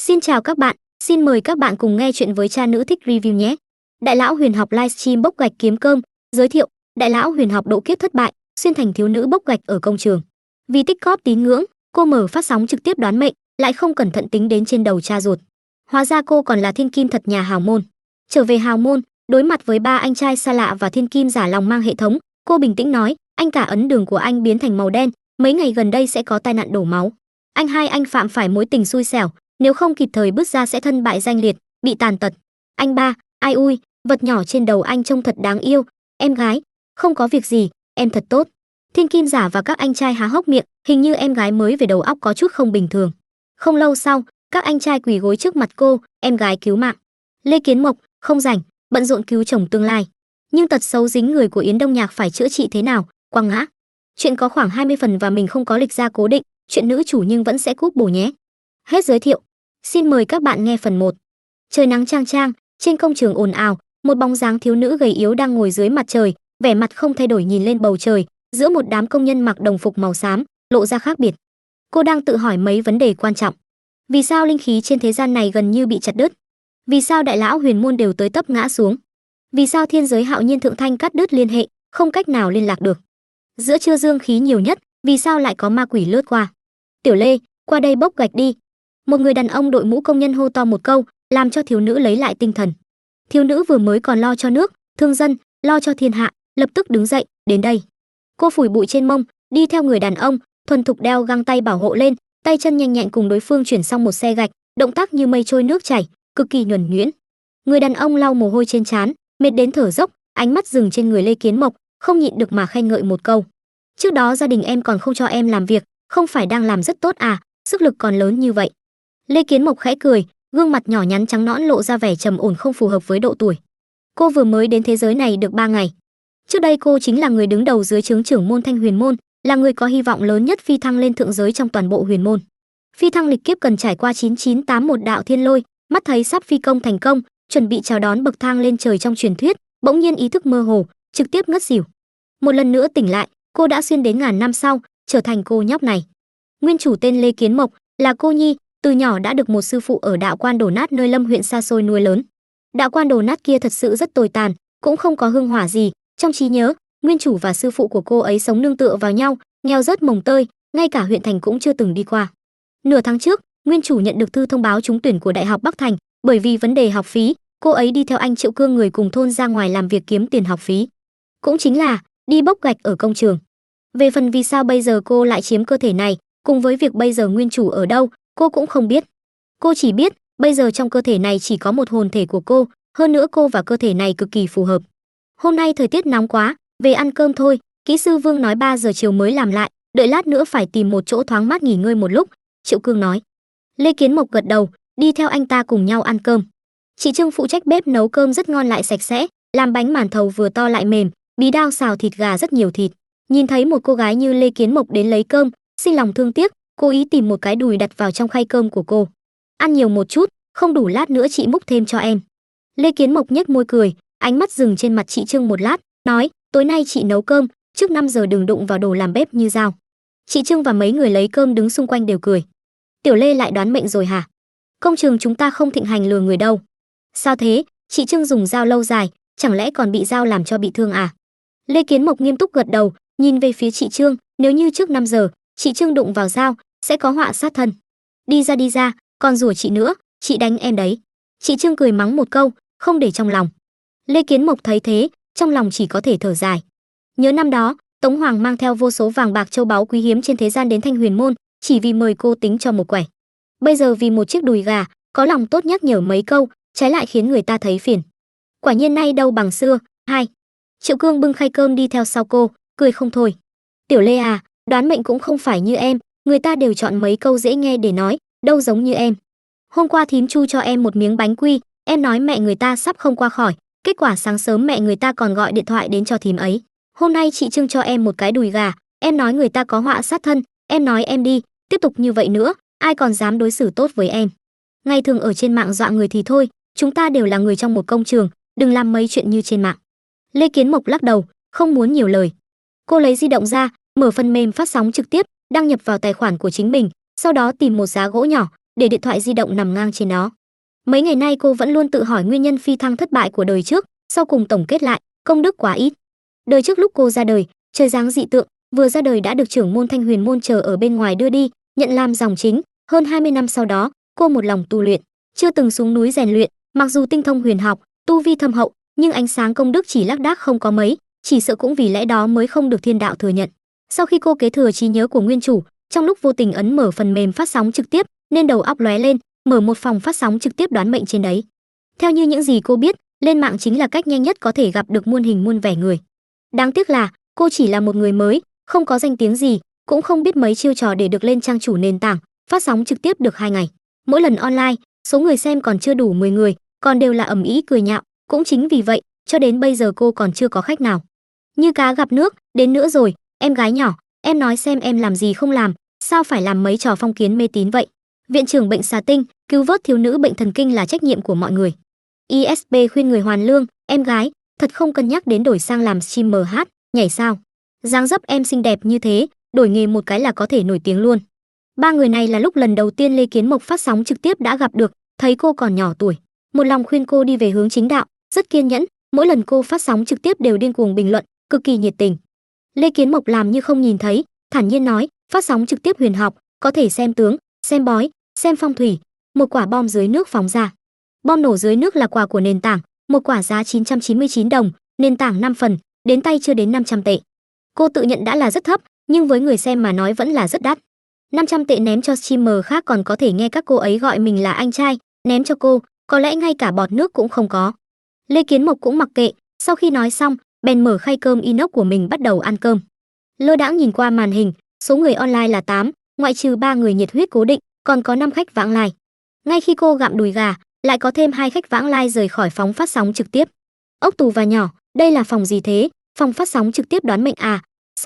Xin chào các bạn, xin mời các bạn cùng nghe chuyện với cha nữ thích review nhé. Đại lão huyền học livestream bốc gạch kiếm cơm, giới thiệu, đại lão huyền học độ kiếp thất bại, xuyên thành thiếu nữ bốc gạch ở công trường. Vì tích cóp tín ngưỡng, cô mở phát sóng trực tiếp đoán mệnh, lại không cẩn thận tính đến trên đầu cha ruột. Hóa ra cô còn là thiên kim thật nhà hào môn. Trở về hào môn, đối mặt với ba anh trai xa lạ và thiên kim giả lòng mang hệ thống, cô bình tĩnh nói, anh cả ấn đường của anh biến thành màu đen, mấy ngày gần đây sẽ có tai nạn đổ máu. Anh phạm phải mối tình xui xẻo, nếu không kịp thời bước ra sẽ thân bại danh liệt, bị tàn tật. Anh ba, ai ui, vật nhỏ trên đầu anh trông thật đáng yêu. Em gái, không có việc gì, em thật tốt. Thiên kim giả và các anh trai há hốc miệng, hình như em gái mới về đầu óc có chút không bình thường. Không lâu sau, các anh trai quỳ gối trước mặt cô, em gái cứu mạng. Lê Kiến Mộc, không rảnh, bận rộn cứu chồng tương lai. Nhưng tật xấu dính người của Yến Đông Nhạc phải chữa trị thế nào, quăng ngã. Chuyện có khoảng 20 phần và mình không có lịch ra cố định, chuyện nữ chủ nhưng vẫn sẽ cúp bổ nhé. Hết giới thiệu. Xin mời các bạn nghe phần 1. Trời nắng chang chang, trên công trường ồn ào, một bóng dáng thiếu nữ gầy yếu đang ngồi dưới mặt trời, vẻ mặt không thay đổi nhìn lên bầu trời, giữa một đám công nhân mặc đồng phục màu xám, lộ ra khác biệt. Cô đang tự hỏi mấy vấn đề quan trọng. Vì sao linh khí trên thế gian này gần như bị chặt đứt? Vì sao đại lão huyền môn đều tới tấp ngã xuống? Vì sao thiên giới hạo nhiên thượng thanh cắt đứt liên hệ, không cách nào liên lạc được? Giữa trưa dương khí nhiều nhất, vì sao lại có ma quỷ lướt qua? Tiểu Lê, qua đây bốc gạch đi. Một người đàn ông đội mũ công nhân hô to một câu, làm cho thiếu nữ lấy lại tinh thần. Thiếu nữ vừa mới còn lo cho nước, thương dân, lo cho thiên hạ, lập tức đứng dậy, đến đây. Cô phủi bụi trên mông, đi theo người đàn ông, thuần thục đeo găng tay bảo hộ lên, tay chân nhanh nhẹn cùng đối phương chuyển xong một xe gạch, động tác như mây trôi nước chảy, cực kỳ nhuần nhuyễn. Người đàn ông lau mồ hôi trên trán, mệt đến thở dốc, ánh mắt dừng trên người Lê Kiến Mộc, không nhịn được mà khen ngợi một câu. Trước đó gia đình em còn không cho em làm việc, không phải đang làm rất tốt à, sức lực còn lớn như vậy. Lê Kiến Mộc khẽ cười, gương mặt nhỏ nhắn trắng nõn lộ ra vẻ trầm ổn không phù hợp với độ tuổi. Cô vừa mới đến thế giới này được 3 ngày. Trước đây cô chính là người đứng đầu dưới trướng trưởng môn Thanh Huyền môn, là người có hy vọng lớn nhất phi thăng lên thượng giới trong toàn bộ huyền môn. Phi thăng lịch kiếp cần trải qua 9981 đạo thiên lôi, mắt thấy sắp phi công thành công, chuẩn bị chào đón bậc thang lên trời trong truyền thuyết, bỗng nhiên ý thức mơ hồ, trực tiếp ngất xỉu. Một lần nữa tỉnh lại, cô đã xuyên đến ngàn năm sau, trở thành cô nhóc này. Nguyên chủ tên Lê Kiến Mộc, là cô nhi, từ nhỏ đã được một sư phụ ở đạo quan đổ nát nơi Lâm huyện xa xôi nuôi lớn. Đạo quan đổ nát kia thật sự rất tồi tàn, cũng không có hương hỏa gì. Trong trí nhớ, nguyên chủ và sư phụ của cô ấy sống nương tựa vào nhau, nghèo rớt mồng tơi, ngay cả huyện thành cũng chưa từng đi qua. Nửa tháng trước, nguyên chủ nhận được thư thông báo trúng tuyển của Đại học Bắc Thành, bởi vì vấn đề học phí, cô ấy đi theo anh Triệu Cương người cùng thôn ra ngoài làm việc kiếm tiền học phí. Cũng chính là đi bốc gạch ở công trường. Về phần vì sao bây giờ cô lại chiếm cơ thể này, cùng với việc bây giờ nguyên chủ ở đâu, cô cũng không biết. Cô chỉ biết, bây giờ trong cơ thể này chỉ có một hồn thể của cô, hơn nữa cô và cơ thể này cực kỳ phù hợp. Hôm nay thời tiết nóng quá, về ăn cơm thôi, kỹ sư Vương nói 3 giờ chiều mới làm lại, đợi lát nữa phải tìm một chỗ thoáng mát nghỉ ngơi một lúc, Triệu Cương nói. Lê Kiến Mộc gật đầu, đi theo anh ta cùng nhau ăn cơm. Chị Trương phụ trách bếp nấu cơm rất ngon lại sạch sẽ, làm bánh màn thầu vừa to lại mềm, bí đao xào thịt gà rất nhiều thịt. Nhìn thấy một cô gái như Lê Kiến Mộc đến lấy cơm, sinh lòng thương tiếc, cố ý tìm một cái đùi đặt vào trong khay cơm của cô. Ăn nhiều một chút, không đủ lát nữa chị múc thêm cho em. Lê Kiến Mộc nhếch môi cười, ánh mắt dừng trên mặt chị Trương một lát, nói, tối nay chị nấu cơm, trước 5 giờ đừng đụng vào đồ làm bếp như dao. Chị Trương và mấy người lấy cơm đứng xung quanh đều cười. Tiểu Lê lại đoán mệnh rồi hả? Công trường chúng ta không thịnh hành lừa người đâu. Sao thế? Chị Trương dùng dao lâu dài, chẳng lẽ còn bị dao làm cho bị thương à? Lê Kiến Mộc nghiêm túc gật đầu, nhìn về phía chị Trương, nếu như trước 5 giờ, chị Trương đụng vào dao, sẽ có họa sát thân. Đi ra, còn rủa chị nữa, chị đánh em đấy. Chị Trương cười mắng một câu, không để trong lòng. Lê Kiến Mộc thấy thế, trong lòng chỉ có thể thở dài. Nhớ năm đó, Tống Hoàng mang theo vô số vàng bạc châu báu quý hiếm trên thế gian đến Thanh Huyền môn, chỉ vì mời cô tính cho một quẻ. Bây giờ vì một chiếc đùi gà, có lòng tốt nhắc nhở mấy câu, trái lại khiến người ta thấy phiền. Quả nhiên nay đâu bằng xưa. Hai. Triệu Cương bưng khay cơm đi theo sau cô, cười không thôi. Tiểu Lê à, đoán mệnh cũng không phải như em, người ta đều chọn mấy câu dễ nghe để nói, đâu giống như em. Hôm qua thím Chu cho em một miếng bánh quy, em nói mẹ người ta sắp không qua khỏi, kết quả sáng sớm mẹ người ta còn gọi điện thoại đến cho thím ấy. Hôm nay chị Trương cho em một cái đùi gà, em nói người ta có họa sát thân, em nói em đi, tiếp tục như vậy nữa, ai còn dám đối xử tốt với em. Ngày thường ở trên mạng dọa người thì thôi, chúng ta đều là người trong một công trường, đừng làm mấy chuyện như trên mạng. Lê Kiến Mộc lắc đầu, không muốn nhiều lời. Cô lấy di động ra, mở phần mềm phát sóng trực tiếp, đăng nhập vào tài khoản của chính mình, sau đó tìm một giá gỗ nhỏ, để điện thoại di động nằm ngang trên nó. Mấy ngày nay cô vẫn luôn tự hỏi nguyên nhân phi thăng thất bại của đời trước, sau cùng tổng kết lại, công đức quá ít. Đời trước lúc cô ra đời, trời giáng dị tượng, vừa ra đời đã được trưởng môn Thanh Huyền môn chờ ở bên ngoài đưa đi, nhận làm dòng chính. Hơn 20 năm sau đó, cô một lòng tu luyện, chưa từng xuống núi rèn luyện, mặc dù tinh thông huyền học, tu vi thâm hậu, nhưng ánh sáng công đức chỉ lác đác không có mấy, chỉ sợ cũng vì lẽ đó mới không được thiên đạo thừa nhận. Sau khi cô kế thừa trí nhớ của nguyên chủ, trong lúc vô tình ấn mở phần mềm phát sóng trực tiếp, nên đầu óc lóe lên, mở một phòng phát sóng trực tiếp đoán mệnh trên đấy. Theo như những gì cô biết, lên mạng chính là cách nhanh nhất có thể gặp được muôn hình muôn vẻ người. Đáng tiếc là cô chỉ là một người mới, không có danh tiếng gì, cũng không biết mấy chiêu trò để được lên trang chủ nền tảng, phát sóng trực tiếp được 2 ngày. Mỗi lần online, số người xem còn chưa đủ 10 người, còn đều là ầm ĩ cười nhạo, cũng chính vì vậy, cho đến bây giờ cô còn chưa có khách nào. Như cá gặp nước, đến nữa rồi, em gái nhỏ, em nói xem em làm gì không làm, sao phải làm mấy trò phong kiến mê tín vậy? Viện trưởng bệnh xà tinh, cứu vớt thiếu nữ bệnh thần kinh là trách nhiệm của mọi người. ISB khuyên người hoàn lương, em gái, thật không cân nhắc đến đổi sang làm streamer hát, nhảy sao? Dáng dấp em xinh đẹp như thế, đổi nghề một cái là có thể nổi tiếng luôn. Ba người này là lúc lần đầu tiên Lê Kiến Mộc phát sóng trực tiếp đã gặp được, thấy cô còn nhỏ tuổi, một lòng khuyên cô đi về hướng chính đạo, rất kiên nhẫn, mỗi lần cô phát sóng trực tiếp đều điên cuồng bình luận, cực kỳ nhiệt tình. Lê Kiến Mộc làm như không nhìn thấy, thản nhiên nói, phát sóng trực tiếp huyền học, có thể xem tướng, xem bói, xem phong thủy. Một quả bom dưới nước phóng ra. Bom nổ dưới nước là quà của nền tảng, một quả giá 999 đồng, nền tảng 5 phần, đến tay chưa đến 500 tệ. Cô tự nhận đã là rất thấp, nhưng với người xem mà nói vẫn là rất đắt. 500 tệ ném cho streamer khác còn có thể nghe các cô ấy gọi mình là anh trai, ném cho cô, có lẽ ngay cả bọt nước cũng không có. Lê Kiến Mộc cũng mặc kệ, sau khi nói xong, bèn mở khay cơm inox của mình bắt đầu ăn cơm. Lơ đãng nhìn qua màn hình, số người online là 8, ngoại trừ 3 người nhiệt huyết cố định, còn có 5 khách vãng lai. Ngay khi cô gặm đùi gà, lại có thêm 2 khách vãng lai rời khỏi phóng phát sóng trực tiếp. Ốc Tù và Nhỏ, đây là phòng gì thế? Phòng phát sóng trực tiếp đoán mệnh à?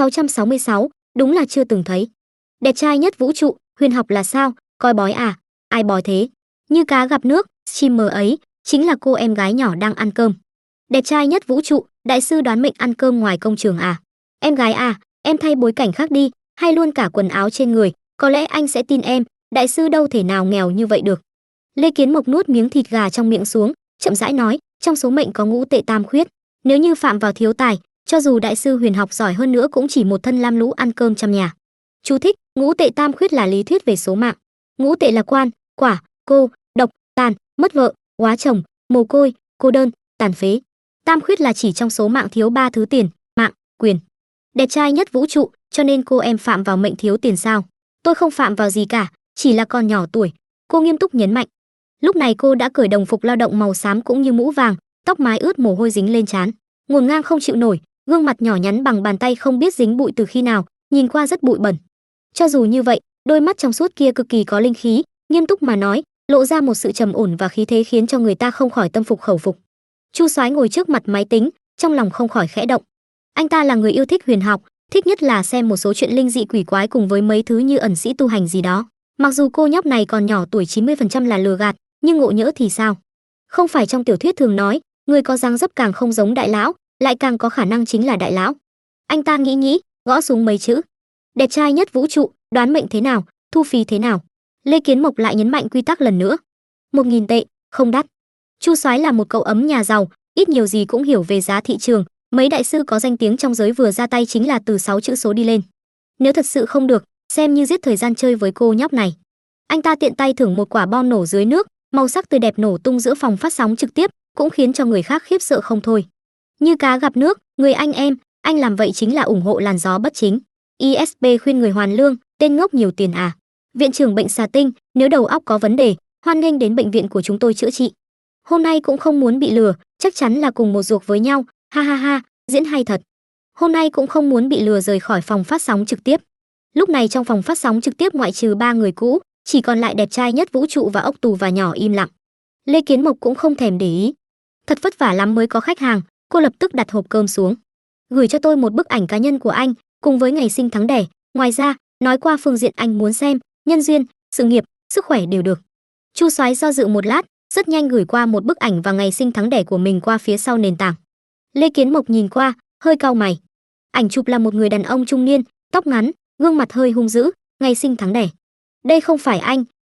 666, đúng là chưa từng thấy. Đẹp trai nhất vũ trụ, huyền học là sao? Coi bói à? Ai bói thế? Như cá gặp nước, streamer ấy chính là cô em gái nhỏ đang ăn cơm. Đẹp trai nhất vũ trụ, đại sư đoán mệnh ăn cơm ngoài công trường à? Em gái à, em thay bối cảnh khác đi, hay luôn cả quần áo trên người, có lẽ anh sẽ tin em, đại sư đâu thể nào nghèo như vậy được. Lê Kiến Mộc nuốt miếng thịt gà trong miệng xuống, chậm rãi nói, trong số mệnh có ngũ tệ tam khuyết, nếu như phạm vào thiếu tài, cho dù đại sư huyền học giỏi hơn nữa cũng chỉ một thân lam lũ ăn cơm trăm nhà. Chú thích, ngũ tệ tam khuyết là lý thuyết về số mạng. Ngũ tệ là quan, quả, cô, độc, tàn, mất vợ, hóa chồng, mồ côi, cô đơn, tàn phế. Tam khuyết là chỉ trong số mạng thiếu 3 thứ tiền, mạng, quyền. Đẹp trai nhất vũ trụ, cho nên cô em phạm vào mệnh thiếu tiền sao? Tôi không phạm vào gì cả, chỉ là còn nhỏ tuổi. Cô nghiêm túc nhấn mạnh. Lúc này cô đã cởi đồng phục lao động màu xám cũng như mũ vàng, tóc mái ướt mồ hôi dính lên trán, ngổn ngang không chịu nổi, gương mặt nhỏ nhắn bằng bàn tay không biết dính bụi từ khi nào, nhìn qua rất bụi bẩn. Cho dù như vậy, đôi mắt trong suốt kia cực kỳ có linh khí, nghiêm túc mà nói, lộ ra một sự trầm ổn và khí thế khiến cho người ta không khỏi tâm phục khẩu phục. Chu Soái ngồi trước mặt máy tính, trong lòng không khỏi khẽ động. Anh ta là người yêu thích huyền học, thích nhất là xem một số chuyện linh dị quỷ quái cùng với mấy thứ như ẩn sĩ tu hành gì đó. Mặc dù cô nhóc này còn nhỏ tuổi 90% là lừa gạt, nhưng ngộ nhỡ thì sao? Không phải trong tiểu thuyết thường nói, người có dáng dấp càng không giống đại lão, lại càng có khả năng chính là đại lão. Anh ta nghĩ, gõ xuống mấy chữ. Đẹp trai nhất vũ trụ, đoán mệnh thế nào, thu phí thế nào? Lê Kiến Mộc lại nhấn mạnh quy tắc lần nữa. 1000 tệ, không đắt. Chu Soái là một cậu ấm nhà giàu, ít nhiều gì cũng hiểu về giá thị trường, mấy đại sư có danh tiếng trong giới vừa ra tay chính là từ 6 chữ số đi lên. Nếu thật sự không được, xem như giết thời gian chơi với cô nhóc này. Anh ta tiện tay thưởng một quả bom nổ dưới nước, màu sắc tươi đẹp nổ tung giữa phòng phát sóng trực tiếp, cũng khiến cho người khác khiếp sợ không thôi. Như cá gặp nước, người em, anh làm vậy chính là ủng hộ làn gió bất chính. ISB khuyên người hoàn lương, tên ngốc nhiều tiền à? Viện trưởng bệnh xà tinh, nếu đầu óc có vấn đề, hoan nghênh đến bệnh viện của chúng tôi chữa trị. Hôm nay cũng không muốn bị lừa, chắc chắn là cùng một ruột với nhau, ha ha ha, diễn hay thật. Hôm nay cũng không muốn bị lừa rời khỏi phòng phát sóng trực tiếp. Lúc này trong phòng phát sóng trực tiếp ngoại trừ 3 người cũ, chỉ còn lại đẹp trai nhất vũ trụ và Ốc Tù và Nhỏ im lặng. Lê Kiến Mộc cũng không thèm để ý. Thật vất vả lắm mới có khách hàng, cô lập tức đặt hộp cơm xuống. Gửi cho tôi một bức ảnh cá nhân của anh, cùng với ngày sinh tháng đẻ, ngoài ra, nói qua phương diện anh muốn xem, nhân duyên, sự nghiệp, sức khỏe đều được. Chu Soái do dự một lát, rất nhanh gửi qua một bức ảnh và ngày sinh tháng đẻ của mình qua phía sau nền tảng. Lê Kiến Mộc nhìn qua, hơi cau mày. Ảnh chụp là một người đàn ông trung niên, tóc ngắn, gương mặt hơi hung dữ, ngày sinh tháng đẻ. Đây không phải anh,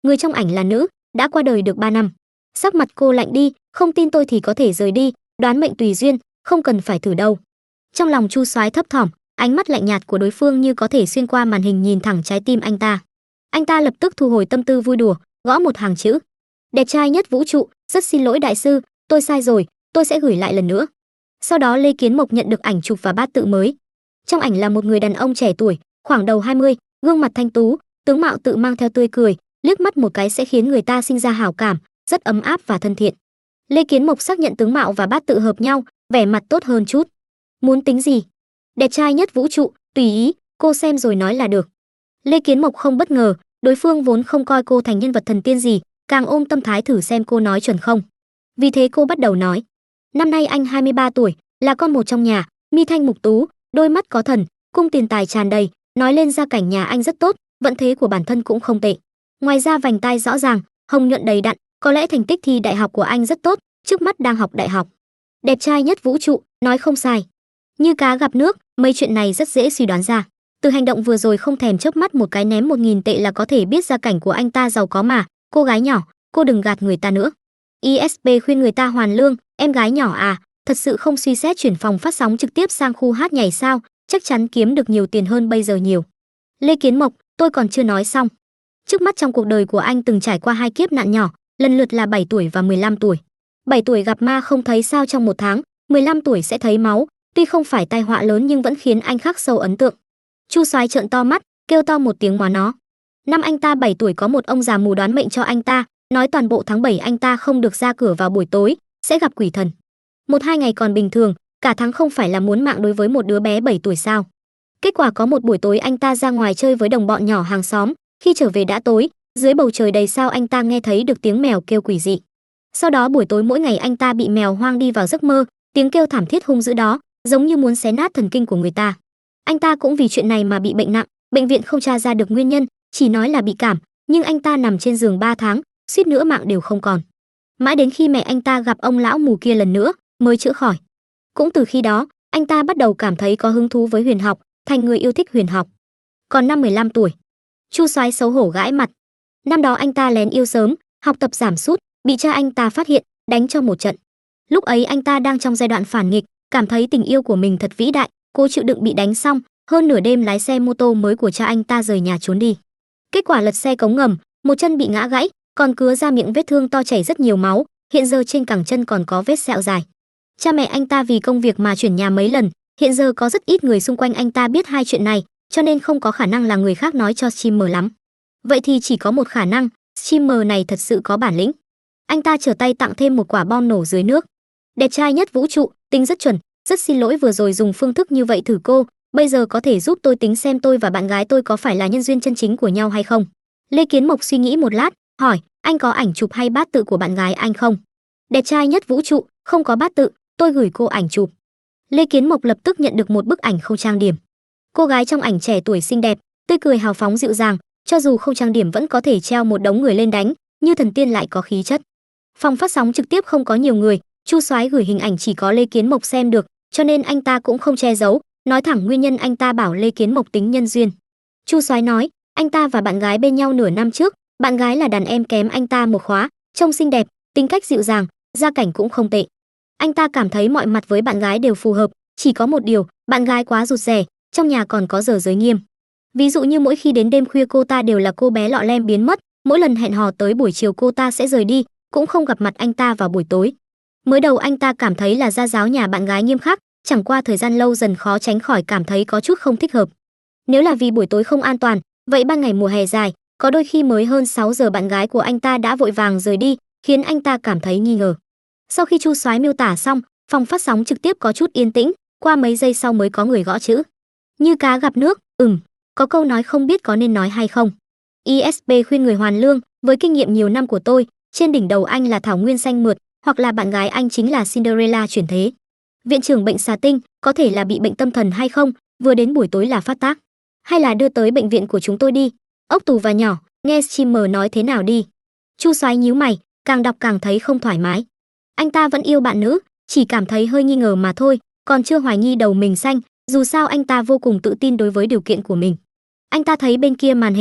Người trong ảnh là nữ, đã qua đời được 3 năm. Sắc mặt cô lạnh đi, không tin tôi thì có thể rời đi, đoán mệnh tùy duyên, không cần phải thử đâu. Trong lòng Chu Soái thấp thỏm, ánh mắt lạnh nhạt của đối phương như có thể xuyên qua màn hình nhìn thẳng trái tim anh ta. Anh ta lập tức thu hồi tâm tư vui đùa, gõ một hàng chữ. Đẹp trai nhất vũ trụ, rất xin lỗi đại sư, tôi sai rồi, tôi sẽ gửi lại lần nữa. Sau đó Lê Kiến Mộc nhận được ảnh chụp và bát tự mới. Trong ảnh là một người đàn ông trẻ tuổi, khoảng đầu 20, gương mặt thanh tú, tướng mạo tự mang theo tươi cười, liếc mắt một cái sẽ khiến người ta sinh ra hảo cảm, rất ấm áp và thân thiện. Lê Kiến Mộc xác nhận tướng mạo và bát tự hợp nhau, vẻ mặt tốt hơn chút. Muốn tính gì? Đẹp trai nhất vũ trụ, tùy ý, cô xem rồi nói là được. Lê Kiến Mộc không bất ngờ, đối phương vốn không coi cô thành nhân vật thần tiên gì, càng ôm tâm thái thử xem cô nói chuẩn không. Vì thế cô bắt đầu nói. Năm nay anh 23 tuổi, là con một trong nhà, mi thanh mục tú, đôi mắt có thần, cung tiền tài tràn đầy, nói lên gia cảnh nhà anh rất tốt, vận thế của bản thân cũng không tệ. Ngoài ra vành tai rõ ràng, hồng nhuận đầy đặn, có lẽ thành tích thi đại học của anh rất tốt, trước mắt đang học đại học. Đẹp trai nhất vũ trụ, nói không sai. Như cá gặp nước, mấy chuyện này rất dễ suy đoán ra. Từ hành động vừa rồi không thèm chớp mắt một cái ném 1.000 tệ là có thể biết gia cảnh của anh ta giàu có mà. Cô gái nhỏ, cô đừng gạt người ta nữa. ISP khuyên người ta hoàn lương, em gái nhỏ à, thật sự không suy xét chuyển phòng phát sóng trực tiếp sang khu hát nhảy sao, chắc chắn kiếm được nhiều tiền hơn bây giờ nhiều. Lê Kiến Mộc, tôi còn chưa nói xong. Trước mắt trong cuộc đời của anh từng trải qua 2 kiếp nạn nhỏ, lần lượt là 7 tuổi và 15 tuổi. 7 tuổi gặp ma không thấy sao trong 1 tháng, 15 tuổi sẽ thấy máu, tuy không phải tai họa lớn nhưng vẫn khiến anh khắc sâu ấn tượng. Chu Soái trợn to mắt, kêu to một tiếng hóa nó. Năm anh ta 7 tuổi có một ông già mù đoán mệnh cho anh ta, nói toàn bộ tháng 7 anh ta không được ra cửa vào buổi tối, sẽ gặp quỷ thần. 1-2 ngày còn bình thường, cả tháng không phải là muốn mạng đối với một đứa bé 7 tuổi sao? Kết quả có một buổi tối anh ta ra ngoài chơi với đồng bọn nhỏ hàng xóm, khi trở về đã tối, dưới bầu trời đầy sao anh ta nghe thấy được tiếng mèo kêu quỷ dị. Sau đó buổi tối mỗi ngày anh ta bị mèo hoang đi vào giấc mơ, tiếng kêu thảm thiết hung dữ đó, giống như muốn xé nát thần kinh của người ta. Anh ta cũng vì chuyện này mà bị bệnh nặng, bệnh viện không tra ra được nguyên nhân, chỉ nói là bị cảm, nhưng anh ta nằm trên giường 3 tháng, suýt nữa mạng đều không còn. Mãi đến khi mẹ anh ta gặp ông lão mù kia lần nữa, mới chữa khỏi. Cũng từ khi đó, anh ta bắt đầu cảm thấy có hứng thú với huyền học, thành người yêu thích huyền học. Còn năm 15 tuổi, Chu Soái xấu hổ gãi mặt. Năm đó anh ta lén yêu sớm, học tập giảm sút, bị cha anh ta phát hiện, đánh cho một trận. Lúc ấy anh ta đang trong giai đoạn phản nghịch, cảm thấy tình yêu của mình thật vĩ đại, cô chịu đựng bị đánh xong, hơn nửa đêm lái xe mô tô mới của cha anh ta rời nhà trốn đi. Kết quả lật xe cống ngầm, một chân bị ngã gãy, còn cứa ra miệng vết thương to chảy rất nhiều máu, hiện giờ trên cẳng chân còn có vết sẹo dài. Cha mẹ anh ta vì công việc mà chuyển nhà mấy lần, hiện giờ có rất ít người xung quanh anh ta biết 2 chuyện này, cho nên không có khả năng là người khác nói cho streamer lắm. Vậy thì chỉ có một khả năng, streamer này thật sự có bản lĩnh. Anh ta trở tay tặng thêm một quả bom nổ dưới nước. Đẹp trai nhất vũ trụ, tính rất chuẩn, rất xin lỗi vừa rồi dùng phương thức như vậy thử cô, bây giờ có thể giúp tôi tính xem tôi và bạn gái tôi có phải là nhân duyên chân chính của nhau hay không. Lê Kiến Mộc suy nghĩ một lát, hỏi, anh có ảnh chụp hay bát tự của bạn gái anh không? Đẹp trai nhất vũ trụ, không có bát tự, tôi gửi cô ảnh chụp. Lê Kiến Mộc lập tức nhận được một bức ảnh không trang điểm. Cô gái trong ảnh trẻ tuổi xinh đẹp, tươi cười hào phóng dịu dàng, cho dù không trang điểm vẫn có thể treo một đống người lên đánh, như thần tiên lại có khí chất. Phòng phát sóng trực tiếp không có nhiều người, Chu Soái gửi hình ảnh chỉ có Lê Kiến Mộc xem được, cho nên anh ta cũng không che giấu, nói thẳng nguyên nhân anh ta bảo Lê Kiến Mộc tính nhân duyên. Chu Soái nói, anh ta và bạn gái bên nhau nửa năm trước, bạn gái là đàn em kém anh ta một khóa, trông xinh đẹp, tính cách dịu dàng, gia cảnh cũng không tệ. Anh ta cảm thấy mọi mặt với bạn gái đều phù hợp, chỉ có một điều, bạn gái quá rụt rè, trong nhà còn có giờ giới nghiêm. Ví dụ như mỗi khi đến đêm khuya cô ta đều là cô bé lọ lem biến mất, mỗi lần hẹn hò tới buổi chiều cô ta sẽ rời đi, cũng không gặp mặt anh ta vào buổi tối. Mới đầu anh ta cảm thấy là gia giáo nhà bạn gái nghiêm khắc, chẳng qua thời gian lâu dần khó tránh khỏi cảm thấy có chút không thích hợp. Nếu là vì buổi tối không an toàn, vậy ban ngày mùa hè dài, có đôi khi mới hơn 6 giờ bạn gái của anh ta đã vội vàng rời đi, khiến anh ta cảm thấy nghi ngờ. Sau khi Chu Soái miêu tả xong, phòng phát sóng trực tiếp có chút yên tĩnh, qua mấy giây sau mới có người gõ chữ. Như cá gặp nước, có câu nói không biết có nên nói hay không. ISP khuyên người hoàn lương, với kinh nghiệm nhiều năm của tôi, trên đỉnh đầu anh là thảo nguyên xanh mượt, hoặc là bạn gái anh chính là Cinderella chuyển thế. Viện trưởng bệnh xà tinh, có thể là bị bệnh tâm thần hay không, vừa đến buổi tối là phát tác. Hay là đưa tới bệnh viện của chúng tôi đi. Ốc tù và nhỏ, nghe streamer nói thế nào đi. Chu Soái nhíu mày, càng đọc càng thấy không thoải mái. Anh ta vẫn yêu bạn nữ, chỉ cảm thấy hơi nghi ngờ mà thôi, còn chưa hoài nghi đầu mình xanh, dù sao anh ta vô cùng tự tin đối với điều kiện của mình. Anh ta thấy bên kia màn hình,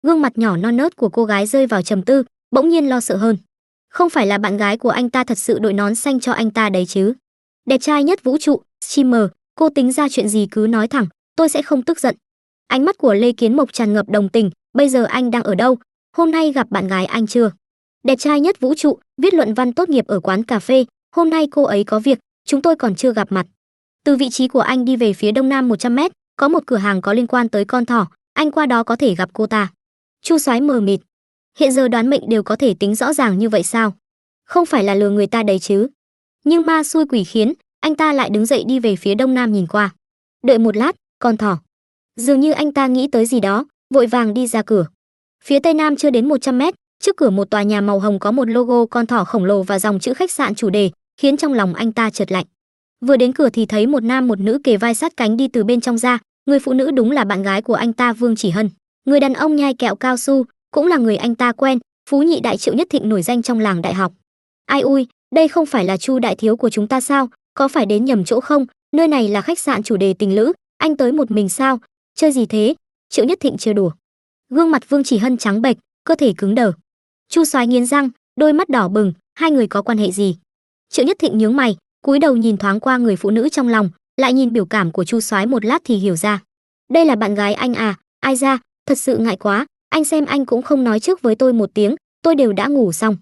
Gương mặt nhỏ non nớt của cô gái rơi vào trầm tư, bỗng nhiên lo sợ hơn. Không phải là bạn gái của anh ta thật sự đội nón xanh cho anh ta đấy chứ? Đẹp trai nhất vũ trụ, streamer, cô tính ra chuyện gì cứ nói thẳng, tôi sẽ không tức giận. Ánh mắt của Lê Kiến Mộc tràn ngập đồng tình, bây giờ anh đang ở đâu? Hôm nay gặp bạn gái anh chưa? Đẹp trai nhất vũ trụ, viết luận văn tốt nghiệp ở quán cà phê, hôm nay cô ấy có việc, chúng tôi còn chưa gặp mặt. Từ vị trí của anh đi về phía đông nam 100 mét, có một cửa hàng có liên quan tới con thỏ, anh qua đó có thể gặp cô ta. Chu Soái mờ mịt. Hiện giờ đoán mệnh đều có thể tính rõ ràng như vậy sao? Không phải là lừa người ta đấy chứ? Nhưng ma xui quỷ khiến, anh ta lại đứng dậy đi về phía đông nam nhìn qua. Đợi một lát, con thỏ. Dường như anh ta nghĩ tới gì đó, vội vàng đi ra cửa. Phía tây nam chưa đến 100 mét, trước cửa một tòa nhà màu hồng có một logo con thỏ khổng lồ và dòng chữ khách sạn chủ đề, khiến trong lòng anh ta chợt lạnh. Vừa đến cửa thì thấy một nam một nữ kề vai sát cánh đi từ bên trong ra, người phụ nữ đúng là bạn gái của anh ta Vương Chỉ Hân, người đàn ông nhai kẹo cao su cũng là người anh ta quen, phú nhị đại Triệu Nhất Thịnh nổi danh trong làng đại học. Ai ui, đây không phải là Chu đại thiếu của chúng ta sao? Có phải đến nhầm chỗ không? Nơi này là khách sạn chủ đề tình lữ, anh tới một mình sao? Chơi gì thế? Triệu Nhất Thịnh chưa đùa. Gương mặt Vương Chỉ Hân trắng bệch, cơ thể cứng đờ. Chu Soái nghiến răng, đôi mắt đỏ bừng, hai người có quan hệ gì? Triệu Nhất Thịnh nhướng mày, cúi đầu nhìn thoáng qua người phụ nữ trong lòng, lại nhìn biểu cảm của Chu Soái một lát thì hiểu ra. Đây là bạn gái anh à? Ai ra, thật sự ngại quá, anh xem anh cũng không nói trước với tôi một tiếng, tôi đều đã ngủ xong.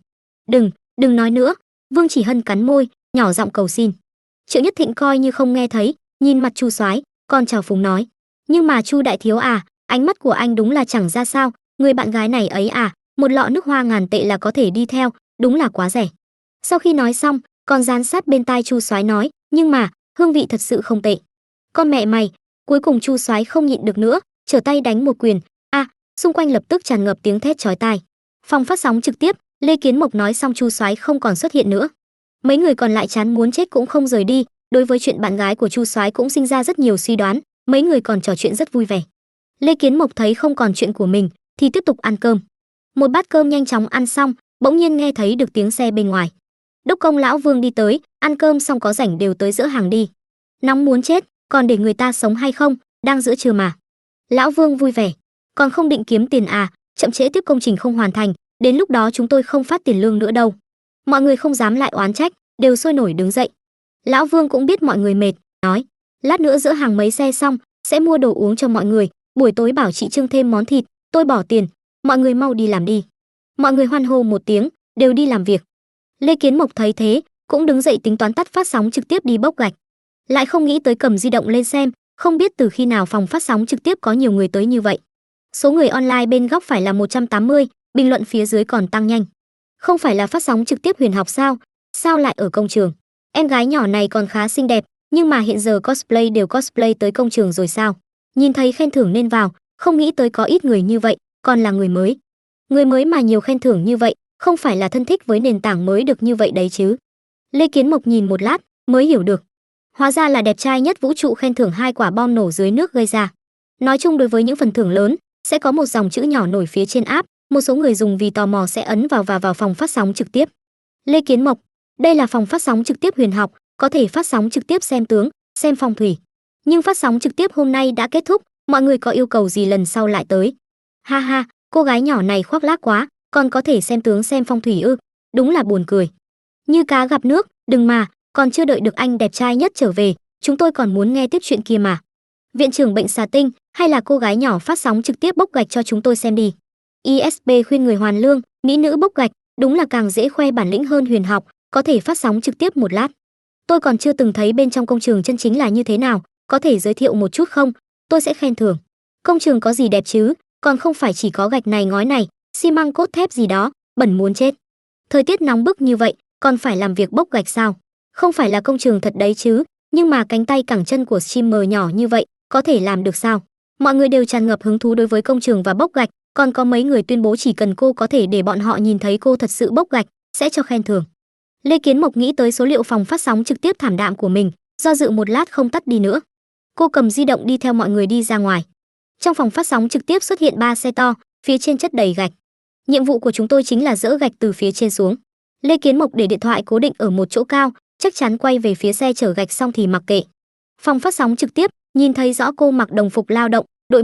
Đừng nói nữa. Vương Chỉ Hân cắn môi, nhỏ giọng cầu xin. Triệu Nhất Thịnh coi như không nghe thấy, nhìn mặt Chu Soái, còn chào phúng nói: "Nhưng mà Chu đại thiếu à, ánh mắt của anh đúng là chẳng ra sao, người bạn gái này ấy à, một lọ nước hoa ngàn tệ là có thể đi theo, đúng là quá rẻ." Sau khi nói xong, còn dán sát bên tai Chu Soái nói: "Nhưng mà, hương vị thật sự không tệ." Con mẹ mày, cuối cùng Chu Soái không nhịn được nữa, trở tay đánh một quyền. Xung quanh lập tức tràn ngập tiếng thét chói tai. Phòng phát sóng trực tiếp, Lê Kiến Mộc nói xong Chu Soái không còn xuất hiện nữa. Mấy người còn lại chán muốn chết cũng không rời đi, đối với chuyện bạn gái của Chu Soái cũng sinh ra rất nhiều suy đoán, mấy người còn trò chuyện rất vui vẻ. Lê Kiến Mộc thấy không còn chuyện của mình thì tiếp tục ăn cơm. Một bát cơm nhanh chóng ăn xong, bỗng nhiên nghe thấy được tiếng xe bên ngoài. Đốc công lão Vương đi tới, ăn cơm xong có rảnh đều tới dỡ hàng đi. Nóng muốn chết, còn để người ta sống hay không, đang giữa trưa mà. Lão Vương vui vẻ, còn không định kiếm tiền à, chậm trễ tiếp công trình không hoàn thành, đến lúc đó chúng tôi không phát tiền lương nữa đâu. Mọi người không dám lại oán trách, đều sôi nổi đứng dậy. Lão Vương cũng biết mọi người mệt, nói: "Lát nữa dỡ hàng mấy xe xong, sẽ mua đồ uống cho mọi người, buổi tối bảo chị Trương thêm món thịt, tôi bỏ tiền, mọi người mau đi làm đi." Mọi người hoan hô một tiếng, đều đi làm việc. Lê Kiến Mộc thấy thế, cũng đứng dậy tính toán tắt phát sóng trực tiếp đi bốc gạch. Lại không nghĩ tới cầm di động lên xem, không biết từ khi nào phòng phát sóng trực tiếp có nhiều người tới như vậy. Số người online bên góc phải là 180, bình luận phía dưới còn tăng nhanh. Không phải là phát sóng trực tiếp Huyền Học sao? Sao lại ở công trường? Em gái nhỏ này còn khá xinh đẹp, nhưng mà hiện giờ cosplay đều cosplay tới công trường rồi sao? Nhìn thấy khen thưởng nên vào, không nghĩ tới có ít người như vậy, còn là người mới. Người mới mà nhiều khen thưởng như vậy, không phải là thân thích với nền tảng mới được như vậy đấy chứ. Lê Kiến Mộc nhìn một lát, mới hiểu được. Hóa ra là đẹp trai nhất vũ trụ khen thưởng 2 quả bom nổ dưới nước gây ra. Nói chung đối với những phần thưởng lớn, sẽ có một dòng chữ nhỏ nổi phía trên app, một số người dùng vì tò mò sẽ ấn vào và vào phòng phát sóng trực tiếp. Lê Kiến Mộc, đây là phòng phát sóng trực tiếp Huyền Học, có thể phát sóng trực tiếp xem tướng, xem phong thủy. Nhưng phát sóng trực tiếp hôm nay đã kết thúc, mọi người có yêu cầu gì lần sau lại tới. Ha ha, cô gái nhỏ này khoác lác quá, còn có thể xem tướng xem phong thủy ư? Đúng là buồn cười. Như cá gặp nước, đừng mà, còn chưa đợi được anh đẹp trai nhất trở về, chúng tôi còn muốn nghe tiếp chuyện kia mà. Viện trưởng bệnh xà tinh, hay là cô gái nhỏ phát sóng trực tiếp bốc gạch cho chúng tôi xem đi. ISB khuyên người hoàn lương, mỹ nữ bốc gạch, đúng là càng dễ khoe bản lĩnh hơn Huyền Học, có thể phát sóng trực tiếp một lát. Tôi còn chưa từng thấy bên trong công trường chân chính là như thế nào, có thể giới thiệu một chút không? Tôi sẽ khen thưởng. Công trường có gì đẹp chứ, còn không phải chỉ có gạch này ngói này, xi măng cốt thép gì đó, bẩn muốn chết. Thời tiết nóng bức như vậy, còn phải làm việc bốc gạch sao? Không phải là công trường thật đấy chứ, nhưng mà cánh tay cẳng chân của streamer nhỏ như vậy, có thể làm được sao? Mọi người đều tràn ngập hứng thú đối với công trường và bốc gạch, còn có mấy người tuyên bố chỉ cần cô có thể để bọn họ nhìn thấy cô thật sự bốc gạch, sẽ cho khen thưởng. Lê Kiến Mộc nghĩ tới số liệu phòng phát sóng trực tiếp thảm đạm của mình, do dự một lát không tắt đi nữa. Cô cầm di động đi theo mọi người đi ra ngoài. Trong phòng phát sóng trực tiếp xuất hiện 3 xe to, phía trên chất đầy gạch. Nhiệm vụ của chúng tôi chính là dỡ gạch từ phía trên xuống. Lê Kiến Mộc để điện thoại cố định ở một chỗ cao, chắc chắn quay về phía xe chở gạch xong thì mặc kệ. Phòng phát sóng trực tiếp, nhìn thấy rõ cô mặc đồng phục lao động, đội mũ,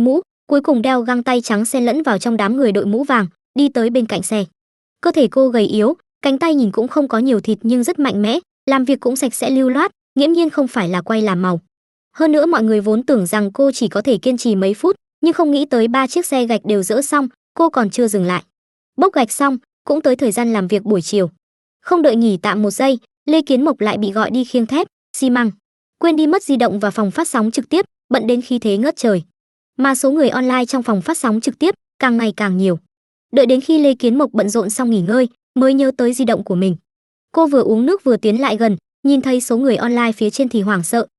cuối cùng đeo găng tay trắng xen lẫn vào trong đám người đội mũ vàng, đi tới bên cạnh xe. Cơ thể cô gầy yếu, cánh tay nhìn cũng không có nhiều thịt nhưng rất mạnh mẽ, làm việc cũng sạch sẽ lưu loát, nghiễm nhiên không phải là quay làm màu. Hơn nữa mọi người vốn tưởng rằng cô chỉ có thể kiên trì mấy phút, nhưng không nghĩ tới 3 chiếc xe gạch đều dỡ xong, cô còn chưa dừng lại. Bốc gạch xong, cũng tới thời gian làm việc buổi chiều. Không đợi nghỉ tạm một giây, Lê Kiến Mộc lại bị gọi đi khiêng thép, xi măng. Quên đi mất di động và phòng phát sóng trực tiếp, bận đến khí thế ngất trời. Mà số người online trong phòng phát sóng trực tiếp càng ngày càng nhiều. Đợi đến khi Lê Kiến Mộc bận rộn xong nghỉ ngơi, mới nhớ tới di động của mình. Cô vừa uống nước vừa tiến lại gần, nhìn thấy số người online phía trên thì hoảng sợ,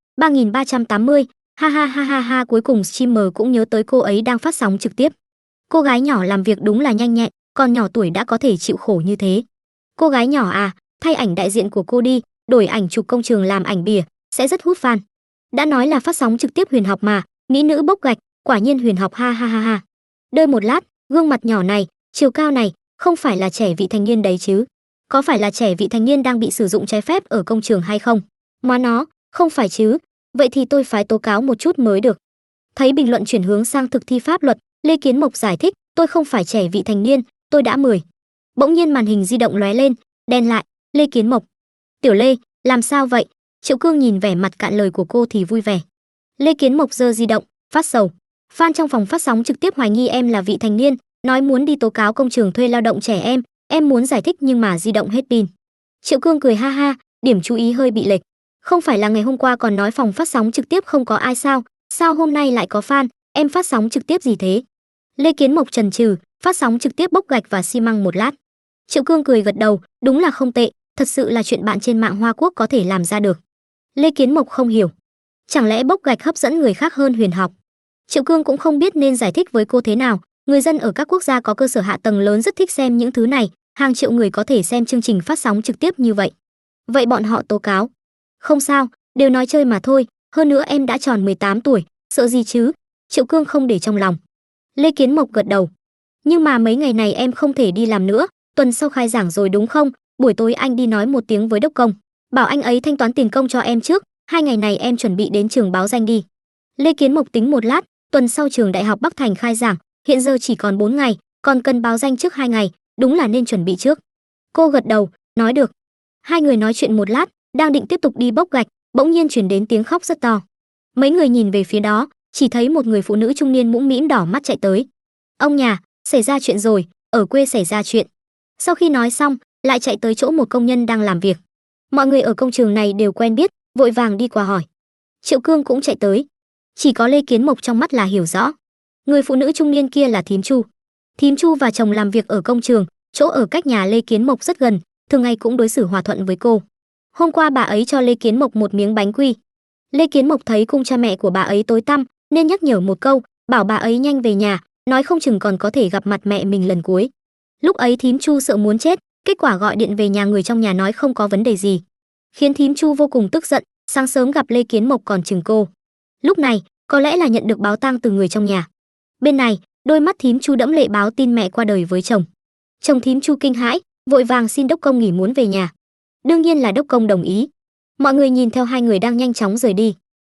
3380, ha ha ha ha ha, cuối cùng streamer cũng nhớ tới cô ấy đang phát sóng trực tiếp. Cô gái nhỏ làm việc đúng là nhanh nhẹn, còn nhỏ tuổi đã có thể chịu khổ như thế. Cô gái nhỏ à, thay ảnh đại diện của cô đi, đổi ảnh chụp công trường làm ảnh bìa, sẽ rất hút fan. Đã nói là phát sóng trực tiếp Huyền Học mà, mỹ nữ bốc gạch, quả nhiên Huyền Học, ha ha ha ha. Đợi một lát, gương mặt nhỏ này, chiều cao này, không phải là trẻ vị thành niên đấy chứ? Có phải là trẻ vị thành niên đang bị sử dụng trái phép ở công trường hay không? Má nó, không phải chứ? Vậy thì tôi phải tố cáo một chút mới được. Thấy bình luận chuyển hướng sang thực thi pháp luật, Lê Kiến Mộc giải thích, tôi không phải trẻ vị thành niên, tôi đã 10. Bỗng nhiên màn hình di động lóe lên, đen lại, Lê Kiến Mộc. Tiểu Lê, làm sao vậy? Triệu Cương nhìn vẻ mặt cạn lời của cô thì vui vẻ. Lê Kiến Mộc giơ di động, phát sầu. Fan trong phòng phát sóng trực tiếp hoài nghi em là vị thành niên, nói muốn đi tố cáo công trường thuê lao động trẻ em muốn giải thích nhưng mà di động hết pin. Triệu Cương cười ha ha, điểm chú ý hơi bị lệch. Không phải là ngày hôm qua còn nói phòng phát sóng trực tiếp không có ai sao? Sao hôm nay lại có fan, em phát sóng trực tiếp gì thế? Lê Kiến Mộc chần chừ, phát sóng trực tiếp bốc gạch và xi măng một lát. Triệu Cương cười gật đầu, đúng là không tệ, thật sự là chuyện bạn trên mạng Hoa Quốc có thể làm ra được. Lê Kiến Mộc không hiểu, chẳng lẽ bốc gạch hấp dẫn người khác hơn Huyền Học? Triệu Cương cũng không biết nên giải thích với cô thế nào, người dân ở các quốc gia có cơ sở hạ tầng lớn rất thích xem những thứ này, hàng triệu người có thể xem chương trình phát sóng trực tiếp như vậy. Vậy bọn họ tố cáo? Không sao, đều nói chơi mà thôi, hơn nữa em đã tròn 18 tuổi, sợ gì chứ? Triệu Cương không để trong lòng. Lê Kiến Mộc gật đầu. Nhưng mà mấy ngày này em không thể đi làm nữa, tuần sau khai giảng rồi đúng không? Buổi tối anh đi nói một tiếng với đốc công, bảo anh ấy thanh toán tiền công cho em trước, 2 ngày này em chuẩn bị đến trường báo danh đi. Lê Kiến Mộc tính một lát, tuần sau trường Đại học Bắc Thành khai giảng, hiện giờ chỉ còn 4 ngày, còn cần báo danh trước 2 ngày, đúng là nên chuẩn bị trước. Cô gật đầu, nói được. Hai người nói chuyện một lát, đang định tiếp tục đi bốc gạch, bỗng nhiên truyền đến tiếng khóc rất to. Mấy người nhìn về phía đó, chỉ thấy một người phụ nữ trung niên mũm mĩm đỏ mắt chạy tới. Ông nhà, xảy ra chuyện rồi, ở quê xảy ra chuyện. Sau khi nói xong, lại chạy tới chỗ một công nhân đang làm việc. Mọi người ở công trường này đều quen biết, vội vàng đi qua hỏi. Triệu Cương cũng chạy tới. Chỉ có Lê Kiến Mộc trong mắt là hiểu rõ. Người phụ nữ trung niên kia là Thím Chu. Thím Chu và chồng làm việc ở công trường, chỗ ở cách nhà Lê Kiến Mộc rất gần, thường ngày cũng đối xử hòa thuận với cô. Hôm qua bà ấy cho Lê Kiến Mộc một miếng bánh quy. Lê Kiến Mộc thấy cung cha mẹ của bà ấy tối tăm, nên nhắc nhở một câu, bảo bà ấy nhanh về nhà, nói không chừng còn có thể gặp mặt mẹ mình lần cuối. Lúc ấy Thím Chu sợ muốn chết, kết quả gọi điện về nhà người trong nhà nói không có vấn đề gì, khiến Thím Chu vô cùng tức giận, sáng sớm gặp Lê Kiến Mộc còn chừng cô. Lúc này, có lẽ là nhận được báo tang từ người trong nhà. Bên này, đôi mắt Thím Chu đẫm lệ báo tin mẹ qua đời với chồng. Chồng Thím Chu kinh hãi, vội vàng xin đốc công nghỉ muốn về nhà. Đương nhiên là đốc công đồng ý. Mọi người nhìn theo hai người đang nhanh chóng rời đi.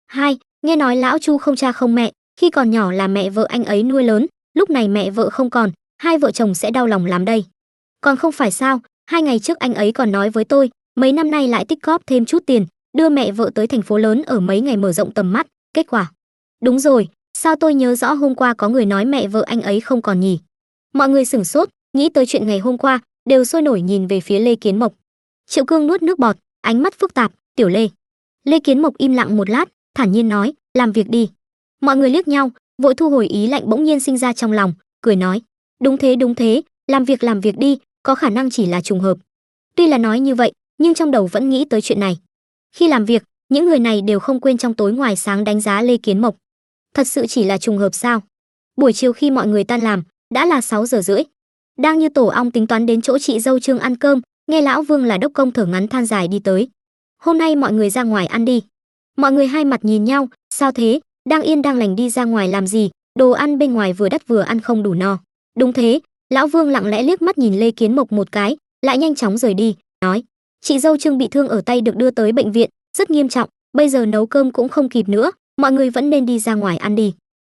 Nghe nói lão Chu không cha không mẹ, khi còn nhỏ là mẹ vợ anh ấy nuôi lớn, lúc này mẹ vợ không còn, hai vợ chồng sẽ đau lòng lắm đây. Còn không phải sao, 2 ngày trước anh ấy còn nói với tôi, mấy năm nay lại tích góp thêm chút tiền, đưa mẹ vợ tới thành phố lớn ở mấy ngày mở rộng tầm mắt, kết quả. Đúng rồi, sao tôi nhớ rõ hôm qua có người nói mẹ vợ anh ấy không còn nhỉ? Mọi người sửng sốt, nghĩ tới chuyện ngày hôm qua, đều sôi nổi nhìn về phía Lê Kiến Mộc. Triệu Cương nuốt nước bọt, ánh mắt phức tạp, "Tiểu Lê." Lê Kiến Mộc im lặng một lát, thản nhiên nói, "Làm việc đi." Mọi người liếc nhau, vội thu hồi ý lạnh bỗng nhiên sinh ra trong lòng, cười nói, đúng thế, làm việc đi, có khả năng chỉ là trùng hợp." Tuy là nói như vậy, nhưng trong đầu vẫn nghĩ tới chuyện này. Khi làm việc, những người này đều không quên trong tối ngoài sáng đánh giá Lê Kiến Mộc. Thật sự chỉ là trùng hợp sao? Buổi chiều khi mọi người tan làm, đã là 6 giờ rưỡi. Đang như tổ ong tính toán đến chỗ chị dâu Trương ăn cơm, nghe lão Vương là đốc công thở ngắn than dài đi tới. "Hôm nay mọi người ra ngoài ăn đi." Mọi người hai mặt nhìn nhau, sao thế, đang yên đang lành đi ra ngoài làm gì, đồ ăn bên ngoài vừa đắt vừa ăn không đủ no. Đúng thế, lão Vương lặng lẽ liếc mắt nhìn Lê Kiến Mộc một cái, lại nhanh chóng rời đi, nói, chị dâu Trương bị thương ở tay được đưa tới bệnh viện, rất nghiêm trọng, bây giờ nấu cơm cũng không kịp nữa, mọi người vẫn nên đi ra ngoài ăn đi.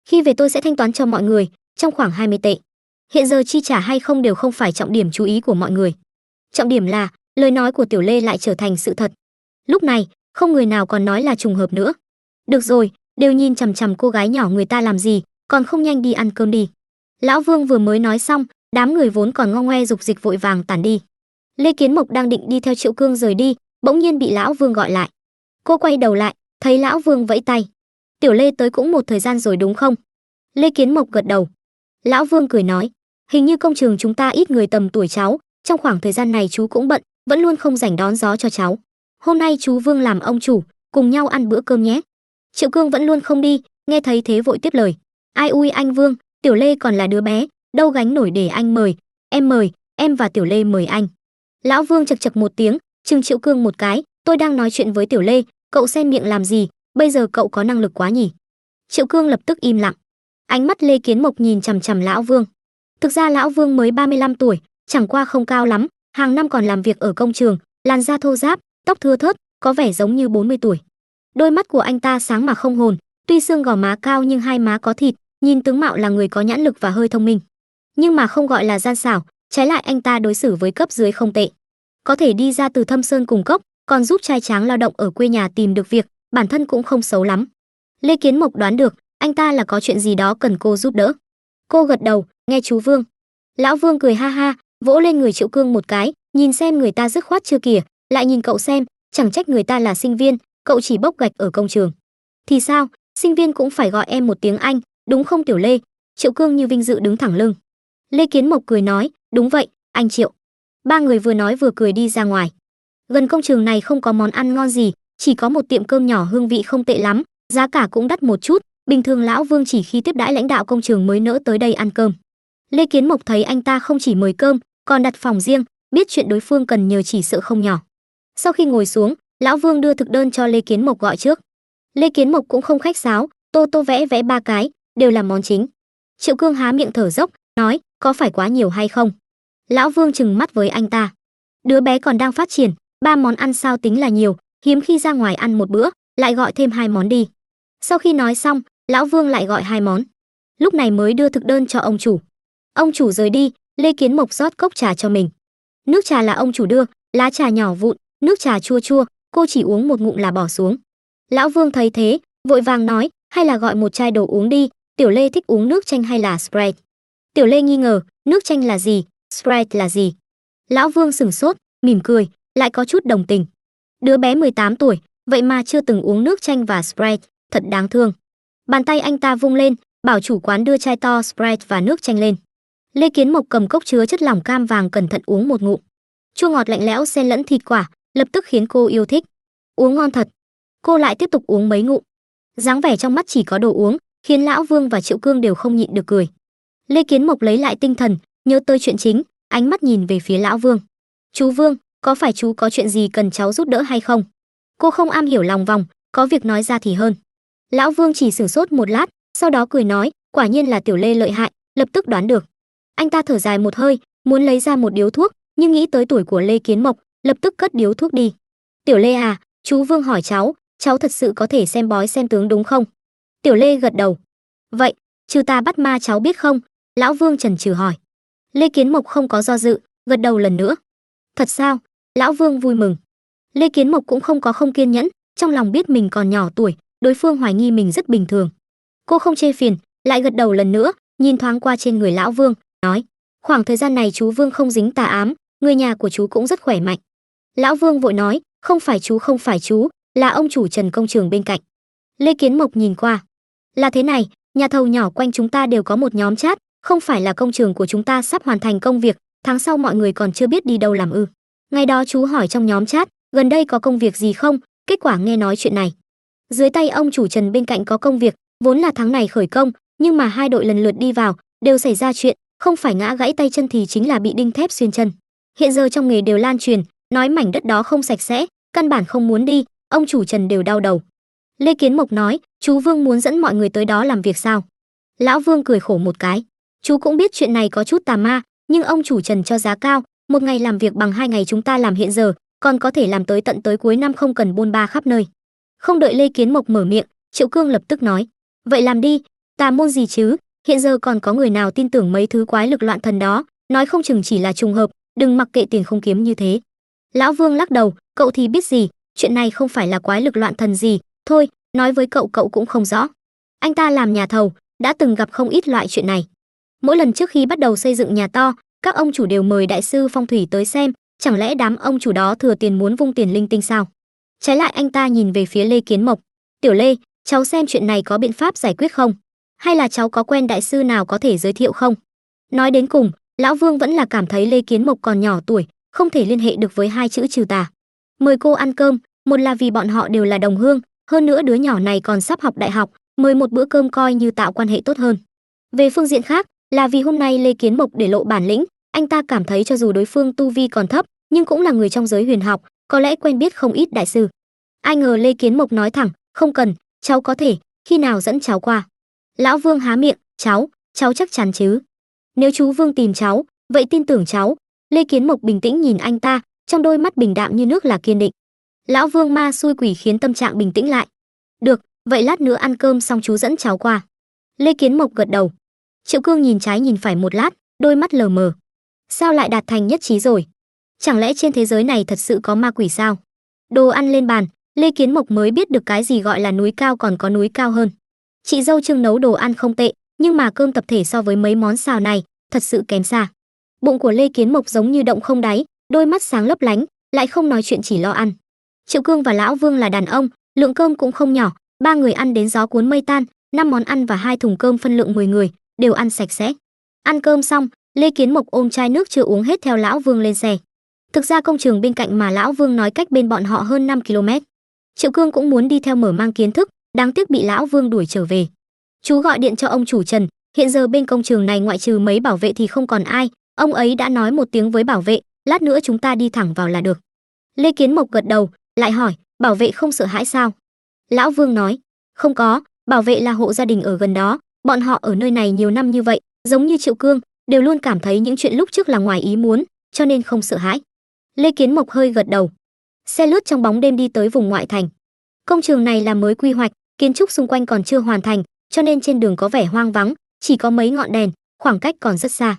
Khi về tôi sẽ thanh toán cho mọi người, trong khoảng 20 tệ. Hiện giờ chi trả hay không đều không phải trọng điểm chú ý của mọi người. Trọng điểm là, lời nói của Tiểu Lê lại trở thành sự thật. Lúc này, không người nào còn nói là trùng hợp nữa. Được rồi, đều nhìn chằm chằm cô gái nhỏ người ta làm gì, còn không nhanh đi ăn cơm đi. Lão Vương vừa mới nói xong, đám người vốn còn ngo ngoe dục dịch vội vàng tản đi. Lê Kiến Mộc đang định đi theo Triệu Cương rời đi, bỗng nhiên bị Lão Vương gọi lại. Cô quay đầu lại, thấy Lão Vương vẫy tay. Tiểu Lê tới cũng một thời gian rồi đúng không? Lê Kiến Mộc gật đầu. Lão Vương cười nói, hình như công trường chúng ta ít người tầm tuổi cháu, trong khoảng thời gian này chú cũng bận, vẫn luôn không rảnh đón gió cho cháu. Hôm nay chú Vương làm ông chủ, cùng nhau ăn bữa cơm nhé. Triệu Cương vẫn luôn không đi, nghe thấy thế vội tiếp lời. Ai ui anh Vương, Tiểu Lê còn là đứa bé, đâu gánh nổi để anh mời, em và Tiểu Lê mời anh. Lão Vương chật chật một tiếng, trừng Triệu Cương một cái, tôi đang nói chuyện với Tiểu Lê, cậu xen miệng làm gì, bây giờ cậu có năng lực quá nhỉ. Triệu Cương lập tức im lặng. Ánh mắt Lê Kiến Mộc nhìn chằm chằm Lão Vương. Thực ra Lão Vương mới 35 tuổi, chẳng qua không cao lắm, hàng năm còn làm việc ở công trường, làn da thô ráp, tóc thưa thớt, có vẻ giống như 40 tuổi. Đôi mắt của anh ta sáng mà không hồn, tuy xương gò má cao nhưng hai má có thịt, nhìn tướng mạo là người có nhãn lực và hơi thông minh. Nhưng mà không gọi là gian xảo, trái lại anh ta đối xử với cấp dưới không tệ. Có thể đi ra từ Thâm Sơn cùng cốc, còn giúp trai tráng lao động ở quê nhà tìm được việc, bản thân cũng không xấu lắm. Lê Kiến Mộc đoán được, anh ta là có chuyện gì đó cần cô giúp đỡ. Cô gật đầu, nghe chú Vương. Lão Vương cười ha ha, vỗ lên người Triệu Cương một cái, nhìn xem người ta dứt khoát chưa kìa, lại nhìn cậu xem, chẳng trách người ta là sinh viên, cậu chỉ bốc gạch ở công trường. Thì sao, sinh viên cũng phải gọi em một tiếng anh, đúng không Tiểu Lê? Triệu Cương như vinh dự đứng thẳng lưng. Lê Kiến Mộc cười nói, đúng vậy, anh Triệu. Ba người vừa nói vừa cười đi ra ngoài. Gần công trường này không có món ăn ngon gì, chỉ có một tiệm cơm nhỏ hương vị không tệ lắm, giá cả cũng đắt một chút, bình thường Lão Vương chỉ khi tiếp đãi lãnh đạo công trường mới nỡ tới đây ăn cơm. Lê Kiến Mộc thấy anh ta không chỉ mời cơm, còn đặt phòng riêng, biết chuyện đối phương cần nhờ chỉ sợ không nhỏ. Sau khi ngồi xuống, Lão Vương đưa thực đơn cho Lê Kiến Mộc gọi trước. Lê Kiến Mộc cũng không khách sáo, tô vẽ vẽ ba cái, đều là món chính. Triệu Cương há miệng thở dốc, nói, có phải quá nhiều hay không? Lão Vương trừng mắt với anh ta. Đứa bé còn đang phát triển, 3 món ăn sao tính là nhiều, hiếm khi ra ngoài ăn một bữa, lại gọi thêm 2 món đi. Sau khi nói xong, Lão Vương lại gọi 2 món. Lúc này mới đưa thực đơn cho ông chủ. Ông chủ rời đi, Lê Kiến Mộc rót cốc trà cho mình. Nước trà là ông chủ đưa, lá trà nhỏ vụn, nước trà chua chua, cô chỉ uống một ngụm là bỏ xuống. Lão Vương thấy thế, vội vàng nói, hay là gọi một chai đồ uống đi, Tiểu Lê thích uống nước chanh hay là Sprite? Tiểu Lê nghi ngờ, nước chanh là gì, Sprite là gì? Lão Vương sửng sốt, mỉm cười, lại có chút đồng tình. Đứa bé 18 tuổi, vậy mà chưa từng uống nước chanh và Sprite, thật đáng thương. Bàn tay anh ta vung lên, bảo chủ quán đưa chai to Sprite và nước chanh lên. Lê Kiến Mộc cầm cốc chứa chất lỏng cam vàng cẩn thận uống một ngụm. Chua ngọt lạnh lẽo xen lẫn thịt quả, lập tức khiến cô yêu thích. Uống ngon thật. Cô lại tiếp tục uống mấy ngụm. Dáng vẻ trong mắt chỉ có đồ uống, khiến Lão Vương và Triệu Cương đều không nhịn được cười. Lê Kiến Mộc lấy lại tinh thần, nhớ tới chuyện chính, ánh mắt nhìn về phía Lão Vương. Chú Vương, có phải chú có chuyện gì cần cháu giúp đỡ hay không? Cô không am hiểu lòng vòng, có việc nói ra thì hơn. Lão Vương chỉ sửng sốt một lát, sau đó cười nói, quả nhiên là Tiểu Lê lợi hại, lập tức đoán được. Anh ta thở dài một hơi, muốn lấy ra một điếu thuốc, nhưng nghĩ tới tuổi của Lê Kiến Mộc, lập tức cất điếu thuốc đi. Tiểu Lê à, chú Vương hỏi cháu thật sự có thể xem bói xem tướng đúng không? Tiểu Lê gật đầu. Vậy, trừ ta bắt ma cháu biết không? Lão Vương chần chừ hỏi. Lê Kiến Mộc không có do dự, gật đầu lần nữa. Thật sao? Lão Vương vui mừng. Lê Kiến Mộc cũng không có không kiên nhẫn, trong lòng biết mình còn nhỏ tuổi, đối phương hoài nghi mình rất bình thường. Cô không chê phiền, lại gật đầu lần nữa, nhìn thoáng qua trên người Lão Vương, nói, khoảng thời gian này chú Vương không dính tà ám, người nhà của chú cũng rất khỏe mạnh. Lão Vương vội nói, không phải chú, là ông chủ Trần công trường bên cạnh. Lê Kiến Mộc nhìn qua. Là thế này, nhà thầu nhỏ quanh chúng ta đều có một nhóm chat, không phải là công trường của chúng ta sắp hoàn thành công việc, tháng sau mọi người còn chưa biết đi đâu làm ư? Ngày đó chú hỏi trong nhóm chat, gần đây có công việc gì không? Kết quả nghe nói chuyện này. Dưới tay ông chủ Trần bên cạnh có công việc, vốn là tháng này khởi công, nhưng mà 2 đội lần lượt đi vào, đều xảy ra chuyện, không phải ngã gãy tay chân thì chính là bị đinh thép xuyên chân. Hiện giờ trong nghề đều lan truyền, nói mảnh đất đó không sạch sẽ, căn bản không muốn đi, ông chủ Trần đều đau đầu. Lê Kiến Mộc nói, chú Vương muốn dẫn mọi người tới đó làm việc sao? Lão Vương cười khổ một cái. Chú cũng biết chuyện này có chút tà ma, nhưng ông chủ Trần cho giá cao, một ngày làm việc bằng 2 ngày chúng ta làm hiện giờ, còn có thể làm tới tận tới cuối năm không cần bôn ba khắp nơi. Không đợi Lê Kiến Mộc mở miệng, Triệu Cương lập tức nói, vậy làm đi, Tà môn gì chứ, hiện giờ còn có người nào tin tưởng mấy thứ quái lực loạn thần đó, nói không chừng chỉ là trùng hợp, đừng mặc kệ tiền không kiếm như thế. Lão Vương lắc đầu, cậu thì biết gì, chuyện này không phải là quái lực loạn thần gì, thôi, nói với cậu cậu cũng không rõ. Anh ta làm nhà thầu, đã từng gặp không ít loại chuyện này. Mỗi lần trước khi bắt đầu xây dựng nhà to, các ông chủ đều mời đại sư phong thủy tới xem, chẳng lẽ đám ông chủ đó thừa tiền muốn vung tiền linh tinh sao? Trái lại anh ta nhìn về phía Lê Kiến Mộc, "Tiểu Lê, cháu xem chuyện này có biện pháp giải quyết không? Hay là cháu có quen đại sư nào có thể giới thiệu không?" Nói đến cùng, lão Vương vẫn là cảm thấy Lê Kiến Mộc còn nhỏ tuổi, không thể liên hệ được với hai chữ trừ tà. Mời cô ăn cơm, một là vì bọn họ đều là đồng hương, hơn nữa đứa nhỏ này còn sắp học đại học, mời một bữa cơm coi như tạo quan hệ tốt hơn. Về phương diện khác, là vì hôm nay Lê Kiến Mộc để lộ bản lĩnh, anh ta cảm thấy cho dù đối phương tu vi còn thấp, nhưng cũng là người trong giới huyền học, có lẽ quen biết không ít đại sư. Ai ngờ Lê Kiến Mộc nói thẳng, "Không cần, cháu có thể, khi nào dẫn cháu qua?" Lão Vương há miệng, cháu chắc chắn chứ? Nếu chú Vương tìm cháu, vậy tin tưởng cháu." Lê Kiến Mộc bình tĩnh nhìn anh ta, trong đôi mắt bình đạm như nước là kiên định. Lão Vương ma xui quỷ khiến tâm trạng bình tĩnh lại. "Được, vậy lát nữa ăn cơm xong chú dẫn cháu qua." Lê Kiến Mộc gật đầu. Triệu Cương nhìn trái nhìn phải một lát, đôi mắt lờ mờ. Sao lại đạt thành nhất trí rồi? Chẳng lẽ trên thế giới này thật sự có ma quỷ sao? Đồ ăn lên bàn, Lê Kiến Mộc mới biết được cái gì gọi là núi cao còn có núi cao hơn. Chị dâu Trương nấu đồ ăn không tệ, nhưng mà cơm tập thể so với mấy món xào này, thật sự kém xa. Bụng của Lê Kiến Mộc giống như động không đáy, đôi mắt sáng lấp lánh, lại không nói chuyện chỉ lo ăn. Triệu Cương và Lão Vương là đàn ông, lượng cơm cũng không nhỏ, ba người ăn đến gió cuốn mây tan, 5 món ăn và 2 thùng cơm phân lượng 10 người, đều ăn sạch sẽ. Ăn cơm xong, Lê Kiến Mộc ôm chai nước chưa uống hết theo Lão Vương lên xe. Thực ra công trường bên cạnh mà Lão Vương nói cách bên bọn họ hơn 5 km. Triệu Cương cũng muốn đi theo mở mang kiến thức, đáng tiếc bị Lão Vương đuổi trở về. Chú gọi điện cho ông chủ Trần, hiện giờ bên công trường này ngoại trừ mấy bảo vệ thì không còn ai, ông ấy đã nói một tiếng với bảo vệ, lát nữa chúng ta đi thẳng vào là được. Lê Kiến Mộc gật đầu, lại hỏi, bảo vệ không sợ hãi sao? Lão Vương nói, không có, bảo vệ là hộ gia đình ở gần đó, bọn họ ở nơi này nhiều năm như vậy, giống như Triệu Cương, đều luôn cảm thấy những chuyện lúc trước là ngoài ý muốn, cho nên không sợ hãi. Lê Kiến Mộc hơi gật đầu. Xe lướt trong bóng đêm đi tới vùng ngoại thành. Công trường này là mới quy hoạch, kiến trúc xung quanh còn chưa hoàn thành, cho nên trên đường có vẻ hoang vắng, chỉ có mấy ngọn đèn, khoảng cách còn rất xa.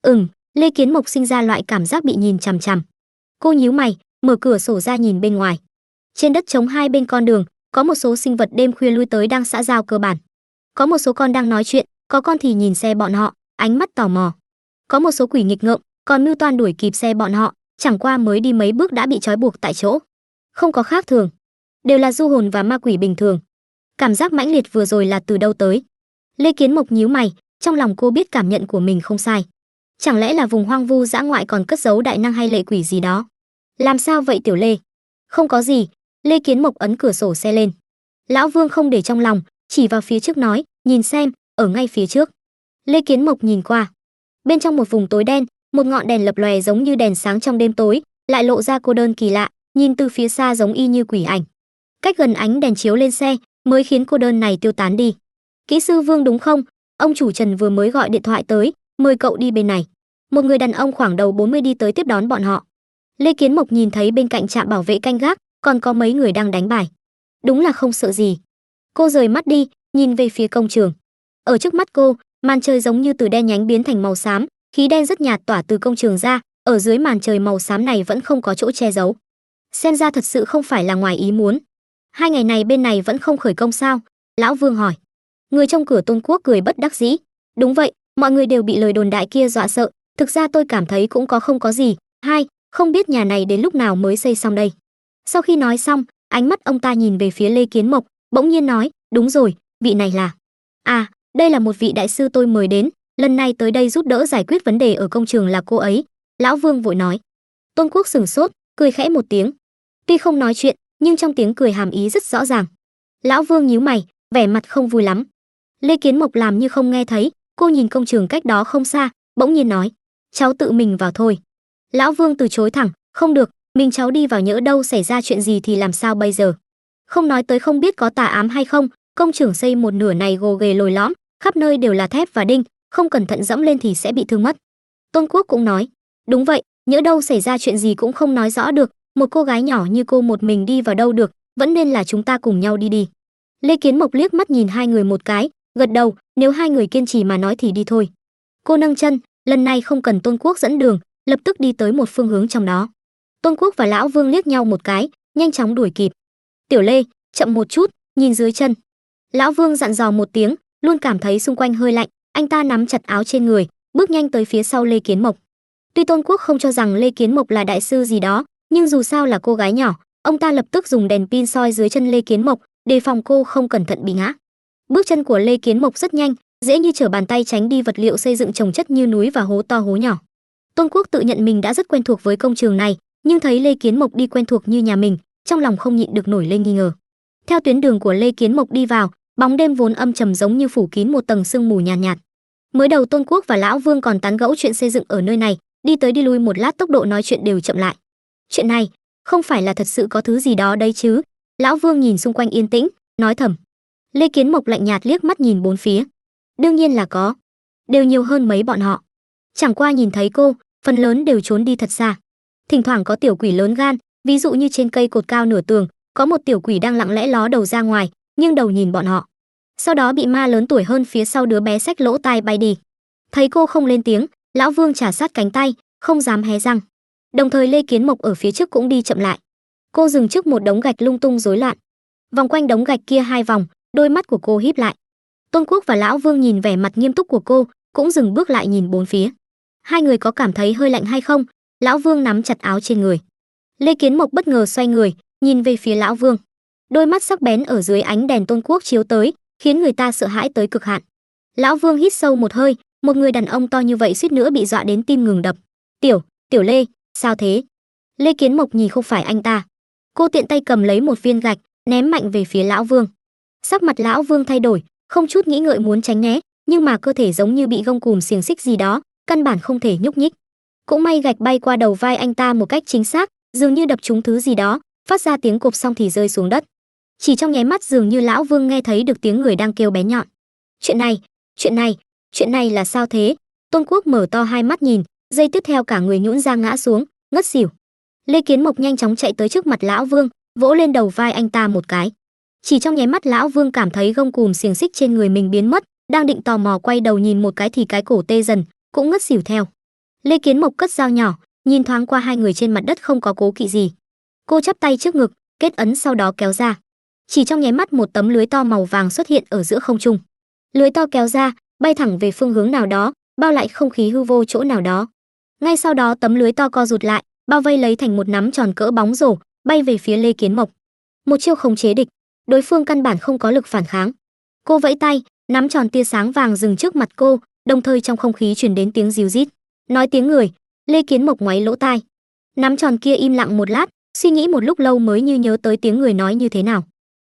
Lê Kiến Mộc sinh ra loại cảm giác bị nhìn chằm chằm. Cô nhíu mày, mở cửa sổ ra nhìn bên ngoài. Trên đất trống hai bên con đường, có một số sinh vật đêm khuya lui tới đang xã giao cơ bản. Có một số con đang nói chuyện, có con thì nhìn xe bọn họ, ánh mắt tò mò. Có một số quỷ nghịch ngợm, còn mưu toan đuổi kịp xe bọn họ, chẳng qua mới đi mấy bước đã bị trói buộc tại chỗ. Không có khác thường, đều là du hồn và ma quỷ bình thường. Cảm giác mãnh liệt vừa rồi là từ đâu tới? Lê Kiến Mộc nhíu mày, trong lòng cô biết cảm nhận của mình không sai. Chẳng lẽ là vùng hoang vu dã ngoại còn cất giấu đại năng hay lệ quỷ gì đó? Làm sao vậy Tiểu Lê? Không có gì. Lê Kiến Mộc ấn cửa sổ xe lên. Lão Vương không để trong lòng, chỉ vào phía trước nói, nhìn xem, ở ngay phía trước. Lê Kiến Mộc nhìn qua. Bên trong một vùng tối đen, một ngọn đèn lập lòe giống như đèn sáng trong đêm tối, lại lộ ra cô đơn kỳ lạ, nhìn từ phía xa giống y như quỷ ảnh. Cách gần ánh đèn chiếu lên xe, mới khiến cô đơn này tiêu tán đi. Kỹ sư Vương đúng không? Ông chủ Trần vừa mới gọi điện thoại tới, mời cậu đi bên này. Một người đàn ông khoảng đầu 40 đi tới tiếp đón bọn họ. Lê Kiến Mộc nhìn thấy bên cạnh trạm bảo vệ canh gác, còn có mấy người đang đánh bài. Đúng là không sợ gì. Cô rời mắt đi, nhìn về phía công trường. Ở trước mắt cô, màn trời giống như từ đen nhánh biến thành màu xám, khí đen rất nhạt tỏa từ công trường ra, ở dưới màn trời màu xám này vẫn không có chỗ che giấu. Xem ra thật sự không phải là ngoài ý muốn. 2 ngày này bên này vẫn không khởi công sao? Lão Vương hỏi. Người trong cửa Tôn Quốc cười bất đắc dĩ. Đúng vậy, mọi người đều bị lời đồn đại kia dọa sợ, thực ra tôi cảm thấy cũng không có gì. Không biết nhà này đến lúc nào mới xây xong đây. Sau khi nói xong, ánh mắt ông ta nhìn về phía Lê Kiến Mộc, bỗng nhiên nói, đúng rồi, vị này là... đây là một vị đại sư tôi mời đến, lần này tới đây giúp đỡ giải quyết vấn đề ở công trường là cô ấy. Lão Vương vội nói. Tôn Quốc sửng sốt, cười khẽ một tiếng. Tuy không nói chuyện, nhưng trong tiếng cười hàm ý rất rõ ràng. Lão Vương nhíu mày, vẻ mặt không vui lắm. Lê Kiến Mộc làm như không nghe thấy, cô nhìn công trường cách đó không xa, bỗng nhiên nói, cháu tự mình vào thôi. Lão Vương từ chối thẳng, không được, mình cháu đi vào nhỡ đâu xảy ra chuyện gì thì làm sao bây giờ? Không nói tới không biết có tà ám hay không, công trường xây một nửa này gồ ghề lồi lõm, khắp nơi đều là thép và đinh, không cẩn thận dẫm lên thì sẽ bị thương mất. Tôn Quốc cũng nói, đúng vậy, nhỡ đâu xảy ra chuyện gì cũng không nói rõ được, một cô gái nhỏ như cô một mình đi vào đâu được, vẫn nên là chúng ta cùng nhau đi đi. Lê Kiến Mộc liếc mắt nhìn hai người một cái, gật đầu, nếu hai người kiên trì mà nói thì đi thôi. Cô nâng chân, lần này không cần Tôn Quốc dẫn đường, lập tức đi tới một phương hướng trong đó. Tôn Quốc và Lão Vương liếc nhau một cái, nhanh chóng đuổi kịp. Tiểu Lê, chậm một chút, nhìn dưới chân. Lão Vương dặn dò một tiếng, luôn cảm thấy xung quanh hơi lạnh, anh ta nắm chặt áo trên người, bước nhanh tới phía sau Lê Kiến Mộc. Tuy Tôn Quốc không cho rằng Lê Kiến Mộc là đại sư gì đó, nhưng dù sao là cô gái nhỏ, ông ta lập tức dùng đèn pin soi dưới chân Lê Kiến Mộc, đề phòng cô không cẩn thận bị ngã. Bước chân của Lê Kiến Mộc rất nhanh, dễ như trở bàn tay tránh đi vật liệu xây dựng chồng chất như núi và hố to hố nhỏ. Tôn Quốc tự nhận mình đã rất quen thuộc với công trường này, nhưng thấy Lê Kiến Mộc đi quen thuộc như nhà mình, trong lòng không nhịn được nổi lên nghi ngờ. Theo tuyến đường của Lê Kiến Mộc đi vào, bóng đêm vốn âm trầm giống như phủ kín một tầng sương mù nhàn nhạt. Mới đầu Tôn Quốc và Lão Vương còn tán gẫu chuyện xây dựng ở nơi này, đi tới đi lui một lát tốc độ nói chuyện đều chậm lại. Chuyện này, không phải là thật sự có thứ gì đó đấy chứ? Lão Vương nhìn xung quanh yên tĩnh, nói thầm. Lê Kiến Mộc lạnh nhạt liếc mắt nhìn bốn phía. Đương nhiên là có, đều nhiều hơn mấy bọn họ. Chẳng qua nhìn thấy cô, phần lớn đều trốn đi thật xa. Thỉnh thoảng có tiểu quỷ lớn gan, ví dụ như trên cây cột cao nửa tường, có một tiểu quỷ đang lặng lẽ ló đầu ra ngoài, nghiêng đầu nhìn bọn họ. Sau đó bị ma lớn tuổi hơn phía sau đứa bé xách lỗ tai bay đi. Thấy cô không lên tiếng, Lão Vương chà sát cánh tay, không dám hé răng. Đồng thời Lê Kiến Mộc ở phía trước cũng đi chậm lại. Cô dừng trước một đống gạch lung tung rối loạn. Vòng quanh đống gạch kia 2 vòng, đôi mắt của cô híp lại. Tôn Quốc và Lão Vương nhìn vẻ mặt nghiêm túc của cô, cũng dừng bước lại nhìn bốn phía. Hai người có cảm thấy hơi lạnh hay không? Lão Vương nắm chặt áo trên người. Lê Kiến Mộc bất ngờ xoay người, nhìn về phía Lão Vương. Đôi mắt sắc bén ở dưới ánh đèn Tôn Quốc chiếu tới, khiến người ta sợ hãi tới cực hạn. Lão Vương hít sâu một hơi, một người đàn ông to như vậy suýt nữa bị dọa đến tim ngừng đập. Tiểu Lê, sao thế? Lê Kiến Mộc nhìn không phải anh ta. Cô tiện tay cầm lấy một viên gạch, ném mạnh về phía Lão Vương. Sắc mặt Lão Vương thay đổi, không chút nghĩ ngợi muốn tránh né, nhưng mà cơ thể giống như bị gông cùm xiềng xích gì đó, căn bản không thể nhúc nhích. Cũng may gạch bay qua đầu vai anh ta một cách chính xác, dường như đập trúng thứ gì đó, phát ra tiếng cộp xong thì rơi xuống đất. Chỉ trong nháy mắt dường như Lão Vương nghe thấy được tiếng người đang kêu bé nhọn. Chuyện này là sao thế? Tôn Quốc mở to hai mắt nhìn, giây tiếp theo cả người nhũn ra ngã xuống, ngất xỉu. Lê Kiến Mộc nhanh chóng chạy tới trước mặt Lão Vương, vỗ lên đầu vai anh ta một cái. Chỉ trong nháy mắt Lão Vương cảm thấy gông cùm xiềng xích trên người mình biến mất, đang định tò mò quay đầu nhìn một cái thì cái cổ tê dần, cũng ngất xỉu theo. Lê Kiến Mộc cất dao nhỏ, nhìn thoáng qua hai người trên mặt đất không có cố kỵ gì. Cô chắp tay trước ngực, kết ấn sau đó kéo ra. Chỉ trong nháy mắt một tấm lưới to màu vàng xuất hiện ở giữa không trung. Lưới to kéo ra, bay thẳng về phương hướng nào đó, bao lại không khí hư vô chỗ nào đó. Ngay sau đó tấm lưới to co rụt lại, bao vây lấy thành một nắm tròn cỡ bóng rổ, bay về phía Lê Kiến Mộc. Một chiêu khống chế địch, đối phương căn bản không có lực phản kháng. Cô vẫy tay, nắm tròn tia sáng vàng dừng trước mặt cô, đồng thời trong không khí truyền đến tiếng ríu rít. Nói tiếng người, Lê Kiến Mộc ngoáy lỗ tai. Nắm tròn kia im lặng một lát, suy nghĩ một lúc lâu mới như nhớ tới tiếng người nói như thế nào.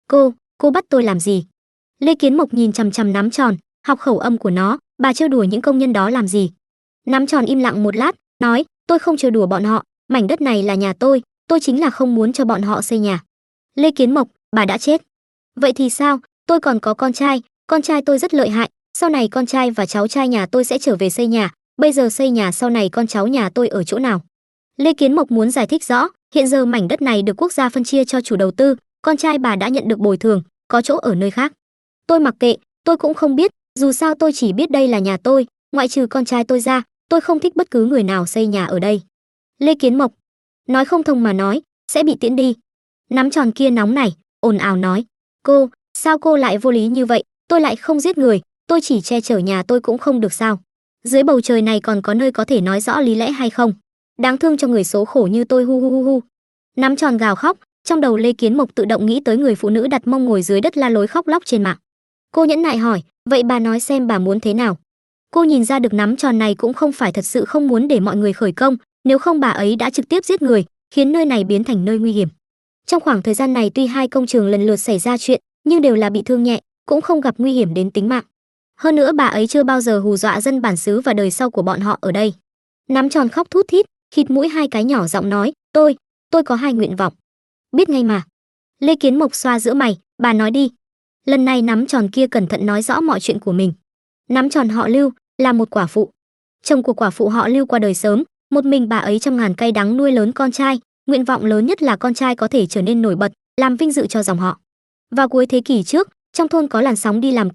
Cô bắt tôi làm gì? Lê Kiến Mộc nhìn chằm chằm nắm tròn, học khẩu âm của nó, bà trêu đùa những công nhân đó làm gì? Nắm tròn im lặng một lát, nói, tôi không trêu đùa bọn họ, mảnh đất này là nhà tôi chính là không muốn cho bọn họ xây nhà. Lê Kiến Mộc, bà đã chết. Vậy thì sao? Tôi còn có con trai tôi rất lợi hại, sau này con trai và cháu trai nhà tôi sẽ trở về xây nhà, bây giờ xây nhà sau này con cháu nhà tôi ở chỗ nào? Lê Kiến Mộc muốn giải thích rõ, hiện giờ mảnh đất này được quốc gia phân chia cho chủ đầu tư, con trai bà đã nhận được bồi thường, có chỗ ở nơi khác. Tôi mặc kệ, tôi cũng không biết, dù sao tôi chỉ biết đây là nhà tôi, ngoại trừ con trai tôi ra, tôi không thích bất cứ người nào xây nhà ở đây. Lê Kiến Mộc, nói không thông mà nói, sẽ bị tiễn đi. Nắm tròn kia nóng này, ồn ào nói, sao cô lại vô lý như vậy, tôi lại không giết người, tôi chỉ che chở nhà tôi cũng không được sao? Dưới bầu trời này còn có nơi có thể nói rõ lý lẽ hay không? Đáng thương cho người số khổ như tôi, hu hu hu hu. Nắm tròn gào khóc, trong đầu Lê Kiến Mộc tự động nghĩ tới người phụ nữ đặt mông ngồi dưới đất la lối khóc lóc trên mạng. Cô nhẫn nại hỏi, vậy bà nói xem bà muốn thế nào? Cô nhìn ra được nắm tròn này cũng không phải thật sự không muốn để mọi người khởi công, nếu không bà ấy đã trực tiếp giết người, khiến nơi này biến thành nơi nguy hiểm. Trong khoảng thời gian này tuy hai công trường lần lượt xảy ra chuyện, nhưng đều là bị thương nhẹ, cũng không gặp nguy hiểm đến tính mạng. Hơn nữa bà ấy chưa bao giờ hù dọa dân bản xứ và đời sau của bọn họ ở đây. Nắm tròn khóc thút thít, khịt mũi hai cái nhỏ giọng nói, tôi có hai nguyện vọng. Biết ngay mà. Lê Kiến Mộc xoa giữa mày, bà nói đi. Lần này nắm tròn kia cẩn thận nói rõ mọi chuyện của mình. Nắm tròn họ Lưu, là một quả phụ. Chồng của quả phụ họ Lưu qua đời sớm, một mình bà ấy trăm ngàn cay đắng nuôi lớn con trai, nguyện vọng lớn nhất là con trai có thể trở nên nổi bật, làm vinh dự cho dòng họ. Vào cuối thế kỷ trước, trong thôn có làn sóng đi làm công,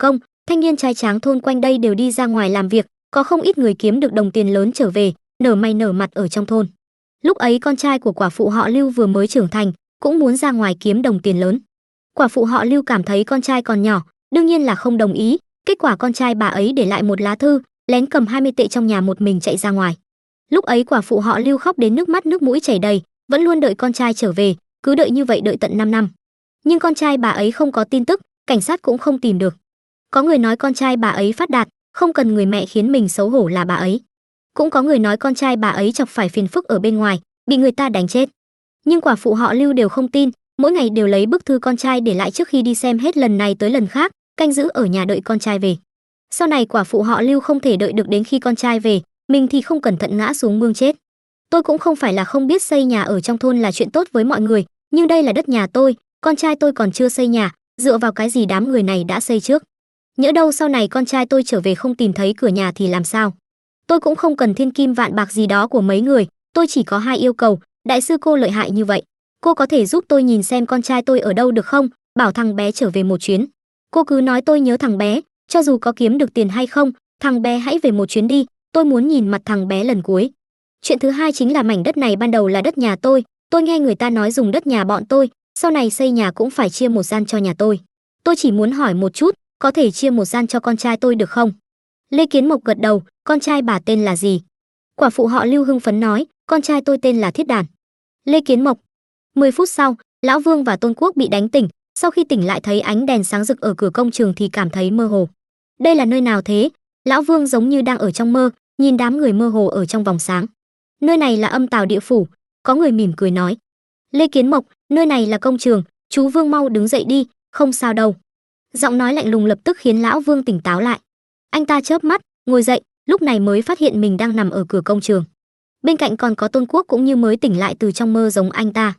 Thanh niên trai tráng thôn quanh đây đều đi ra ngoài làm việc, có không ít người kiếm được đồng tiền lớn trở về, nở mày nở mặt ở trong thôn. Lúc ấy con trai của quả phụ họ Lưu vừa mới trưởng thành, cũng muốn ra ngoài kiếm đồng tiền lớn. Quả phụ họ Lưu cảm thấy con trai còn nhỏ, đương nhiên là không đồng ý. Kết quả con trai bà ấy để lại một lá thư, lén cầm 20 tệ trong nhà một mình chạy ra ngoài. Lúc ấy quả phụ họ Lưu khóc đến nước mắt nước mũi chảy đầy, vẫn luôn đợi con trai trở về, cứ đợi như vậy đợi tận 5 năm. Nhưng con trai bà ấy không có tin tức, cảnh sát cũng không tìm được. Có người nói con trai bà ấy phát đạt, không cần người mẹ khiến mình xấu hổ là bà ấy. Cũng có người nói con trai bà ấy chọc phải phiền phức ở bên ngoài, bị người ta đánh chết. Nhưng quả phụ họ Lưu đều không tin, mỗi ngày đều lấy bức thư con trai để lại trước khi đi xem hết lần này tới lần khác, canh giữ ở nhà đợi con trai về. Sau này quả phụ họ Lưu không thể đợi được đến khi con trai về, mình thì không cẩn thận ngã xuống mương chết. Tôi cũng không phải là không biết xây nhà ở trong thôn là chuyện tốt với mọi người, nhưng đây là đất nhà tôi, con trai tôi còn chưa xây nhà, dựa vào cái gì đám người này đã xây trước. Nhỡ đâu sau này con trai tôi trở về không tìm thấy cửa nhà thì làm sao? Tôi cũng không cần thiên kim vạn bạc gì đó của mấy người, tôi chỉ có 2 yêu cầu. Đại sư cô lợi hại như vậy, cô có thể giúp tôi nhìn xem con trai tôi ở đâu được không, bảo thằng bé trở về một chuyến. Cô cứ nói tôi nhớ thằng bé, cho dù có kiếm được tiền hay không, thằng bé hãy về một chuyến đi, tôi muốn nhìn mặt thằng bé lần cuối. Chuyện thứ hai chính là mảnh đất này ban đầu là đất nhà tôi nghe người ta nói dùng đất nhà bọn tôi, sau này xây nhà cũng phải chia một gian cho nhà tôi. Tôi chỉ muốn hỏi một chút, có thể chia một gian cho con trai tôi được không? Lê Kiến Mộc gật đầu, con trai bà tên là gì? Quả phụ họ Lưu hưng phấn nói, con trai tôi tên là Thiết Đàn. Lê Kiến Mộc. 10 phút sau, Lão Vương và Tôn Quốc bị đánh tỉnh, sau khi tỉnh lại thấy ánh đèn sáng rực ở cửa công trường thì cảm thấy mơ hồ. Đây là nơi nào thế? Lão Vương giống như đang ở trong mơ, nhìn đám người mơ hồ ở trong vòng sáng. Nơi này là Âm Tào địa phủ, có người mỉm cười nói. Lê Kiến Mộc, nơi này là công trường, chú Vương mau đứng dậy đi, không sao đâu. Giọng nói lạnh lùng lập tức khiến Lão Vương tỉnh táo lại. Anh ta chớp mắt, ngồi dậy, lúc này mới phát hiện mình đang nằm ở cửa công trường. Bên cạnh còn có Tôn Quốc cũng như mới tỉnh lại từ trong mơ giống anh ta.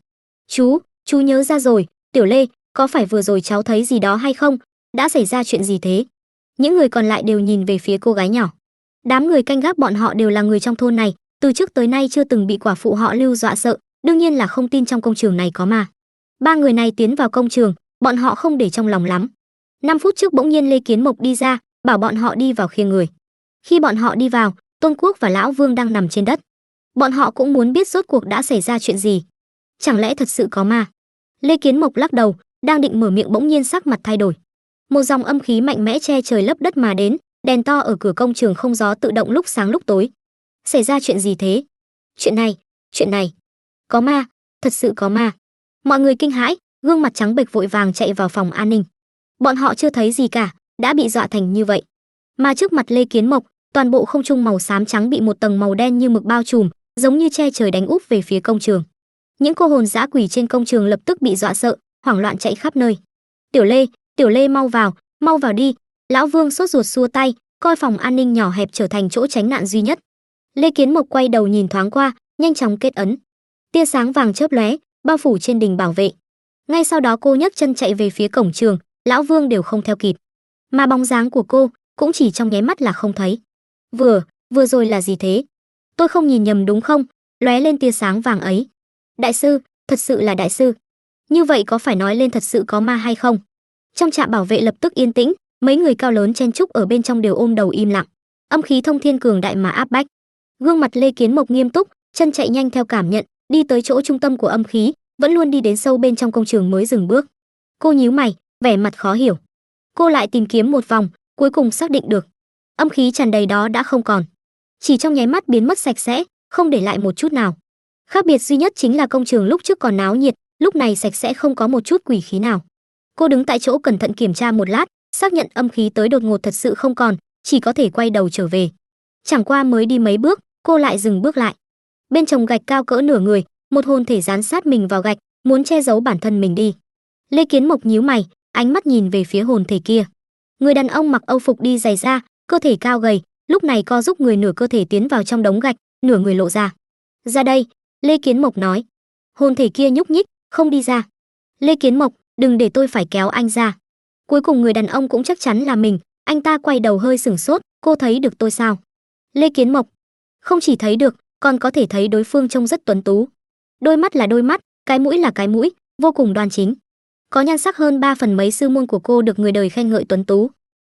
Chú nhớ ra rồi, Tiểu Lê, có phải vừa rồi cháu thấy gì đó hay không? Đã xảy ra chuyện gì thế? Những người còn lại đều nhìn về phía cô gái nhỏ. Đám người canh gác bọn họ đều là người trong thôn này, từ trước tới nay chưa từng bị quả phụ họ Lưu dọa sợ, đương nhiên là không tin trong công trường này có ma. 3 người này tiến vào công trường, bọn họ không để trong lòng lắm. 5 phút trước bỗng nhiên Lê Kiến Mộc đi ra, bảo bọn họ đi vào khiêng người. Khi bọn họ đi vào, Tôn Quốc và Lão Vương đang nằm trên đất. Bọn họ cũng muốn biết rốt cuộc đã xảy ra chuyện gì. Chẳng lẽ thật sự có ma? Lê Kiến Mộc lắc đầu, đang định mở miệng bỗng nhiên sắc mặt thay đổi. Một dòng âm khí mạnh mẽ che trời lấp đất mà đến, đèn to ở cửa công trường không gió tự động lúc sáng lúc tối. Xảy ra chuyện gì thế? Chuyện này. Có ma, thật sự có ma. Mọi người kinh hãi, gương mặt trắng bệch vội vàng chạy vào phòng an ninh. Bọn họ chưa thấy gì cả, đã bị dọa thành như vậy. Mà trước mặt Lê Kiến Mộc, toàn bộ không trung màu xám trắng bị một tầng màu đen như mực bao trùm, giống như che trời đánh úp về phía công trường. Những cô hồn dã quỷ trên công trường lập tức bị dọa sợ, hoảng loạn chạy khắp nơi. Tiểu Lê mau vào đi. Lão Vương sốt ruột xua tay, coi phòng an ninh nhỏ hẹp trở thành chỗ tránh nạn duy nhất. Lê Kiến Mộc quay đầu nhìn thoáng qua, nhanh chóng kết ấn. Tia sáng vàng chớp lóe, bao phủ trên đình bảo vệ. Ngay sau đó cô nhấc chân chạy về phía cổng trường, Lão Vương đều không theo kịp. Mà bóng dáng của cô cũng chỉ trong nháy mắt là không thấy. Vừa rồi là gì thế? Tôi không nhìn nhầm đúng không? Lóe lên tia sáng vàng ấy. Đại sư, thật sự là đại sư. Như vậy có phải nói lên thật sự có ma hay không? Trong trạm bảo vệ lập tức yên tĩnh, mấy người cao lớn chen chúc ở bên trong đều ôm đầu im lặng. Âm khí thông thiên cường đại mà áp bách. Gương mặt Lê Kiến Mộc nghiêm túc, chân chạy nhanh theo cảm nhận, đi tới chỗ trung tâm của âm khí, vẫn luôn đi đến sâu bên trong công trường mới dừng bước. Cô nhíu mày, vẻ mặt khó hiểu. Cô lại tìm kiếm một vòng, cuối cùng xác định được. Âm khí tràn đầy đó đã không còn. Chỉ trong nháy mắt biến mất sạch sẽ, không để lại một chút nào. Khác biệt duy nhất chính là công trường lúc trước còn náo nhiệt, lúc này sạch sẽ không có một chút quỷ khí nào. Cô đứng tại chỗ cẩn thận kiểm tra một lát, xác nhận âm khí tới đột ngột thật sự không còn, chỉ có thể quay đầu trở về. Chẳng qua mới đi mấy bước, cô lại dừng bước lại. Bên chồng gạch cao cỡ nửa người, một hồn thể dán sát mình vào gạch, muốn che giấu bản thân mình đi. Lê Kiến Mộc nhíu mày, ánh mắt nhìn về phía hồn thể kia. Người đàn ông mặc âu phục đi giày da, cơ thể cao gầy, lúc này co giúp người nửa cơ thể tiến vào trong đống gạch, nửa người lộ ra. Ra đây, Lê Kiến Mộc nói. Hồn thể kia nhúc nhích, không đi ra. Lê Kiến Mộc, đừng để tôi phải kéo anh ra. Cuối cùng người đàn ông cũng chắc chắn là mình, anh ta quay đầu hơi sửng sốt, cô thấy được tôi sao? Lê Kiến Mộc, không chỉ thấy được, còn có thể thấy đối phương trông rất tuấn tú. Đôi mắt là đôi mắt, cái mũi là cái mũi, vô cùng đoan chính. Có nhan sắc hơn 3 phần mấy sư môn của cô được người đời khen ngợi tuấn tú.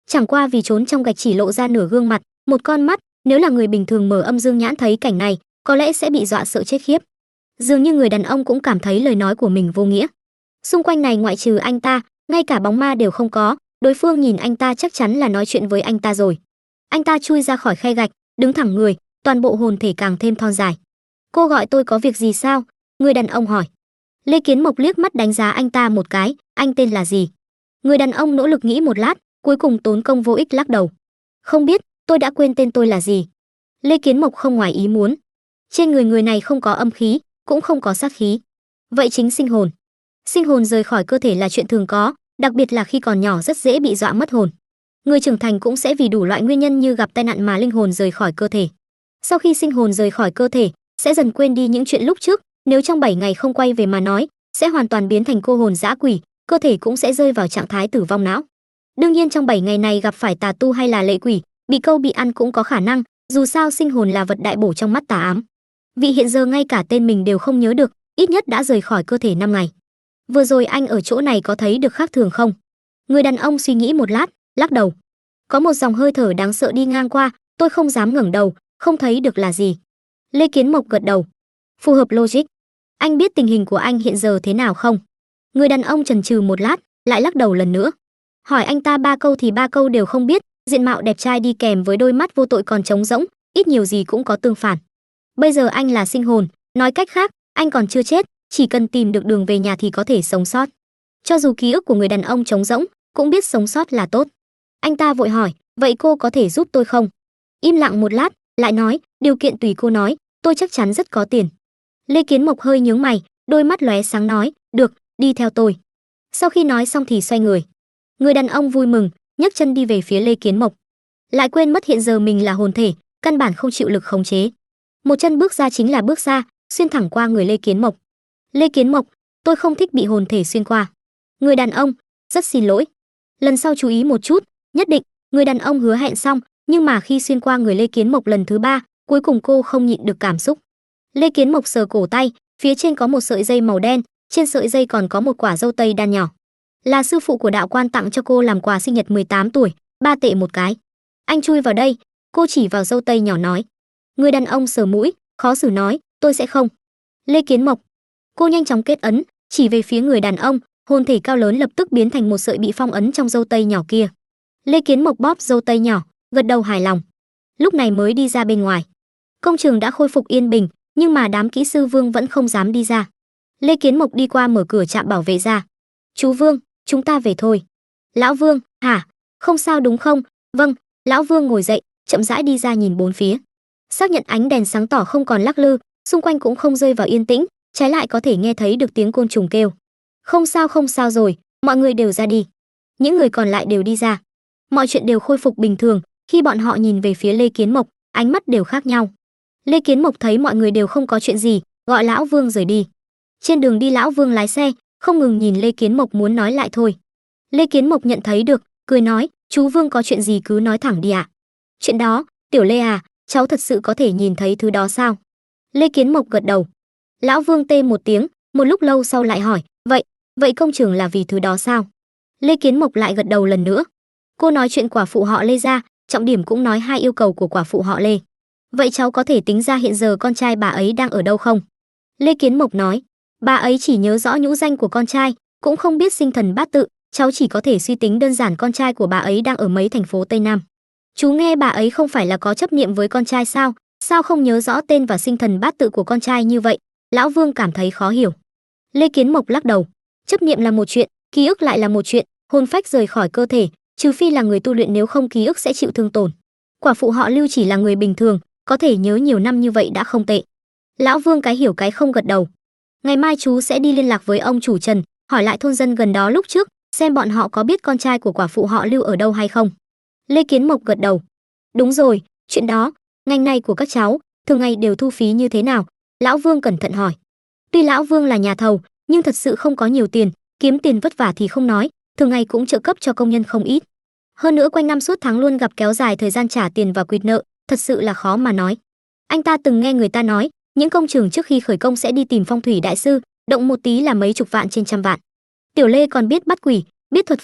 Chẳng qua vì trốn trong gạch chỉ lộ ra nửa gương mặt, một con mắt, nếu là người bình thường mở âm dương nhãn thấy cảnh này, có lẽ sẽ bị dọa sợ chết khiếp. Dường như người đàn ông cũng cảm thấy lời nói của mình vô nghĩa. Xung quanh này ngoại trừ anh ta, ngay cả bóng ma đều không có, đối phương nhìn anh ta chắc chắn là nói chuyện với anh ta rồi. Anh ta chui ra khỏi khe gạch, đứng thẳng người, toàn bộ hồn thể càng thêm thon dài. Cô gọi tôi có việc gì sao? Người đàn ông hỏi. Lê Kiến Mộc liếc mắt đánh giá anh ta một cái, anh tên là gì? Người đàn ông nỗ lực nghĩ một lát, cuối cùng tốn công vô ích lắc đầu. Không biết, tôi đã quên tên tôi là gì. Lê Kiến Mộc không ngoài ý muốn. Trên người người này không có âm khí, cũng không có sát khí. Vậy chính sinh hồn. Sinh hồn rời khỏi cơ thể là chuyện thường có, đặc biệt là khi còn nhỏ rất dễ bị dọa mất hồn. Người trưởng thành cũng sẽ vì đủ loại nguyên nhân như gặp tai nạn mà linh hồn rời khỏi cơ thể. Sau khi sinh hồn rời khỏi cơ thể, sẽ dần quên đi những chuyện lúc trước, nếu trong 7 ngày không quay về mà nói, sẽ hoàn toàn biến thành cô hồn dã quỷ, cơ thể cũng sẽ rơi vào trạng thái tử vong não. Đương nhiên trong 7 ngày này gặp phải tà tu hay là lệ quỷ, bị câu bị ăn cũng có khả năng, dù sao sinh hồn là vật đại bổ trong mắt tà ám. Vị hiện giờ ngay cả tên mình đều không nhớ được, ít nhất đã rời khỏi cơ thể 5 ngày. Vừa rồi anh ở chỗ này có thấy được khác thường không? Người đàn ông suy nghĩ một lát, lắc đầu. Có một dòng hơi thở đáng sợ đi ngang qua, tôi không dám ngẩng đầu, không thấy được là gì. Lê Kiến Mộc gật đầu. Phù hợp logic. Anh biết tình hình của anh hiện giờ thế nào không? Người đàn ông chần chừ một lát, lại lắc đầu lần nữa. Hỏi anh ta 3 câu thì 3 câu đều không biết, diện mạo đẹp trai đi kèm với đôi mắt vô tội còn trống rỗng, ít nhiều gì cũng có tương phản. Bây giờ anh là sinh hồn, nói cách khác, anh còn chưa chết, chỉ cần tìm được đường về nhà thì có thể sống sót. Cho dù ký ức của người đàn ông trống rỗng, cũng biết sống sót là tốt. Anh ta vội hỏi, vậy cô có thể giúp tôi không? Im lặng một lát, lại nói, điều kiện tùy cô nói, tôi chắc chắn rất có tiền. Lê Kiến Mộc hơi nhướng mày, đôi mắt lóe sáng nói, được, đi theo tôi. Sau khi nói xong thì xoay người. Người đàn ông vui mừng, nhấc chân đi về phía Lê Kiến Mộc. Lại quên mất hiện giờ mình là hồn thể, căn bản không chịu lực khống chế. Một chân bước ra chính là bước ra, xuyên thẳng qua người Lê Kiến Mộc. Lê Kiến Mộc, tôi không thích bị hồn thể xuyên qua. Người đàn ông, rất xin lỗi. Lần sau chú ý một chút, nhất định. Người đàn ông hứa hẹn xong, nhưng mà khi xuyên qua người Lê Kiến Mộc lần thứ 3, cuối cùng cô không nhịn được cảm xúc. Lê Kiến Mộc sờ cổ tay, phía trên có một sợi dây màu đen, trên sợi dây còn có một quả dâu tây đan nhỏ. Là sư phụ của đạo quan tặng cho cô làm quà sinh nhật 18 tuổi, 3 tệ một cái. Anh chui vào đây, cô chỉ vào dâu tây nhỏ nói. Người đàn ông sờ mũi, khó xử nói, tôi sẽ không. Lê Kiến Mộc. Cô nhanh chóng kết ấn, chỉ về phía người đàn ông, hồn thể cao lớn lập tức biến thành một sợi bị phong ấn trong dâu tây nhỏ kia. Lê Kiến Mộc bóp dâu tây nhỏ, gật đầu hài lòng. Lúc này mới đi ra bên ngoài. Công trường đã khôi phục yên bình, nhưng mà đám kỹ sư Vương vẫn không dám đi ra. Lê Kiến Mộc đi qua mở cửa trạm bảo vệ ra. Chú Vương, chúng ta về thôi. Lão Vương, hả? Không sao đúng không? Vâng. Lão Vương ngồi dậy, chậm rãi đi ra nhìn bốn phía. Xác nhận ánh đèn sáng tỏ không còn lắc lư, xung quanh cũng không rơi vào yên tĩnh, trái lại có thể nghe thấy được tiếng côn trùng kêu. Không sao rồi, mọi người đều ra đi. Những người còn lại đều đi ra. Mọi chuyện đều khôi phục bình thường, khi bọn họ nhìn về phía Lê Kiến Mộc, ánh mắt đều khác nhau. Lê Kiến Mộc thấy mọi người đều không có chuyện gì, gọi Lão Vương rời đi. Trên đường đi Lão Vương lái xe, không ngừng nhìn Lê Kiến Mộc muốn nói lại thôi. Lê Kiến Mộc nhận thấy được, cười nói, chú Vương có chuyện gì cứ nói thẳng đi ạ. Chuyện đó, Tiểu Lê à, cháu thật sự có thể nhìn thấy thứ đó sao? Lê Kiến Mộc gật đầu. Lão Vương tê một tiếng, một lúc lâu sau lại hỏi, vậy công trường là vì thứ đó sao? Lê Kiến Mộc lại gật đầu lần nữa. Cô nói chuyện quả phụ họ Lê ra, trọng điểm cũng nói 2 yêu cầu của quả phụ họ Lê. Vậy cháu có thể tính ra hiện giờ con trai bà ấy đang ở đâu không? Lê Kiến Mộc nói, bà ấy chỉ nhớ rõ nhũ danh của con trai, cũng không biết sinh thần bát tự, cháu chỉ có thể suy tính đơn giản con trai của bà ấy đang ở mấy thành phố Tây Nam. Chú nghe bà ấy không phải là có chấp niệm với con trai sao? Sao không nhớ rõ tên và sinh thần bát tự của con trai như vậy? Lão Vương cảm thấy khó hiểu. Lê Kiến Mộc lắc đầu, chấp niệm là một chuyện, ký ức lại là một chuyện, hồn phách rời khỏi cơ thể, trừ phi là người tu luyện, nếu không ký ức sẽ chịu thương tổn. Quả phụ họ Lưu chỉ là người bình thường, có thể nhớ nhiều năm như vậy đã không tệ. Lão Vương cái hiểu cái không gật đầu. Ngày mai chú sẽ đi liên lạc với ông chủ Trần, hỏi lại thôn dân gần đó lúc trước, xem bọn họ có biết con trai của quả phụ họ Lưu ở đâu hay không. Lê Kiến Mộc gật đầu. Đúng rồi, chuyện đó, ngành này của các cháu, thường ngày đều thu phí như thế nào? Lão Vương cẩn thận hỏi. Tuy Lão Vương là nhà thầu, nhưng thật sự không có nhiều tiền, kiếm tiền vất vả thì không nói, thường ngày cũng trợ cấp cho công nhân không ít. Hơn nữa quanh năm suốt tháng luôn gặp kéo dài thời gian trả tiền và quỵt nợ, thật sự là khó mà nói. Anh ta từng nghe người ta nói, những công trường trước khi khởi công sẽ đi tìm phong thủy đại sư, động một tí là mấy chục vạn trên trăm vạn. Tiểu Lê còn biết bắt quỷ, biết thuật pháp,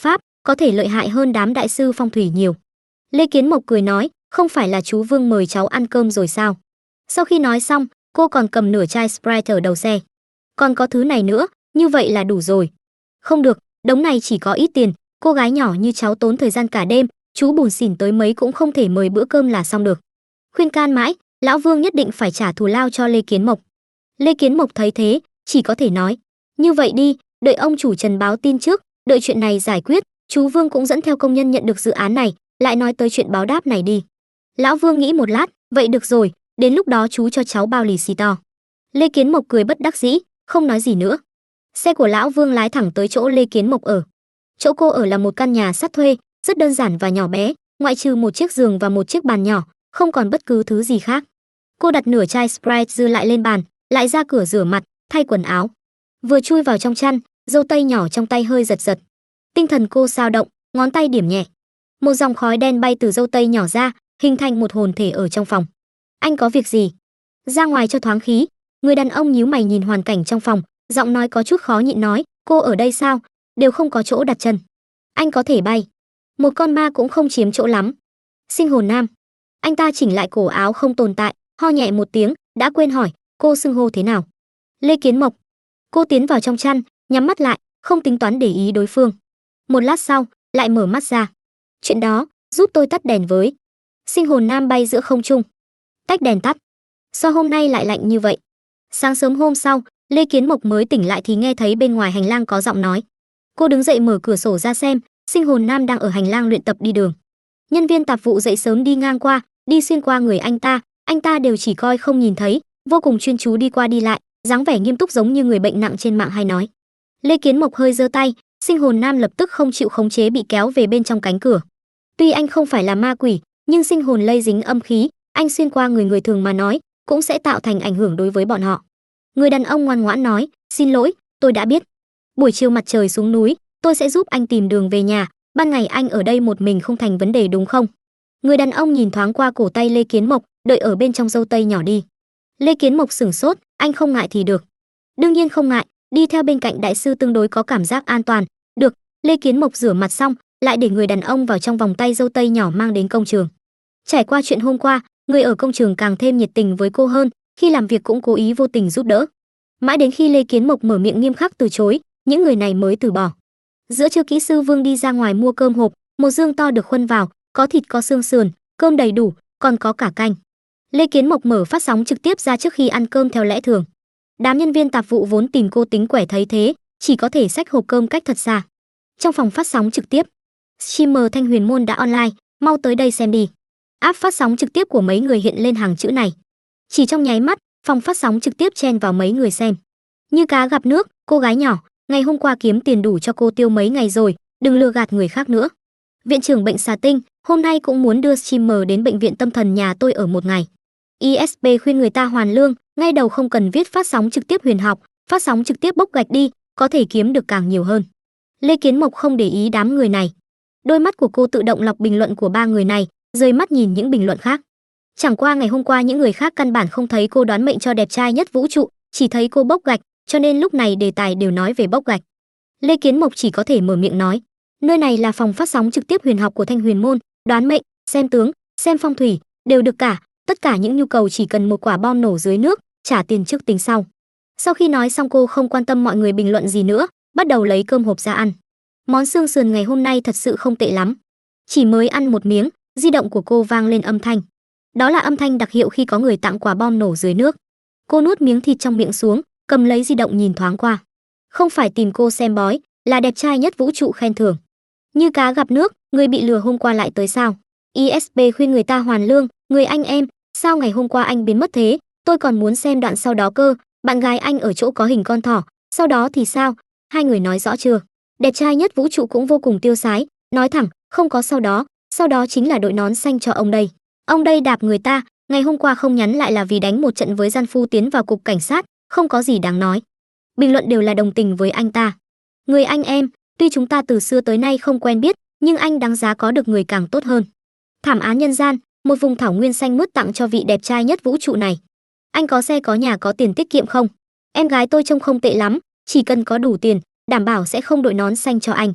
có thể lợi hại hơn đám đại sư phong thủy nhiều. Lê Kiến Mộc cười nói, không phải là chú Vương mời cháu ăn cơm rồi sao? Sau khi nói xong, cô còn cầm nửa chai Sprite ở đầu xe. Còn có thứ này nữa, như vậy là đủ rồi. Không được, đống này chỉ có ít tiền, cô gái nhỏ như cháu tốn thời gian cả đêm, chú bùn xỉn tới mấy cũng không thể mời bữa cơm là xong được. Khuyên can mãi, lão Vương nhất định phải trả thù lao cho Lê Kiến Mộc. Lê Kiến Mộc thấy thế, chỉ có thể nói, như vậy đi, đợi ông chủ Trần báo tin trước, đợi chuyện này giải quyết, chú Vương cũng dẫn theo công nhân nhận được dự án này, lại nói tới chuyện báo đáp này đi. Lão Vương nghĩ một lát, vậy được rồi, đến lúc đó chú cho cháu bao lì xì to. Lê Kiến Mộc cười bất đắc dĩ, không nói gì nữa. Xe của lão Vương lái thẳng tới chỗ Lê Kiến Mộc ở. Chỗ cô ở là một căn nhà sắt thuê, rất đơn giản và nhỏ bé, ngoại trừ một chiếc giường và một chiếc bàn nhỏ, không còn bất cứ thứ gì khác. Cô đặt nửa chai Sprite dư lại lên bàn, lại ra cửa rửa mặt, thay quần áo. Vừa chui vào trong chăn, dâu tây nhỏ trong tay hơi giật giật. Tinh thần cô dao động, ngón tay điểm nhẹ. Một dòng khói đen bay từ dâu tây nhỏ ra, hình thành một hồn thể ở trong phòng. Anh có việc gì? Ra ngoài cho thoáng khí. Người đàn ông nhíu mày nhìn hoàn cảnh trong phòng, giọng nói có chút khó nhịn nói, cô ở đây sao? Đều không có chỗ đặt chân. Anh có thể bay. Một con ma cũng không chiếm chỗ lắm. Sinh hồn nam. Anh ta chỉnh lại cổ áo không tồn tại, ho nhẹ một tiếng, đã quên hỏi, cô xưng hô thế nào? Lê Kiến Mộc. Cô tiến vào trong chăn, nhắm mắt lại, không tính toán để ý đối phương. Một lát sau, lại mở mắt ra. Chuyện đó, giúp tôi tắt đèn với. Sinh hồn nam bay giữa không trung. Tách đèn tắt. Sao hôm nay lại lạnh như vậy? Sáng sớm hôm sau, Lê Kiến Mộc mới tỉnh lại thì nghe thấy bên ngoài hành lang có giọng nói. Cô đứng dậy mở cửa sổ ra xem, sinh hồn nam đang ở hành lang luyện tập đi đường. Nhân viên tạp vụ dậy sớm đi ngang qua, đi xuyên qua người anh ta đều chỉ coi không nhìn thấy, vô cùng chuyên chú đi qua đi lại, dáng vẻ nghiêm túc giống như người bệnh nặng trên mạng hay nói. Lê Kiến Mộc hơi giơ tay, sinh hồn nam lập tức không chịu khống chế bị kéo về bên trong cánh cửa. Tuy anh không phải là ma quỷ, nhưng sinh hồn lây dính âm khí, anh xuyên qua người thường mà nói, cũng sẽ tạo thành ảnh hưởng đối với bọn họ. Người đàn ông ngoan ngoãn nói, xin lỗi, tôi đã biết. Buổi chiều mặt trời xuống núi, tôi sẽ giúp anh tìm đường về nhà, ban ngày anh ở đây một mình không thành vấn đề đúng không? Người đàn ông nhìn thoáng qua cổ tay Lê Kiến Mộc, đợi ở bên trong dâu tây nhỏ đi. Lê Kiến Mộc sửng sốt, anh không ngại thì được. Đương nhiên không ngại, đi theo bên cạnh đại sư tương đối có cảm giác an toàn. Được, Lê Kiến Mộc rửa mặt xong, lại để người đàn ông vào trong vòng tay dâu tây nhỏ mang đến công trường. Trải qua chuyện hôm qua, người ở công trường càng thêm nhiệt tình với cô hơn, khi làm việc cũng cố ý vô tình giúp đỡ. Mãi đến khi Lê Kiến Mộc mở miệng nghiêm khắc từ chối, những người này mới từ bỏ. Giữa trưa kỹ sư Vương đi ra ngoài mua cơm hộp, một dương to được khuân vào, có thịt có xương sườn, cơm đầy đủ, còn có cả canh. Lê Kiến Mộc mở phát sóng trực tiếp ra trước khi ăn cơm theo lẽ thường. Đám nhân viên tạp vụ vốn tìm cô tính quẻ thấy thế, chỉ có thể xách hộp cơm cách thật xa. Trong phòng phát sóng trực tiếp, streamer Thanh Huyền Môn đã online, mau tới đây xem đi. App phát sóng trực tiếp của mấy người hiện lên hàng chữ này. Chỉ trong nháy mắt, phòng phát sóng trực tiếp chen vào mấy người xem. Như cá gặp nước, cô gái nhỏ, ngày hôm qua kiếm tiền đủ cho cô tiêu mấy ngày rồi, đừng lừa gạt người khác nữa. Viện trưởng bệnh xà tinh, hôm nay cũng muốn đưa streamer đến bệnh viện tâm thần nhà tôi ở một ngày. ISP khuyên người ta hoàn lương, ngay đầu không cần viết phát sóng trực tiếp huyền học, phát sóng trực tiếp bốc gạch đi, có thể kiếm được càng nhiều hơn. Lê Kiến Mộc không để ý đám người này. Đôi mắt của cô tự động lọc bình luận của ba người này, rời mắt nhìn những bình luận khác. Chẳng qua ngày hôm qua những người khác căn bản không thấy cô đoán mệnh cho đẹp trai nhất vũ trụ, chỉ thấy cô bốc gạch, cho nên lúc này đề tài đều nói về bốc gạch. Lê Kiến Mộc chỉ có thể mở miệng nói, nơi này là phòng phát sóng trực tiếp huyền học của Thanh Huyền Môn, đoán mệnh, xem tướng, xem phong thủy, đều được cả, tất cả những nhu cầu chỉ cần một quả bom nổ dưới nước, trả tiền trước tính sau. Sau khi nói xong cô không quan tâm mọi người bình luận gì nữa, bắt đầu lấy cơm hộp ra ăn. Món xương sườn ngày hôm nay thật sự không tệ lắm. Chỉ mới ăn một miếng, di động của cô vang lên âm thanh. Đó là âm thanh đặc hiệu khi có người tặng quả bom nổ dưới nước. Cô nuốt miếng thịt trong miệng xuống, cầm lấy di động nhìn thoáng qua. Không phải tìm cô xem bói, là đẹp trai nhất vũ trụ khen thưởng. Như cá gặp nước, người bị lừa hôm qua lại tới sao? ISP khuyên người ta hoàn lương, người anh em, sao ngày hôm qua anh biến mất thế? Tôi còn muốn xem đoạn sau đó cơ, bạn gái anh ở chỗ có hình con thỏ, sau đó thì sao? Hai người nói rõ chưa? Đẹp trai nhất vũ trụ cũng vô cùng tiêu sái, nói thẳng, không có sau đó chính là đội nón xanh cho ông đây. Ông đây đạp người ta, ngày hôm qua không nhắn lại là vì đánh một trận với gian phu tiến vào cục cảnh sát, không có gì đáng nói. Bình luận đều là đồng tình với anh ta. Người anh em, tuy chúng ta từ xưa tới nay không quen biết, nhưng anh đáng giá có được người càng tốt hơn. Thảm án nhân gian, một vùng thảo nguyên xanh mướt tặng cho vị đẹp trai nhất vũ trụ này. Anh có xe có nhà có tiền tiết kiệm không? Em gái tôi trông không tệ lắm, chỉ cần có đủ tiền, đảm bảo sẽ không đội nón xanh cho anh.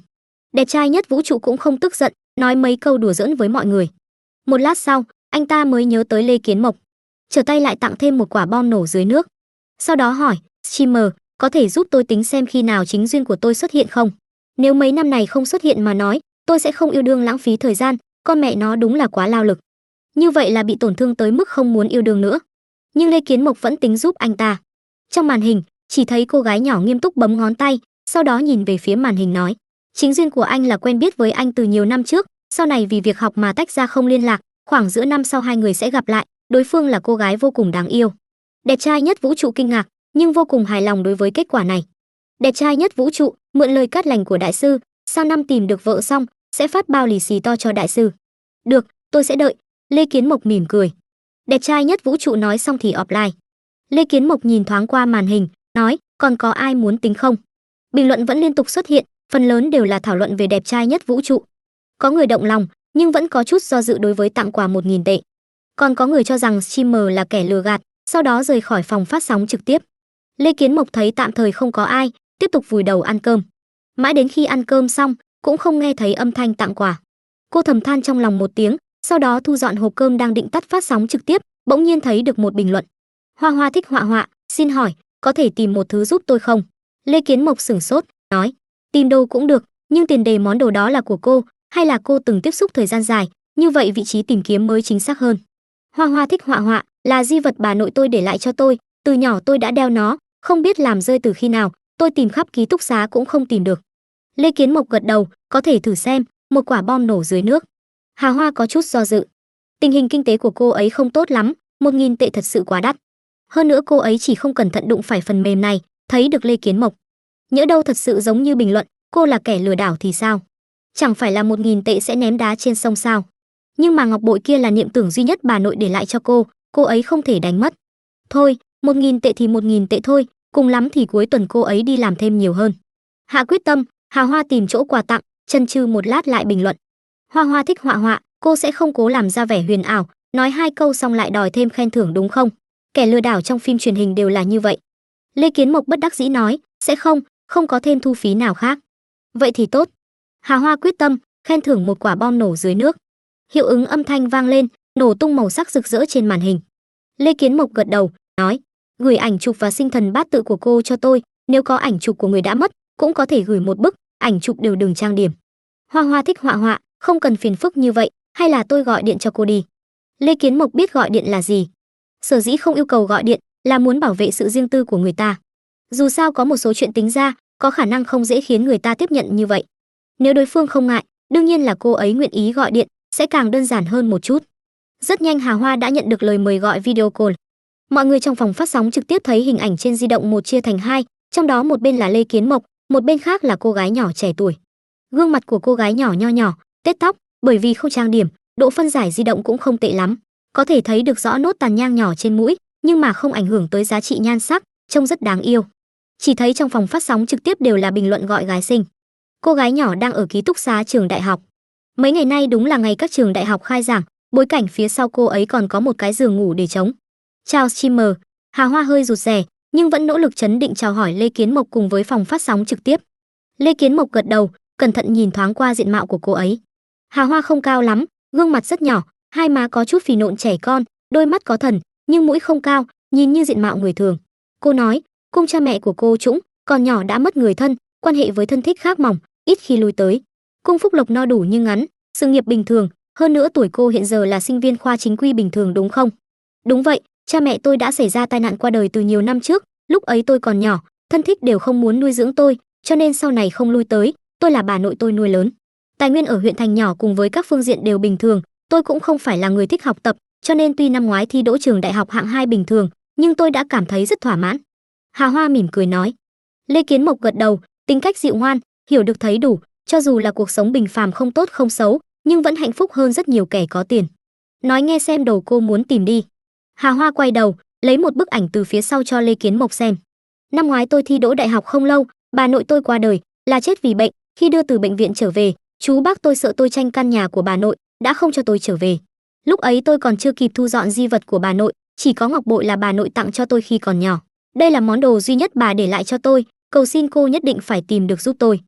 Đẹp trai nhất vũ trụ cũng không tức giận, nói mấy câu đùa giỡn với mọi người. Một lát sau, anh ta mới nhớ tới Lê Kiến Mộc, trở tay lại tặng thêm một quả bom nổ dưới nước. Sau đó hỏi, streamer, có thể giúp tôi tính xem khi nào chính duyên của tôi xuất hiện không? Nếu mấy năm này không xuất hiện mà nói, tôi sẽ không yêu đương lãng phí thời gian, con mẹ nó đúng là quá lao lực. Như vậy là bị tổn thương tới mức không muốn yêu đương nữa. Nhưng Lê Kiến Mộc vẫn tính giúp anh ta. Trong màn hình, chỉ thấy cô gái nhỏ nghiêm túc bấm ngón tay, sau đó nhìn về phía màn hình nói, chính duyên của anh là quen biết với anh từ nhiều năm trước, sau này vì việc học mà tách ra không liên lạc, khoảng giữa năm sau hai người sẽ gặp lại, đối phương là cô gái vô cùng đáng yêu. Đẹp trai nhất vũ trụ kinh ngạc, nhưng vô cùng hài lòng đối với kết quả này. Đẹp trai nhất vũ trụ, mượn lời cát lành của đại sư, sau năm tìm được vợ xong, sẽ phát bao lì xì to cho đại sư. Được, tôi sẽ đợi. Lê Kiến Mộc mỉm cười. Đẹp trai nhất vũ trụ nói xong thì offline. Lê Kiến Mộc nhìn thoáng qua màn hình, nói, còn có ai muốn tính không? Bình luận vẫn liên tục xuất hiện, phần lớn đều là thảo luận về đẹp trai nhất vũ trụ. Có người động lòng, nhưng vẫn có chút do dự đối với tặng quà 1.000 tệ. Còn có người cho rằng streamer là kẻ lừa gạt, sau đó rời khỏi phòng phát sóng trực tiếp. Lê Kiến Mộc thấy tạm thời không có ai, tiếp tục vùi đầu ăn cơm. Mãi đến khi ăn cơm xong, cũng không nghe thấy âm thanh tặng quà. Cô thầm than trong lòng một tiếng, sau đó thu dọn hộp cơm đang định tắt phát sóng trực tiếp, bỗng nhiên thấy được một bình luận. Hoa Hoa thích họa họa, xin hỏi, có thể tìm một thứ giúp tôi không? Lê Kiến Mộc sửng sốt, nói, tìm đồ cũng được, nhưng tiền đề món đồ đó là của cô, hay là cô từng tiếp xúc thời gian dài, như vậy vị trí tìm kiếm mới chính xác hơn. Hoa Hoa thích họa họa là di vật bà nội tôi để lại cho tôi, từ nhỏ tôi đã đeo nó, không biết làm rơi từ khi nào, tôi tìm khắp ký túc xá cũng không tìm được. Lê Kiến Mộc gật đầu, có thể thử xem, một quả bom nổ dưới nước. Hà Hoa có chút do dự. Tình hình kinh tế của cô ấy không tốt lắm, 1.000 tệ thật sự quá đắt. Hơn nữa cô ấy chỉ không cẩn thận đụng phải phần mềm này, thấy được Lê Kiến Mộc. Nhỡ đâu thật sự giống như bình luận, cô là kẻ lừa đảo thì sao? Chẳng phải là 1.000 tệ sẽ ném đá trên sông sao? Nhưng mà ngọc bội kia là niệm tưởng duy nhất bà nội để lại cho cô ấy không thể đánh mất. Thôi, 1.000 tệ thì 1.000 tệ thôi, cùng lắm thì cuối tuần cô ấy đi làm thêm nhiều hơn. Hạ quyết tâm, Hà Hoa tìm chỗ quà tặng, chần chừ một lát lại bình luận. Hoa Hoa thích họa họa, cô sẽ không cố làm ra vẻ huyền ảo, nói hai câu xong lại đòi thêm khen thưởng đúng không? Kẻ lừa đảo trong phim truyền hình đều là như vậy. Lê Kiến Mộc bất đắc dĩ nói, sẽ không có thêm thu phí nào khác. Vậy thì tốt. Hà Hoa quyết tâm, khen thưởng một quả bom nổ dưới nước. Hiệu ứng âm thanh vang lên, nổ tung màu sắc rực rỡ trên màn hình. Lê Kiến Mộc gật đầu, nói, gửi ảnh chụp và sinh thần bát tự của cô cho tôi, nếu có ảnh chụp của người đã mất, cũng có thể gửi một bức, ảnh chụp đều đừng trang điểm. Hoa Hoa thích họa họa, không cần phiền phức như vậy, hay là tôi gọi điện cho cô đi. Lê Kiến Mộc biết gọi điện là gì. Sở dĩ không yêu cầu gọi điện là muốn bảo vệ sự riêng tư của người ta. Dù sao có một số chuyện tính ra, có khả năng không dễ khiến người ta tiếp nhận như vậy. Nếu đối phương không ngại, đương nhiên là cô ấy nguyện ý gọi điện, sẽ càng đơn giản hơn một chút. Rất nhanh Hà Hoa đã nhận được lời mời gọi video call. Mọi người trong phòng phát sóng trực tiếp thấy hình ảnh trên di động một chia thành hai, trong đó một bên là Lê Kiến Mộc, một bên khác là cô gái nhỏ trẻ tuổi. Gương mặt của cô gái nhỏ nho nhỏ, tết tóc, bởi vì không trang điểm, độ phân giải di động cũng không tệ lắm. Có thể thấy được rõ nốt tàn nhang nhỏ trên mũi, nhưng mà không ảnh hưởng tới giá trị nhan sắc, trông rất đáng yêu. Chỉ thấy trong phòng phát sóng trực tiếp đều là bình luận gọi gái xinh. Cô gái nhỏ đang ở ký túc xá trường đại học. Mấy ngày nay đúng là ngày các trường đại học khai giảng, bối cảnh phía sau cô ấy còn có một cái giường ngủ để trống. Chào streamer. Hà Hoa hơi rụt rè, nhưng vẫn nỗ lực trấn định chào hỏi Lê Kiến Mộc cùng với phòng phát sóng trực tiếp. Lê Kiến Mộc gật đầu, cẩn thận nhìn thoáng qua diện mạo của cô ấy. Hà Hoa không cao lắm, gương mặt rất nhỏ, hai má có chút phì nộn trẻ con, đôi mắt có thần, nhưng mũi không cao, nhìn như diện mạo người thường. Cô nói, cung cha mẹ của cô Trũng, còn nhỏ đã mất người thân, quan hệ với thân thích khác mỏng, ít khi lui tới. Cung phúc lộc no đủ nhưng ngắn, sự nghiệp bình thường, hơn nữa tuổi cô hiện giờ là sinh viên khoa chính quy bình thường đúng không? Đúng vậy, cha mẹ tôi đã xảy ra tai nạn qua đời từ nhiều năm trước, lúc ấy tôi còn nhỏ, thân thích đều không muốn nuôi dưỡng tôi, cho nên sau này không lui tới, tôi là bà nội tôi nuôi lớn. Tài nguyên ở huyện thành nhỏ cùng với các phương diện đều bình thường, tôi cũng không phải là người thích học tập, cho nên tuy năm ngoái thi đỗ trường đại học hạng 2 bình thường, nhưng tôi đã cảm thấy rất thỏa mãn. Hà Hoa mỉm cười nói. Lê Kiến Mộc gật đầu, tính cách dịu ngoan, hiểu được thấy đủ, cho dù là cuộc sống bình phàm không tốt không xấu, nhưng vẫn hạnh phúc hơn rất nhiều kẻ có tiền. Nói nghe xem đồ cô muốn tìm đi. Hà Hoa quay đầu, lấy một bức ảnh từ phía sau cho Lê Kiến Mộc xem. Năm ngoái tôi thi đỗ đại học không lâu, bà nội tôi qua đời, là chết vì bệnh, khi đưa từ bệnh viện trở về, chú bác tôi sợ tôi tranh căn nhà của bà nội, đã không cho tôi trở về. Lúc ấy tôi còn chưa kịp thu dọn di vật của bà nội, chỉ có ngọc bội là bà nội tặng cho tôi khi còn nhỏ. Đây là món đồ duy nhất bà để lại cho tôi, cầu xin cô nhất định phải tìm được giúp tôi.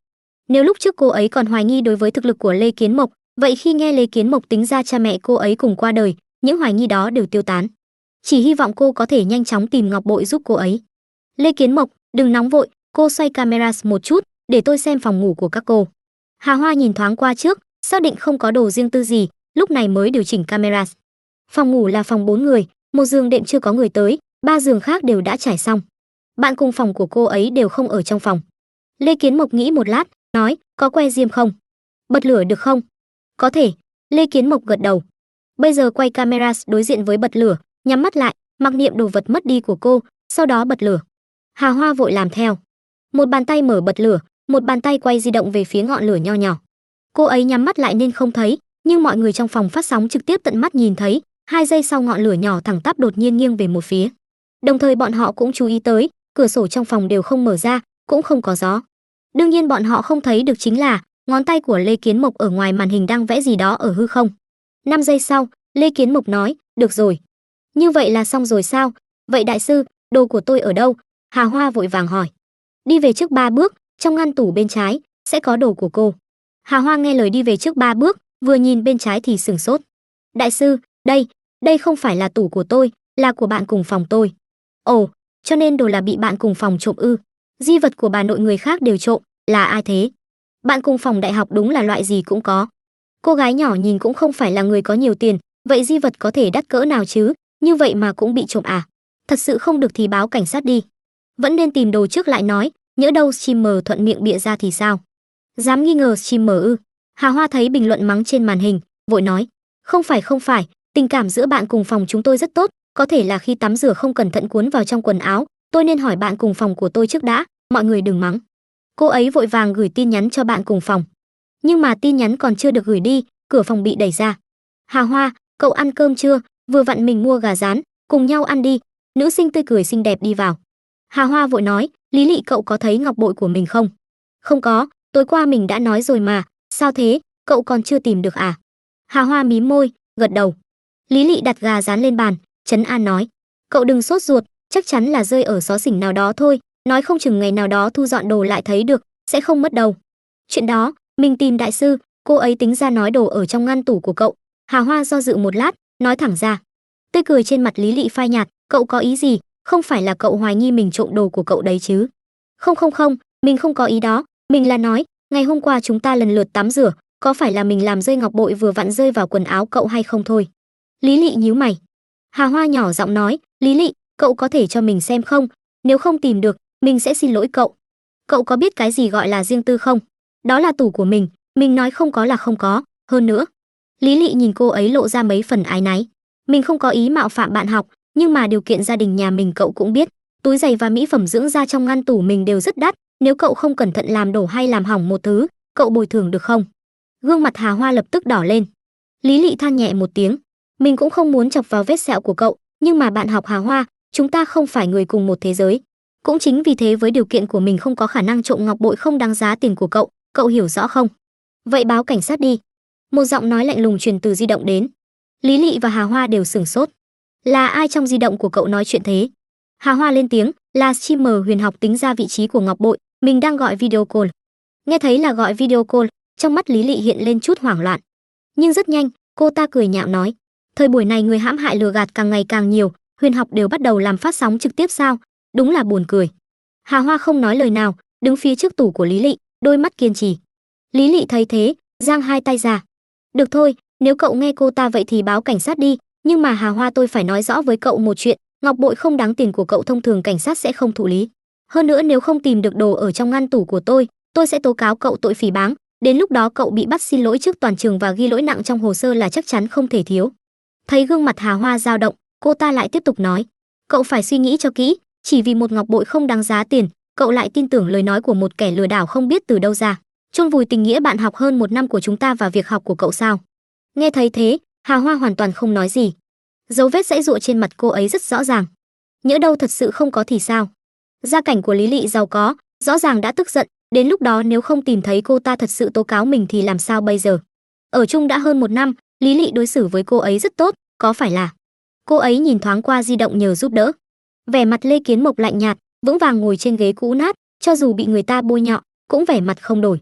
Nếu lúc trước cô ấy còn hoài nghi đối với thực lực của Lê Kiến Mộc, vậy khi nghe Lê Kiến Mộc tính ra cha mẹ cô ấy cùng qua đời, những hoài nghi đó đều tiêu tán. Chỉ hy vọng cô có thể nhanh chóng tìm ngọc bội giúp cô ấy. Lê Kiến Mộc, đừng nóng vội, cô xoay camera một chút, để tôi xem phòng ngủ của các cô. Hà Hoa nhìn thoáng qua trước, xác định không có đồ riêng tư gì, lúc này mới điều chỉnh camera. Phòng ngủ là phòng 4 người, một giường đệm chưa có người tới, 3 giường khác đều đã trải xong. Bạn cùng phòng của cô ấy đều không ở trong phòng. Lê Kiến Mộc nghĩ một lát, nói, có que diêm không? Bật lửa được không? Có thể. Lê Kiến Mộc gật đầu. Bây giờ quay camera đối diện với bật lửa, nhắm mắt lại, mặc niệm đồ vật mất đi của cô, sau đó bật lửa. Hà Hoa vội làm theo. Một bàn tay mở bật lửa, một bàn tay quay di động về phía ngọn lửa nho nhỏ. Cô ấy nhắm mắt lại nên không thấy, nhưng mọi người trong phòng phát sóng trực tiếp tận mắt nhìn thấy, 2 giây sau ngọn lửa nhỏ thẳng tắp đột nhiên nghiêng về một phía. Đồng thời bọn họ cũng chú ý tới, cửa sổ trong phòng đều không mở ra, cũng không có gió. Đương nhiên bọn họ không thấy được chính là ngón tay của Lê Kiến Mộc ở ngoài màn hình đang vẽ gì đó ở hư không. 5 giây sau, Lê Kiến Mộc nói, được rồi. Như vậy là xong rồi sao? Vậy đại sư, đồ của tôi ở đâu? Hà Hoa vội vàng hỏi. Đi về trước 3 bước, trong ngăn tủ bên trái, sẽ có đồ của cô. Hà Hoa nghe lời đi về trước 3 bước, vừa nhìn bên trái thì sửng sốt. Đại sư, đây không phải là tủ của tôi, là của bạn cùng phòng tôi. Ồ, cho nên đồ là bị bạn cùng phòng trộm ư? Di vật của bà nội người khác đều trộm, là ai thế? Bạn cùng phòng đại học đúng là loại gì cũng có. Cô gái nhỏ nhìn cũng không phải là người có nhiều tiền, vậy di vật có thể đắt cỡ nào chứ, như vậy mà cũng bị trộm à? Thật sự không được thì báo cảnh sát đi. Vẫn nên tìm đồ trước lại nói, nhỡ đâu streamer thuận miệng bịa ra thì sao? Dám nghi ngờ streamer ư? Hà Hoa thấy bình luận mắng trên màn hình, vội nói, không phải, tình cảm giữa bạn cùng phòng chúng tôi rất tốt, có thể là khi tắm rửa không cẩn thận cuốn vào trong quần áo, tôi nên hỏi bạn cùng phòng của tôi trước đã, mọi người đừng mắng. Cô ấy vội vàng gửi tin nhắn cho bạn cùng phòng. Nhưng mà tin nhắn còn chưa được gửi đi, cửa phòng bị đẩy ra. Hà Hoa, cậu ăn cơm chưa? Vừa vặn mình mua gà rán, cùng nhau ăn đi. Nữ sinh tươi cười xinh đẹp đi vào. Hà Hoa vội nói, Lý Lị cậu có thấy ngọc bội của mình không? Không có, tối qua mình đã nói rồi mà, sao thế, cậu còn chưa tìm được à? Hà Hoa mím môi, gật đầu. Lý Lị đặt gà rán lên bàn, trấn an nói, cậu đừng sốt ruột, chắc chắn là rơi ở xó xỉnh nào đó thôi, nói không chừng ngày nào đó thu dọn đồ lại thấy được, sẽ không mất đâu. Chuyện đó, mình tìm đại sư, cô ấy tính ra nói đồ ở trong ngăn tủ của cậu. Hà Hoa do dự một lát, nói thẳng ra. Tươi cười trên mặt Lý Lị phai nhạt, cậu có ý gì, không phải là cậu hoài nghi mình trộm đồ của cậu đấy chứ? Không, mình không có ý đó, mình là nói, ngày hôm qua chúng ta lần lượt tắm rửa, có phải là mình làm rơi ngọc bội vừa vặn rơi vào quần áo cậu hay không thôi? Lý Lị nhíu mày. Hà Hoa nhỏ giọng nói, Lý Lị, cậu có thể cho mình xem không? Nếu không tìm được, mình sẽ xin lỗi cậu. Cậu có biết cái gì gọi là riêng tư không? Đó là tủ của mình nói không có là không có, hơn nữa. Lý Lị nhìn cô ấy lộ ra mấy phần áy náy. Mình không có ý mạo phạm bạn học, nhưng mà điều kiện gia đình nhà mình cậu cũng biết, túi giày và mỹ phẩm dưỡng da trong ngăn tủ mình đều rất đắt, nếu cậu không cẩn thận làm đổ hay làm hỏng một thứ, cậu bồi thường được không? Gương mặt Hà Hoa lập tức đỏ lên. Lý Lị than nhẹ một tiếng, mình cũng không muốn chọc vào vết sẹo của cậu, nhưng mà bạn học Hà Hoa, chúng ta không phải người cùng một thế giới. Cũng chính vì thế với điều kiện của mình không có khả năng trộm ngọc bội không đáng giá tiền của cậu hiểu rõ không? Vậy báo cảnh sát đi. Một giọng nói lạnh lùng truyền từ di động đến. Lý Lị và Hà Hoa đều sửng sốt. Là ai trong di động của cậu nói chuyện thế? Hà Hoa lên tiếng, là streamer Huyền Học tính ra vị trí của ngọc bội, mình đang gọi video call. Nghe thấy là gọi video call, trong mắt Lý Lị hiện lên chút hoảng loạn. Nhưng rất nhanh, cô ta cười nhạo nói, thời buổi này người hãm hại lừa gạt càng ngày càng nhiều, Huyền Học đều bắt đầu làm phát sóng trực tiếp sao? Đúng là buồn cười. Hà Hoa không nói lời nào, đứng phía trước tủ của Lý Lị, đôi mắt kiên trì. Lý Lị thấy thế, giang hai tay ra. Được thôi, nếu cậu nghe cô ta vậy thì báo cảnh sát đi, nhưng mà Hà Hoa tôi phải nói rõ với cậu một chuyện, ngọc bội không đáng tiền của cậu thông thường cảnh sát sẽ không thụ lý. Hơn nữa nếu không tìm được đồ ở trong ngăn tủ của tôi sẽ tố cáo cậu tội phỉ báng, đến lúc đó cậu bị bắt xin lỗi trước toàn trường và ghi lỗi nặng trong hồ sơ là chắc chắn không thể thiếu. Thấy gương mặt Hà Hoa dao động, cô ta lại tiếp tục nói, cậu phải suy nghĩ cho kỹ, chỉ vì một ngọc bội không đáng giá tiền, cậu lại tin tưởng lời nói của một kẻ lừa đảo không biết từ đâu ra, chôn vùi tình nghĩa bạn học hơn 1 năm của chúng ta và việc học của cậu sao? Nghe thấy thế, Hà Hoa hoàn toàn không nói gì. Dấu vết giãy giụa trên mặt cô ấy rất rõ ràng. Nhỡ đâu thật sự không có thì sao? Gia cảnh của Lý Lị giàu có, rõ ràng đã tức giận, đến lúc đó nếu không tìm thấy cô ta thật sự tố cáo mình thì làm sao bây giờ? Ở chung đã hơn 1 năm, Lý Lị đối xử với cô ấy rất tốt, có phải là? Cô ấy nhìn thoáng qua di động nhờ giúp đỡ. Vẻ mặt Lê Kiến Mộc lạnh nhạt, vững vàng ngồi trên ghế cũ nát, cho dù bị người ta bôi nhọ, cũng vẻ mặt không đổi.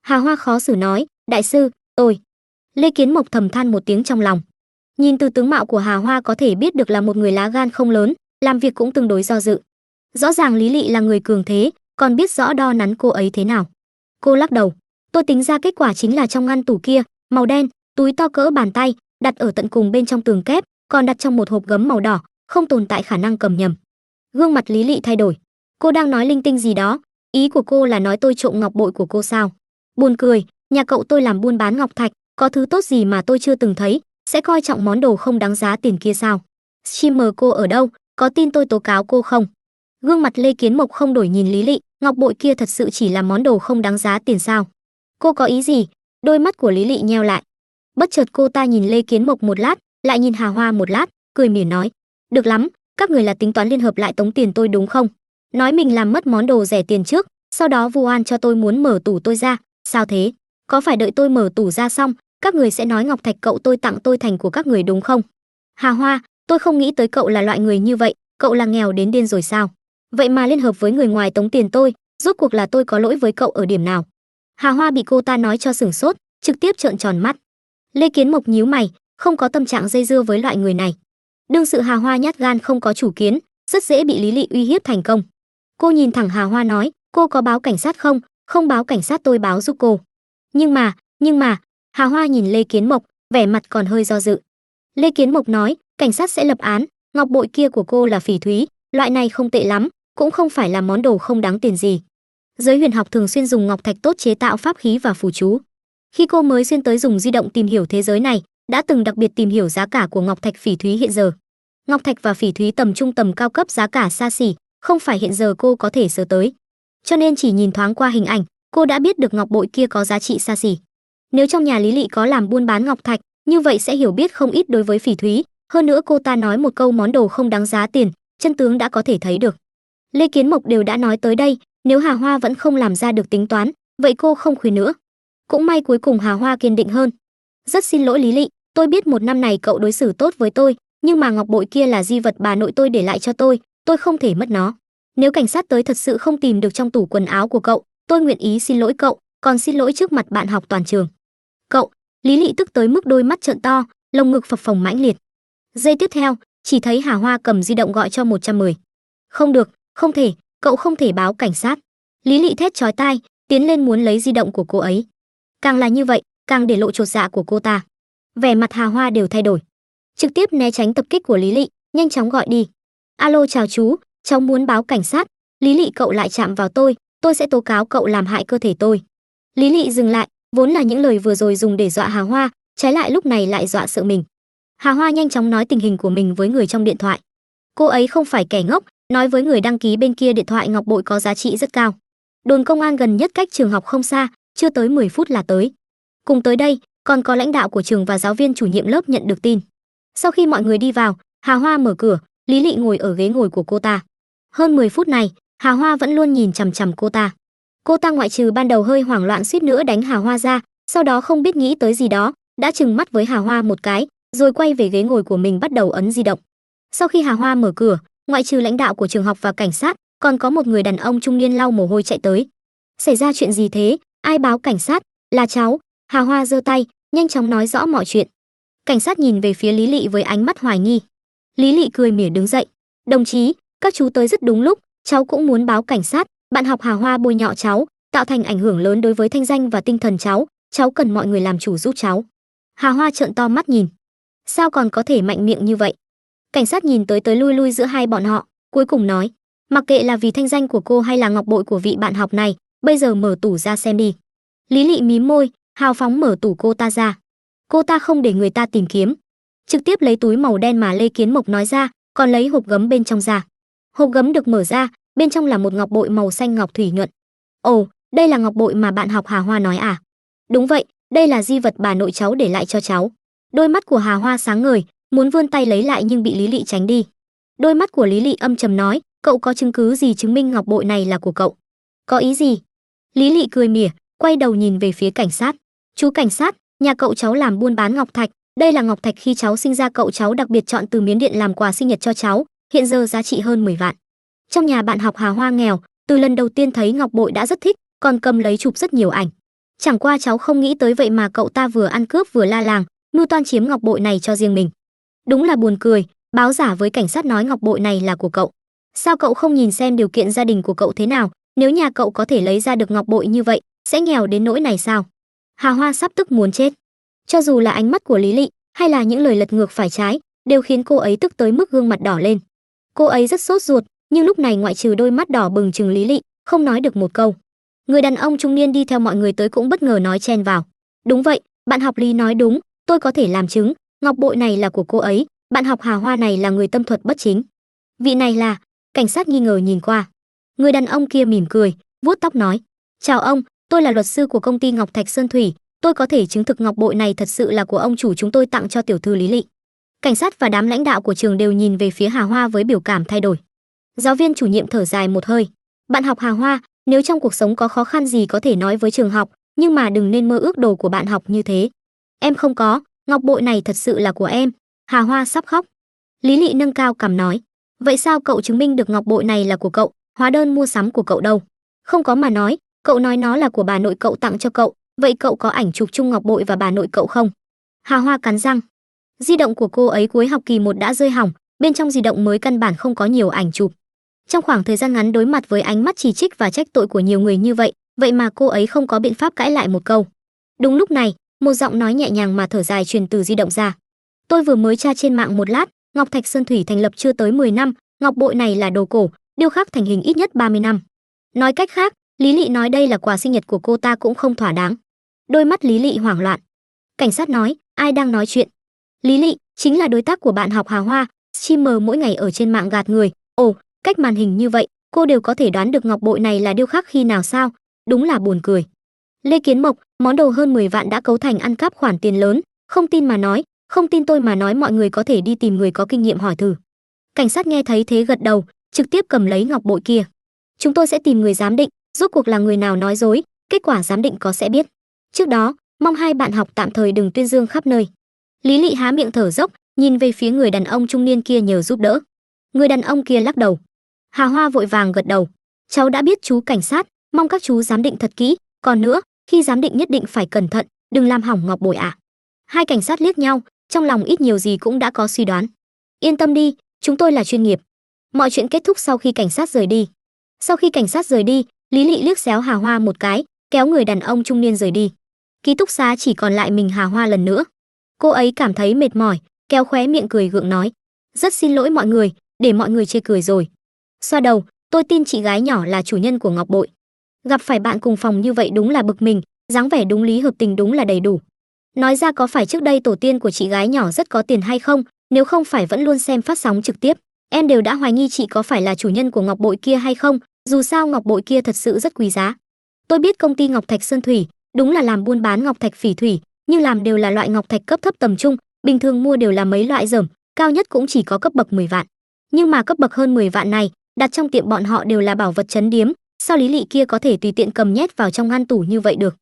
Hà Hoa khó xử nói, đại sư, tôi. Lê Kiến Mộc thầm than một tiếng trong lòng. Nhìn từ tướng mạo của Hà Hoa có thể biết được là một người lá gan không lớn, làm việc cũng tương đối do dự. Rõ ràng Lý Lị là người cường thế, còn biết rõ đo nắn cô ấy thế nào. Cô lắc đầu, tôi tính ra kết quả chính là trong ngăn tủ kia, màu đen, túi to cỡ bàn tay, đặt ở tận cùng bên trong tường kép, còn đặt trong một hộp gấm màu đỏ, không tồn tại khả năng cầm nhầm. Gương mặt Lý Lị thay đổi. Cô đang nói linh tinh gì đó? Ý của cô là nói tôi trộm ngọc bội của cô sao? Buồn cười, nhà cậu tôi làm buôn bán ngọc thạch, có thứ tốt gì mà tôi chưa từng thấy, sẽ coi trọng món đồ không đáng giá tiền kia sao? Streamer cô ở đâu, có tin tôi tố cáo cô không? Gương mặt Lê Kiến Mộc không đổi nhìn Lý Lị, ngọc bội kia thật sự chỉ là món đồ không đáng giá tiền sao? Cô có ý gì? Đôi mắt của Lý Lị nheo lại. Bất chợt cô ta nhìn Lê Kiến Mộc một lát, lại nhìn Hà Hoa một lát, cười mỉa nói, được lắm, các người là tính toán liên hợp lại tống tiền tôi đúng không? Nói mình làm mất món đồ rẻ tiền trước, sau đó vu oan cho tôi muốn mở tủ tôi ra, sao thế? Có phải đợi tôi mở tủ ra xong, các người sẽ nói ngọc thạch cậu tôi tặng tôi thành của các người đúng không? Hà Hoa, tôi không nghĩ tới cậu là loại người như vậy, cậu là nghèo đến điên rồi sao? Vậy mà liên hợp với người ngoài tống tiền tôi, rốt cuộc là tôi có lỗi với cậu ở điểm nào? Hà Hoa bị cô ta nói cho sửng sốt, trực tiếp trợn tròn mắt. Lê Kiến Mộc nhíu mày, không có tâm trạng dây dưa với loại người này. Đương sự Hà Hoa nhát gan không có chủ kiến, rất dễ bị Lý Lị uy hiếp thành công. Cô nhìn thẳng Hà Hoa nói, cô có báo cảnh sát không? Không báo cảnh sát tôi báo giúp cô. Nhưng mà, Hà Hoa nhìn Lê Kiến Mộc, vẻ mặt còn hơi do dự. Lê Kiến Mộc nói, cảnh sát sẽ lập án, ngọc bội kia của cô là phỉ thúy, loại này không tệ lắm, cũng không phải là món đồ không đáng tiền gì. Giới huyền học thường xuyên dùng ngọc thạch tốt chế tạo pháp khí và phù chú. Khi cô mới xuyên tới dùng di động tìm hiểu thế giới này, đã từng đặc biệt tìm hiểu giá cả của ngọc thạch phỉ thúy hiện giờ. Ngọc thạch và phỉ thúy tầm trung tầm cao cấp giá cả xa xỉ, không phải hiện giờ cô có thể sờ tới. Cho nên chỉ nhìn thoáng qua hình ảnh, cô đã biết được ngọc bội kia có giá trị xa xỉ. Nếu trong nhà Lý Lị có làm buôn bán ngọc thạch, như vậy sẽ hiểu biết không ít đối với phỉ thúy, hơn nữa cô ta nói một câu món đồ không đáng giá tiền, chân tướng đã có thể thấy được. Lê Kiến Mộc đều đã nói tới đây, nếu Hà Hoa vẫn không làm ra được tính toán, vậy cô không khuyên nữa. Cũng may cuối cùng Hà Hoa kiên định hơn. Rất xin lỗi Lý Lị, tôi biết một năm này cậu đối xử tốt với tôi, nhưng mà ngọc bội kia là di vật bà nội tôi để lại cho tôi không thể mất nó. Nếu cảnh sát tới thật sự không tìm được trong tủ quần áo của cậu, tôi nguyện ý xin lỗi cậu, còn xin lỗi trước mặt bạn học toàn trường. Cậu, Lý Lị tức tới mức đôi mắt trợn to, lồng ngực phập phồng mãnh liệt. Giây tiếp theo, chỉ thấy Hà Hoa cầm di động gọi cho 110. Không được, không thể, cậu không thể báo cảnh sát. Lý Lị thét chói tai, tiến lên muốn lấy di động của cô ấy. Càng là như vậy, càng để lộ chột dạ của cô ta. Vẻ mặt Hà Hoa đều thay đổi. Trực tiếp né tránh tập kích của Lý Lị, nhanh chóng gọi đi. Alo chào chú, cháu muốn báo cảnh sát. Lý Lị cậu lại chạm vào tôi sẽ tố cáo cậu làm hại cơ thể tôi. Lý Lị dừng lại, vốn là những lời vừa rồi dùng để dọa Hà Hoa, trái lại lúc này lại dọa sợ mình. Hà Hoa nhanh chóng nói tình hình của mình với người trong điện thoại. Cô ấy không phải kẻ ngốc, nói với người đăng ký bên kia điện thoại ngọc bội có giá trị rất cao. Đồn công an gần nhất cách trường học không xa, chưa tới 10 phút là tới. Cùng tới đây, còn có lãnh đạo của trường và giáo viên chủ nhiệm lớp nhận được tin. Sau khi mọi người đi vào, Hà Hoa mở cửa, Lý Lị ngồi ở ghế ngồi của cô ta. Hơn 10 phút này, Hà Hoa vẫn luôn nhìn chằm chằm cô ta. Cô ta ngoại trừ ban đầu hơi hoảng loạn suýt nữa đánh Hà Hoa ra, sau đó không biết nghĩ tới gì đó, đã trừng mắt với Hà Hoa một cái, rồi quay về ghế ngồi của mình bắt đầu ấn di động. Sau khi Hà Hoa mở cửa, ngoại trừ lãnh đạo của trường học và cảnh sát, còn có một người đàn ông trung niên lau mồ hôi chạy tới. Xảy ra chuyện gì thế? Ai báo cảnh sát? Là cháu. Hà Hoa giơ tay, nhanh chóng nói rõ mọi chuyện. Cảnh sát nhìn về phía Lý Lị với ánh mắt hoài nghi. Lý Lị cười mỉa đứng dậy. Đồng chí, các chú tới rất đúng lúc, cháu cũng muốn báo cảnh sát. Bạn học Hà Hoa bôi nhọ cháu, tạo thành ảnh hưởng lớn đối với thanh danh và tinh thần cháu cần mọi người làm chủ giúp cháu. Hà Hoa trợn to mắt nhìn. Sao còn có thể mạnh miệng như vậy? Cảnh sát nhìn tới lui giữa hai bọn họ, cuối cùng nói, mặc kệ là vì thanh danh của cô hay là ngọc bội của vị bạn học này, bây giờ mở tủ ra xem đi. Lý Lị mím môi, hào phóng mở tủ cô ta ra. Cô ta không để người ta tìm kiếm, trực tiếp lấy túi màu đen mà Lê Kiến Mộc nói ra, còn lấy hộp gấm bên trong ra. Hộp gấm được mở ra, bên trong là một ngọc bội màu xanh ngọc thủy nhuận. Ồ, đây là ngọc bội mà bạn học Hà Hoa nói à? Đúng vậy, đây là di vật bà nội cháu để lại cho cháu. Đôi mắt của Hà Hoa sáng ngời, muốn vươn tay lấy lại nhưng bị Lý Lị tránh đi. Đôi mắt của Lý Lị âm trầm nói, cậu có chứng cứ gì chứng minh ngọc bội này là của cậu? Có ý gì? Lý Lị cười mỉa, quay đầu nhìn về phía cảnh sát. Chú cảnh sát, nhà cậu cháu làm buôn bán ngọc thạch, đây là ngọc thạch khi cháu sinh ra cậu cháu đặc biệt chọn từ Miến Điện làm quà sinh nhật cho cháu, hiện giờ giá trị hơn 10 vạn. Trong nhà bạn học Hà Hoa nghèo, từ lần đầu tiên thấy ngọc bội đã rất thích, còn cầm lấy chụp rất nhiều ảnh. Chẳng qua cháu không nghĩ tới vậy mà cậu ta vừa ăn cướp vừa la làng, mưu toan chiếm ngọc bội này cho riêng mình. Đúng là buồn cười, báo giả với cảnh sát nói ngọc bội này là của cậu. Sao cậu không nhìn xem điều kiện gia đình của cậu thế nào, nếu nhà cậu có thể lấy ra được ngọc bội như vậy, sẽ nghèo đến nỗi này sao? Hà Hoa sắp tức muốn chết. Cho dù là ánh mắt của Lý Lị hay là những lời lật ngược phải trái, đều khiến cô ấy tức tới mức gương mặt đỏ lên. Cô ấy rất sốt ruột, nhưng lúc này ngoại trừ đôi mắt đỏ bừng trừng Lý Lị, không nói được một câu. Người đàn ông trung niên đi theo mọi người tới cũng bất ngờ nói chen vào. Đúng vậy, bạn học Lý nói đúng, tôi có thể làm chứng, ngọc bội này là của cô ấy, bạn học Hà Hoa này là người tâm thuật bất chính. Vị này là... Cảnh sát nghi ngờ nhìn qua. Người đàn ông kia mỉm cười, vuốt tóc nói: "Chào ông, tôi là luật sư của công ty Ngọc Thạch Sơn Thủy, tôi có thể chứng thực ngọc bội này thật sự là của ông chủ chúng tôi tặng cho tiểu thư Lý Lị." Cảnh sát và đám lãnh đạo của trường đều nhìn về phía Hà Hoa với biểu cảm thay đổi. Giáo viên chủ nhiệm thở dài một hơi: "Bạn học Hà Hoa, nếu trong cuộc sống có khó khăn gì có thể nói với trường học, nhưng mà đừng nên mơ ước đồ của bạn học như thế." "Em không có, ngọc bội này thật sự là của em." Hà Hoa sắp khóc. Lý Lị nâng cao cằm nói: "Vậy sao cậu chứng minh được ngọc bội này là của cậu, hóa đơn mua sắm của cậu đâu?" "Không có mà nói, cậu nói nó là của bà nội cậu tặng cho cậu, vậy cậu có ảnh chụp chung ngọc bội và bà nội cậu không?" Hà Hoa cắn răng. Di động của cô ấy cuối học kỳ 1 đã rơi hỏng, bên trong di động mới căn bản không có nhiều ảnh chụp. Trong khoảng thời gian ngắn đối mặt với ánh mắt chỉ trích và trách tội của nhiều người như vậy, vậy mà cô ấy không có biện pháp cãi lại một câu. Đúng lúc này, một giọng nói nhẹ nhàng mà thở dài truyền từ di động ra. "Tôi vừa mới tra trên mạng một lát, Ngọc Thạch Sơn Thủy thành lập chưa tới 10 năm, ngọc bội này là đồ cổ, điêu khắc thành hình ít nhất 30 năm. Nói cách khác, Lý Lị nói đây là quà sinh nhật của cô ta cũng không thỏa đáng." Đôi mắt Lý Lị hoảng loạn. Cảnh sát nói: "Ai đang nói chuyện?" "Lý Lị, chính là đối tác của bạn học Hà Hoa, streamer mỗi ngày ở trên mạng gạt người." "Ồ, cách màn hình như vậy, cô đều có thể đoán được ngọc bội này là điêu khắc khi nào sao? Đúng là buồn cười." Lê Kiến Mộc, món đồ hơn 10 vạn đã cấu thành ăn cắp khoản tiền lớn, không tin mà nói, không tin tôi mà nói, mọi người có thể đi tìm người có kinh nghiệm hỏi thử. Cảnh sát nghe thấy thế gật đầu, trực tiếp cầm lấy ngọc bội kia. "Chúng tôi sẽ tìm người giám định, rốt cuộc là người nào nói dối, kết quả giám định có sẽ biết. Trước đó, mong hai bạn học tạm thời đừng tuyên dương khắp nơi." Lý Lị há miệng thở dốc, nhìn về phía người đàn ông trung niên kia nhờ giúp đỡ. Người đàn ông kia lắc đầu. Hà Hoa vội vàng gật đầu. "Cháu đã biết chú cảnh sát, mong các chú giám định thật kỹ, còn nữa, khi giám định nhất định phải cẩn thận, đừng làm hỏng ngọc bội ạ." Hai cảnh sát liếc nhau, trong lòng ít nhiều gì cũng đã có suy đoán. "Yên tâm đi, chúng tôi là chuyên nghiệp." Mọi chuyện kết thúc sau khi cảnh sát rời đi. Sau khi cảnh sát rời đi, Lý Lị liếc xéo Hà Hoa một cái, kéo người đàn ông trung niên rời đi. Ký túc xá chỉ còn lại mình Hà Hoa lần nữa. Cô ấy cảm thấy mệt mỏi, kéo khóe miệng cười gượng nói: "Rất xin lỗi mọi người, để mọi người chê cười rồi." Xoa đầu, tôi tin chị gái nhỏ là chủ nhân của ngọc bội. Gặp phải bạn cùng phòng như vậy đúng là bực mình, dáng vẻ đúng lý hợp tình đúng là đầy đủ. Nói ra có phải trước đây tổ tiên của chị gái nhỏ rất có tiền hay không, nếu không phải vẫn luôn xem phát sóng trực tiếp, em đều đã hoài nghi chị có phải là chủ nhân của ngọc bội kia hay không, dù sao ngọc bội kia thật sự rất quý giá. Tôi biết công ty Ngọc Thạch Sơn Thủy, đúng là làm buôn bán ngọc thạch phỉ thủy, nhưng làm đều là loại ngọc thạch cấp thấp tầm trung, bình thường mua đều là mấy loại dởm, cao nhất cũng chỉ có cấp bậc 10 vạn. Nhưng mà cấp bậc hơn 10 vạn này, đặt trong tiệm bọn họ đều là bảo vật trấn điếm, sao Lý Lị kia có thể tùy tiện cầm nhét vào trong ngăn tủ như vậy được?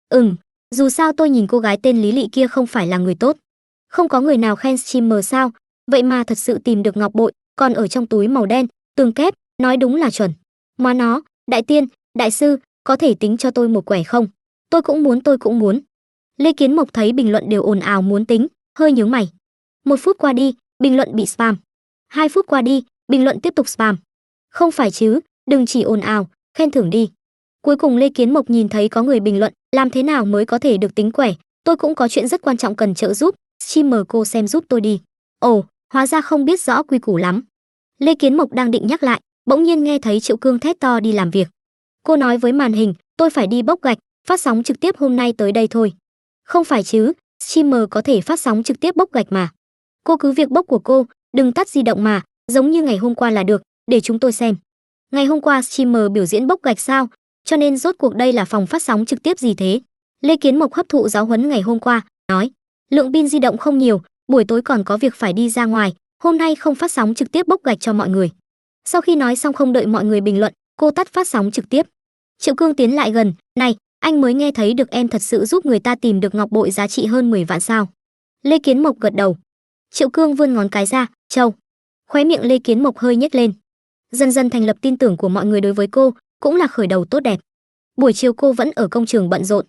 Dù sao tôi nhìn cô gái tên Lý Lị kia không phải là người tốt. Không có người nào khen streamer sao, vậy mà thật sự tìm được ngọc bội, còn ở trong túi màu đen, tường kép, nói đúng là chuẩn. Mà nó, đại tiên, đại sư, có thể tính cho tôi một quẻ không? Tôi cũng muốn. Lê Kiến Mộc thấy bình luận đều ồn ào muốn tính, hơi nhướng mày. 1 phút qua đi, bình luận bị spam. 2 phút qua đi, bình luận tiếp tục spam. Không phải chứ, đừng chỉ ồn ào, khen thưởng đi. Cuối cùng Lê Kiến Mộc nhìn thấy có người bình luận, làm thế nào mới có thể được tính quẻ, tôi cũng có chuyện rất quan trọng cần trợ giúp, streamer cô xem giúp tôi đi. Ồ, hóa ra không biết rõ quy củ lắm. Lê Kiến Mộc đang định nhắc lại, bỗng nhiên nghe thấy Triệu Cương thét to đi làm việc. Cô nói với màn hình, tôi phải đi bốc gạch, phát sóng trực tiếp hôm nay tới đây thôi. Không phải chứ, streamer có thể phát sóng trực tiếp bốc gạch mà. Cô cứ việc bốc của cô, đừng tắt di động mà, giống như ngày hôm qua là được, để chúng tôi xem. Ngày hôm qua streamer biểu diễn bốc gạch sao, cho nên rốt cuộc đây là phòng phát sóng trực tiếp gì thế? Lê Kiến Mộc hấp thụ giáo huấn ngày hôm qua, nói, lượng pin di động không nhiều, buổi tối còn có việc phải đi ra ngoài, hôm nay không phát sóng trực tiếp bốc gạch cho mọi người. Sau khi nói xong không đợi mọi người bình luận, cô tắt phát sóng trực tiếp. Triệu Cương tiến lại gần, này, anh mới nghe thấy được em thật sự giúp người ta tìm được ngọc bội giá trị hơn 10 vạn sao? Lê Kiến Mộc gật đầu. Triệu Cương vươn ngón cái ra, châu. Khóe miệng Lê Kiến Mộc hơi nhếch lên. Dần dần thành lập tin tưởng của mọi người đối với cô, cũng là khởi đầu tốt đẹp. Buổi chiều cô vẫn ở công trường bận rộn.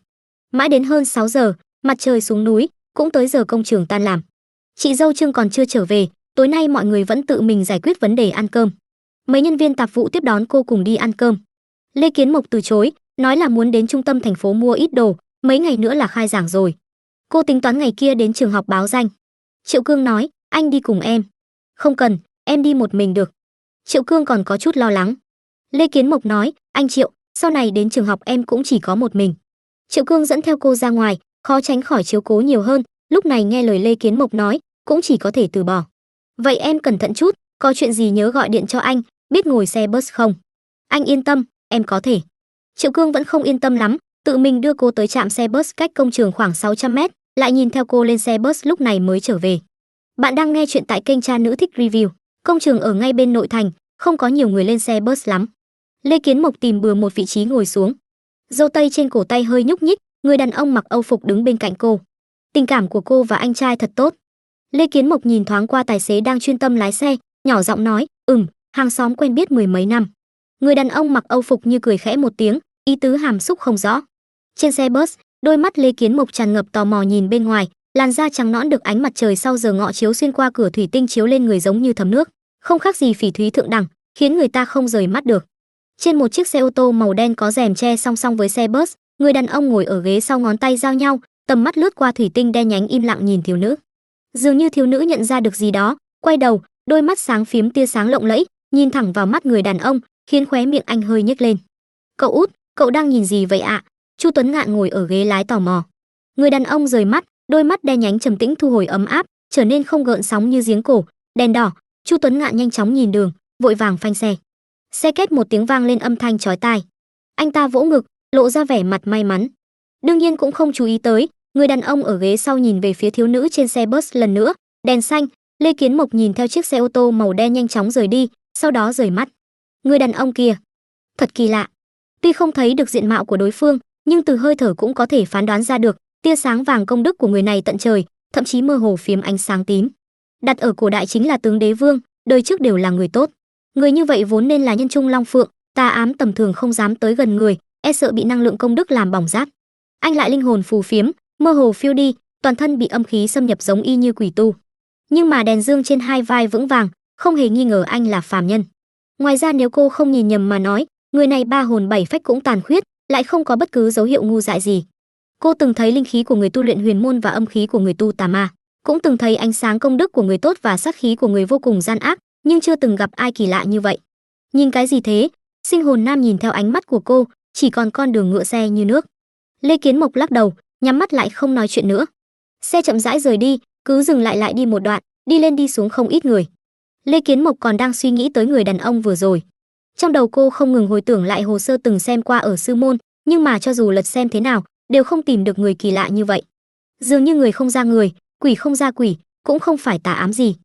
Mãi đến hơn 6 giờ, mặt trời xuống núi, cũng tới giờ công trường tan làm. Chị dâu Trương còn chưa trở về, tối nay mọi người vẫn tự mình giải quyết vấn đề ăn cơm. Mấy nhân viên tạp vụ tiếp đón cô cùng đi ăn cơm. Lê Kiến Mộc từ chối, nói là muốn đến trung tâm thành phố mua ít đồ, mấy ngày nữa là khai giảng rồi. Cô tính toán ngày kia đến trường học báo danh. Triệu Cương nói, anh đi cùng em. Không cần, em đi một mình được. Triệu Cương còn có chút lo lắng. Lê Kiến Mộc nói, anh Triệu, sau này đến trường học em cũng chỉ có một mình. Triệu Cương dẫn theo cô ra ngoài, khó tránh khỏi chiếu cố nhiều hơn, lúc này nghe lời Lê Kiến Mộc nói, cũng chỉ có thể từ bỏ. Vậy em cẩn thận chút, có chuyện gì nhớ gọi điện cho anh, biết ngồi xe bus không? Anh yên tâm, em có thể. Triệu Cương vẫn không yên tâm lắm, tự mình đưa cô tới trạm xe bus cách công trường khoảng 600 mét, lại nhìn theo cô lên xe bus lúc này mới trở về. Bạn đang nghe chuyện tại kênh Cha Nữ Thích Review. Công trường ở ngay bên nội thành, không có nhiều người lên xe bus lắm. Lê Kiến Mộc tìm bừa một vị trí ngồi xuống. Dâu tây trên cổ tay hơi nhúc nhích, người đàn ông mặc Âu phục đứng bên cạnh cô. Tình cảm của cô và anh trai thật tốt. Lê Kiến Mộc nhìn thoáng qua tài xế đang chuyên tâm lái xe, nhỏ giọng nói, hàng xóm quen biết mười mấy năm. Người đàn ông mặc Âu phục như cười khẽ một tiếng, ý tứ hàm xúc không rõ. Trên xe bus, đôi mắt Lê Kiến Mộc tràn ngập tò mò nhìn bên ngoài, làn da trắng nõn được ánh mặt trời sau giờ ngọ chiếu xuyên qua cửa thủy tinh chiếu lên người giống như thấm nước, không khác gì phỉ thúy thượng đẳng, khiến người ta không rời mắt được. Trên một chiếc xe ô tô màu đen có rèm che song song với xe bus, người đàn ông ngồi ở ghế sau ngón tay giao nhau, tầm mắt lướt qua thủy tinh đen nhánh im lặng nhìn thiếu nữ. Dường như thiếu nữ nhận ra được gì đó, quay đầu, đôi mắt sáng phím tia sáng lộng lẫy, nhìn thẳng vào mắt người đàn ông, khiến khóe miệng anh hơi nhếch lên. "Cậu út, cậu đang nhìn gì vậy ạ?" Chu Tuấn Ngạn ngồi ở ghế lái tò mò. Người đàn ông rời mắt, đôi mắt đen nhánh trầm tĩnh thu hồi ấm áp, trở nên không gợn sóng như giếng cổ. Đèn đỏ, Chu Tuấn Ngạn nhanh chóng nhìn đường, vội vàng phanh xe. Xe két một tiếng vang lên âm thanh chói tai. Anh ta vỗ ngực, lộ ra vẻ mặt may mắn. Đương nhiên cũng không chú ý tới, người đàn ông ở ghế sau nhìn về phía thiếu nữ trên xe bus lần nữa. Đèn xanh, Lê Kiến Mộc nhìn theo chiếc xe ô tô màu đen nhanh chóng rời đi, sau đó rời mắt. Người đàn ông kia, thật kỳ lạ. Tuy không thấy được diện mạo của đối phương, nhưng từ hơi thở cũng có thể phán đoán ra được, tia sáng vàng công đức của người này tận trời, thậm chí mơ hồ phiếm ánh sáng tím. Đặt ở cổ đại chính là tướng đế vương, đời trước đều là người tốt. Người như vậy vốn nên là nhân trung long phượng, tà ám tầm thường không dám tới gần người, e sợ bị năng lượng công đức làm bỏng rát. Anh lại linh hồn phù phiếm, mơ hồ phiêu đi, toàn thân bị âm khí xâm nhập giống y như quỷ tu. Nhưng mà đèn dương trên hai vai vững vàng, không hề nghi ngờ anh là phàm nhân. Ngoài ra nếu cô không nhìn nhầm mà nói, người này ba hồn bảy phách cũng tàn khuyết, lại không có bất cứ dấu hiệu ngu dại gì. Cô từng thấy linh khí của người tu luyện huyền môn và âm khí của người tu tà ma, cũng từng thấy ánh sáng công đức của người tốt và sát khí của người vô cùng gian ác, nhưng chưa từng gặp ai kỳ lạ như vậy. Nhìn cái gì thế? Sinh hồn nam nhìn theo ánh mắt của cô, chỉ còn con đường ngựa xe như nước. Lê Kiến Mộc lắc đầu, nhắm mắt lại không nói chuyện nữa. Xe chậm rãi rời đi, cứ dừng lại đi một đoạn, đi lên đi xuống không ít người. Lê Kiến Mộc còn đang suy nghĩ tới người đàn ông vừa rồi. Trong đầu cô không ngừng hồi tưởng lại hồ sơ từng xem qua ở sư môn, nhưng mà cho dù lật xem thế nào, đều không tìm được người kỳ lạ như vậy. Dường như người không ra người, quỷ không ra quỷ, cũng không phải tà ám gì.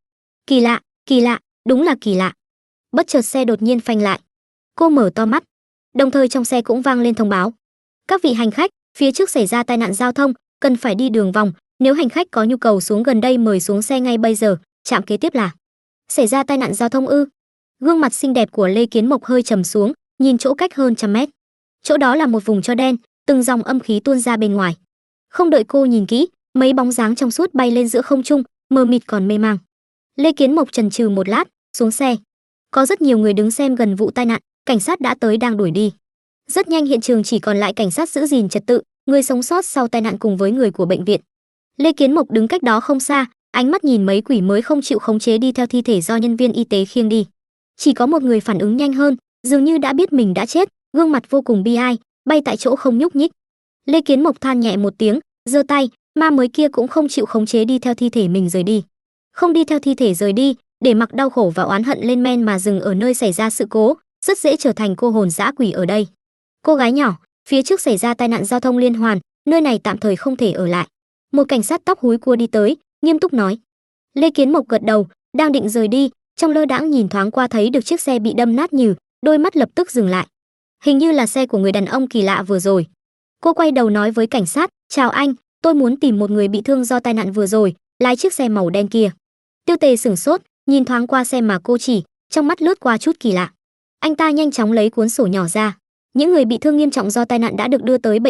Kỳ lạ, đúng là kỳ lạ. Bất chợt xe đột nhiên phanh lại. Cô mở to mắt, đồng thời trong xe cũng vang lên thông báo. Các vị hành khách, phía trước xảy ra tai nạn giao thông, cần phải đi đường vòng, nếu hành khách có nhu cầu xuống gần đây mời xuống xe ngay bây giờ, trạm kế tiếp là. Xảy ra tai nạn giao thông ư? Gương mặt xinh đẹp của Lê Kiến Mộc hơi trầm xuống, nhìn chỗ cách hơn trăm mét. Chỗ đó là một vùng tro đen, từng dòng âm khí tuôn ra bên ngoài. Không đợi cô nhìn kỹ, mấy bóng dáng trong suốt bay lên giữa không trung, mờ mịt còn mê mang. Lê Kiến Mộc chần chừ một lát, xuống xe. Có rất nhiều người đứng xem gần vụ tai nạn, cảnh sát đã tới đang đuổi đi. Rất nhanh hiện trường chỉ còn lại cảnh sát giữ gìn trật tự, người sống sót sau tai nạn cùng với người của bệnh viện. Lê Kiến Mộc đứng cách đó không xa, ánh mắt nhìn mấy quỷ mới không chịu khống chế đi theo thi thể do nhân viên y tế khiêng đi. Chỉ có một người phản ứng nhanh hơn, dường như đã biết mình đã chết, gương mặt vô cùng bi ai, bay tại chỗ không nhúc nhích. Lê Kiến Mộc than nhẹ một tiếng, giơ tay, ma mới kia cũng không chịu khống chế đi theo thi thể mình rời đi. Không đi theo thi thể rời đi, để mặc đau khổ và oán hận lên men mà dừng ở nơi xảy ra sự cố, rất dễ trở thành cô hồn dã quỷ ở đây. Cô gái nhỏ, phía trước xảy ra tai nạn giao thông liên hoàn, nơi này tạm thời không thể ở lại. Một cảnh sát tóc húi cua đi tới, nghiêm túc nói. Lê Kiến Mộc gật đầu, đang định rời đi, trong lơ đãng nhìn thoáng qua thấy được chiếc xe bị đâm nát nhừ, đôi mắt lập tức dừng lại. Hình như là xe của người đàn ông kỳ lạ vừa rồi. Cô quay đầu nói với cảnh sát, chào anh, tôi muốn tìm một người bị thương do tai nạn vừa rồi, lái chiếc xe màu đen kia. Tiêu Tề sửng sốt, nhìn thoáng qua xe mà cô chỉ, trong mắt lướt qua chút kỳ lạ. Anh ta nhanh chóng lấy cuốn sổ nhỏ ra. Những người bị thương nghiêm trọng do tai nạn đã được đưa tới bệnh viện,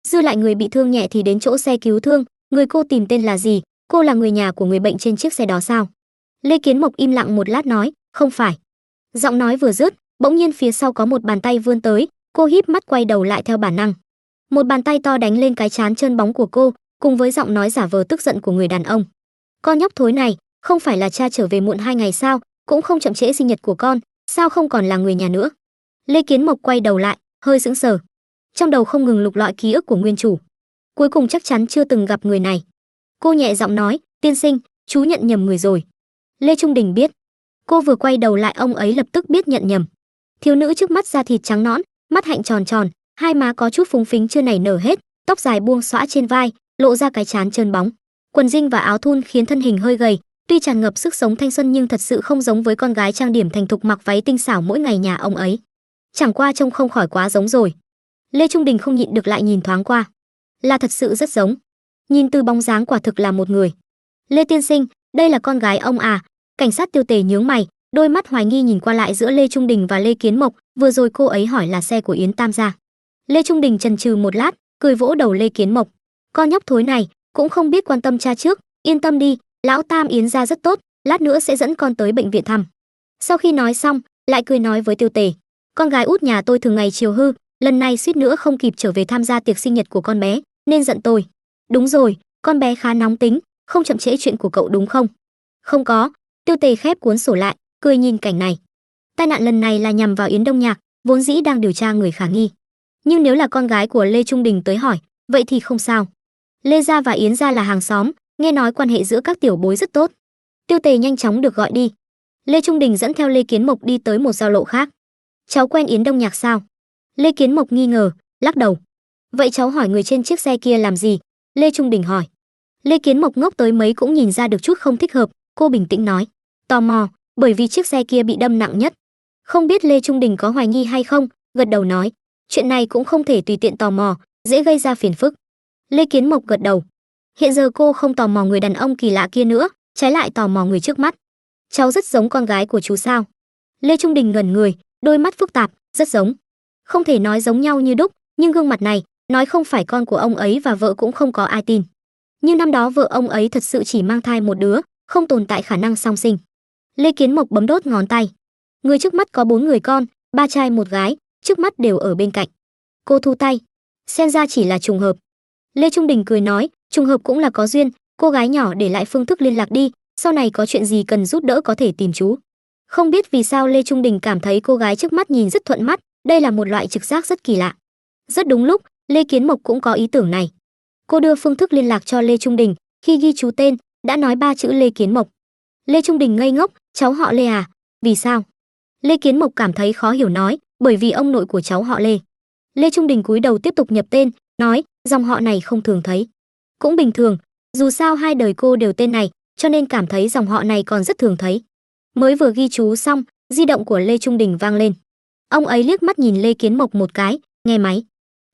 Dư lại người bị thương nhẹ thì đến chỗ xe cứu thương. Người cô tìm tên là gì? Cô là người nhà của người bệnh trên chiếc xe đó sao? Lê Kiến Mộc im lặng một lát nói, không phải. Giọng nói vừa dứt, bỗng nhiên phía sau có một bàn tay vươn tới, cô híp mắt quay đầu lại theo bản năng. Một bàn tay to đánh lên cái trán trơn bóng của cô, cùng với giọng nói giả vờ tức giận của người đàn ông. Con nhóc thối này, không phải là cha trở về muộn 2 ngày sao, cũng không chậm trễ sinh nhật của con, sao không còn là người nhà nữa? Lê Kiến Mộc quay đầu lại, hơi sững sờ. Trong đầu không ngừng lục lọi ký ức của nguyên chủ. Cuối cùng chắc chắn chưa từng gặp người này. Cô nhẹ giọng nói, tiên sinh, chú nhận nhầm người rồi. Lê Trung Đình biết. Cô vừa quay đầu lại ông ấy lập tức biết nhận nhầm. Thiếu nữ trước mắt da thịt trắng nõn, mắt hạnh tròn tròn, hai má có chút phúng phính chưa nảy nở hết, tóc dài buông xõa trên vai, lộ ra cái trán trơn bóng. Quần jean và áo thun khiến thân hình hơi gầy, tuy tràn ngập sức sống thanh xuân nhưng thật sự không giống với con gái trang điểm thành thục mặc váy tinh xảo mỗi ngày nhà ông ấy. Chẳng qua trông không khỏi quá giống rồi. Lê Trung Đình không nhịn được lại nhìn thoáng qua. Là thật sự rất giống. Nhìn từ bóng dáng quả thực là một người. Lê tiên sinh, đây là con gái ông à? Cảnh sát Tiêu Tề nhướng mày, đôi mắt hoài nghi nhìn qua lại giữa Lê Trung Đình và Lê Kiến Mộc, vừa rồi cô ấy hỏi là xe của Yến Tam gia. Lê Trung Đình chần chừ một lát, cười vỗ đầu Lê Kiến Mộc. Con nhóc thối này, cũng không biết quan tâm cha trước, yên tâm đi, lão Tam Yến gia rất tốt, lát nữa sẽ dẫn con tới bệnh viện thăm. Sau khi nói xong, lại cười nói với Tiêu Tề, con gái út nhà tôi thường ngày chiều hư, lần này suýt nữa không kịp trở về tham gia tiệc sinh nhật của con bé, nên giận tôi. Đúng rồi, con bé khá nóng tính, không chậm trễ chuyện của cậu đúng không? Không có. Tiêu Tề khép cuốn sổ lại, cười nhìn cảnh này. Tai nạn lần này là nhằm vào Yến Đông Nhạc, vốn dĩ đang điều tra người khả nghi. Nhưng nếu là con gái của Lê Trung Đình tới hỏi, vậy thì không sao. Lê gia và Yến gia là hàng xóm, nghe nói quan hệ giữa các tiểu bối rất tốt. Tiêu Tề nhanh chóng được gọi đi. Lê Trung Đình dẫn theo Lê Kiến Mộc đi tới một giao lộ khác. Cháu quen Yến Đông Nhạc sao? Lê Kiến Mộc nghi ngờ, lắc đầu. Vậy cháu hỏi người trên chiếc xe kia làm gì? Lê Trung Đình hỏi. Lê Kiến Mộc ngốc tới mấy cũng nhìn ra được chút không thích hợp, cô bình tĩnh nói, tò mò, bởi vì chiếc xe kia bị đâm nặng nhất. Không biết Lê Trung Đình có hoài nghi hay không, gật đầu nói, chuyện này cũng không thể tùy tiện tò mò, dễ gây ra phiền phức. Lê Kiến Mộc gật đầu. Hiện giờ cô không tò mò người đàn ông kỳ lạ kia nữa, trái lại tò mò người trước mắt. Cháu rất giống con gái của chú sao? Lê Trung Đình ngẩn người, đôi mắt phức tạp, rất giống. Không thể nói giống nhau như đúc, nhưng gương mặt này, nói không phải con của ông ấy và vợ cũng không có ai tin. Nhưng năm đó vợ ông ấy thật sự chỉ mang thai một đứa, không tồn tại khả năng song sinh. Lê Kiến Mộc bấm đốt ngón tay. Người trước mắt có 4 người con, 3 trai 1 gái, trước mắt đều ở bên cạnh. Cô thu tay. Xem ra chỉ là trùng hợp. Lê Trung Đình cười nói, trùng hợp cũng là có duyên, cô gái nhỏ để lại phương thức liên lạc đi, sau này có chuyện gì cần giúp đỡ có thể tìm chú. Không biết vì sao Lê Trung Đình cảm thấy cô gái trước mắt nhìn rất thuận mắt, đây là một loại trực giác rất kỳ lạ. Rất đúng lúc, Lê Kiến Mộc cũng có ý tưởng này. Cô đưa phương thức liên lạc cho Lê Trung Đình, khi ghi chú tên, đã nói 3 chữ Lê Kiến Mộc. Lê Trung Đình ngây ngốc, cháu họ Lê à? Vì sao? Lê Kiến Mộc cảm thấy khó hiểu nói, bởi vì ông nội của cháu họ Lê. Lê Trung Đình cúi đầu tiếp tục nhập tên, nói, dòng họ này không thường thấy. Cũng bình thường, dù sao hai đời cô đều tên này, cho nên cảm thấy dòng họ này còn rất thường thấy. Mới vừa ghi chú xong, di động của Lê Trung Đình vang lên. Ông ấy liếc mắt nhìn Lê Kiến Mộc một cái, nghe máy.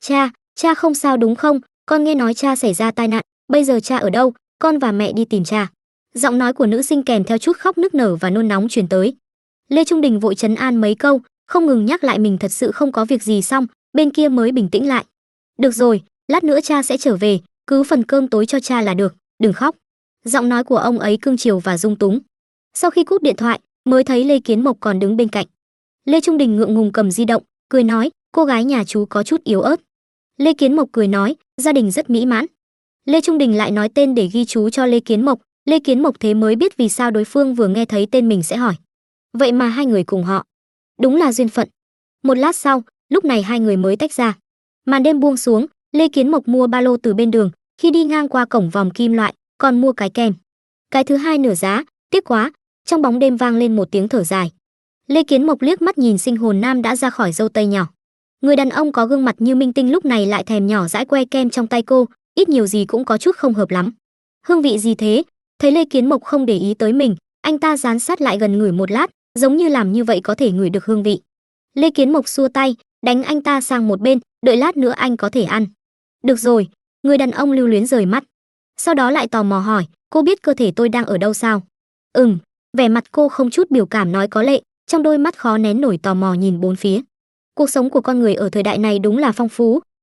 Cha không sao đúng không? Con nghe nói cha xảy ra tai nạn, bây giờ cha ở đâu? Con và mẹ đi tìm cha. Giọng nói của nữ sinh kèm theo chút khóc nức nở và nôn nóng truyền tới. Lê Trung Đình vội trấn an mấy câu, không ngừng nhắc lại mình thật sự không có việc gì xong, bên kia mới bình tĩnh lại. Được rồi, lát nữa cha sẽ trở về, cứ phần cơm tối cho cha là được, đừng khóc. Giọng nói của ông ấy cương chiều và dung túng. Sau khi cúp điện thoại, mới thấy Lê Kiến Mộc còn đứng bên cạnh. Lê Trung Đình ngượng ngùng cầm di động, cười nói, cô gái nhà chú có chút yếu ớt. Lê Kiến Mộc cười nói, gia đình rất mỹ mãn. Lê Trung Đình lại nói tên để ghi chú cho Lê Kiến Mộc. Lê Kiến Mộc thế mới biết vì sao đối phương vừa nghe thấy tên mình sẽ hỏi. Vậy mà hai người cùng họ. Đúng là duyên phận. Một lát sau, lúc này hai người mới tách ra. Màn đêm buông xuống, Lê Kiến Mộc mua ba lô từ bên đường, khi đi ngang qua cổng vòng kim loại, còn mua cái kem. Cái thứ hai nửa giá, tiếc quá. Trong bóng đêm vang lên một tiếng thở dài. Lê Kiến Mộc liếc mắt nhìn sinh hồn nam đã ra khỏi dâu tây nhỏ. Người đàn ông có gương mặt như minh tinh lúc này lại thèm nhỏ dãi que kem trong tay cô, ít nhiều gì cũng có chút không hợp lắm. Hương vị gì thế? Thấy Lê Kiến Mộc không để ý tới mình, anh ta dán sát lại gần ngửi một lát, giống như làm như vậy có thể ngửi được hương vị. Lê Kiến Mộc xua tay, đánh anh ta sang một bên, đợi lát nữa anh có thể ăn. Được rồi, người đàn ông lưu luyến rời mắt. Sau đó lại tò mò hỏi, cô biết cơ thể tôi đang ở đâu sao? Vẻ mặt cô không chút biểu cảm nói có lệ, trong đôi mắt khó nén nổi tò mò nhìn bốn phía. Cuộc sống của con người ở thời đại này đúng là phong phú,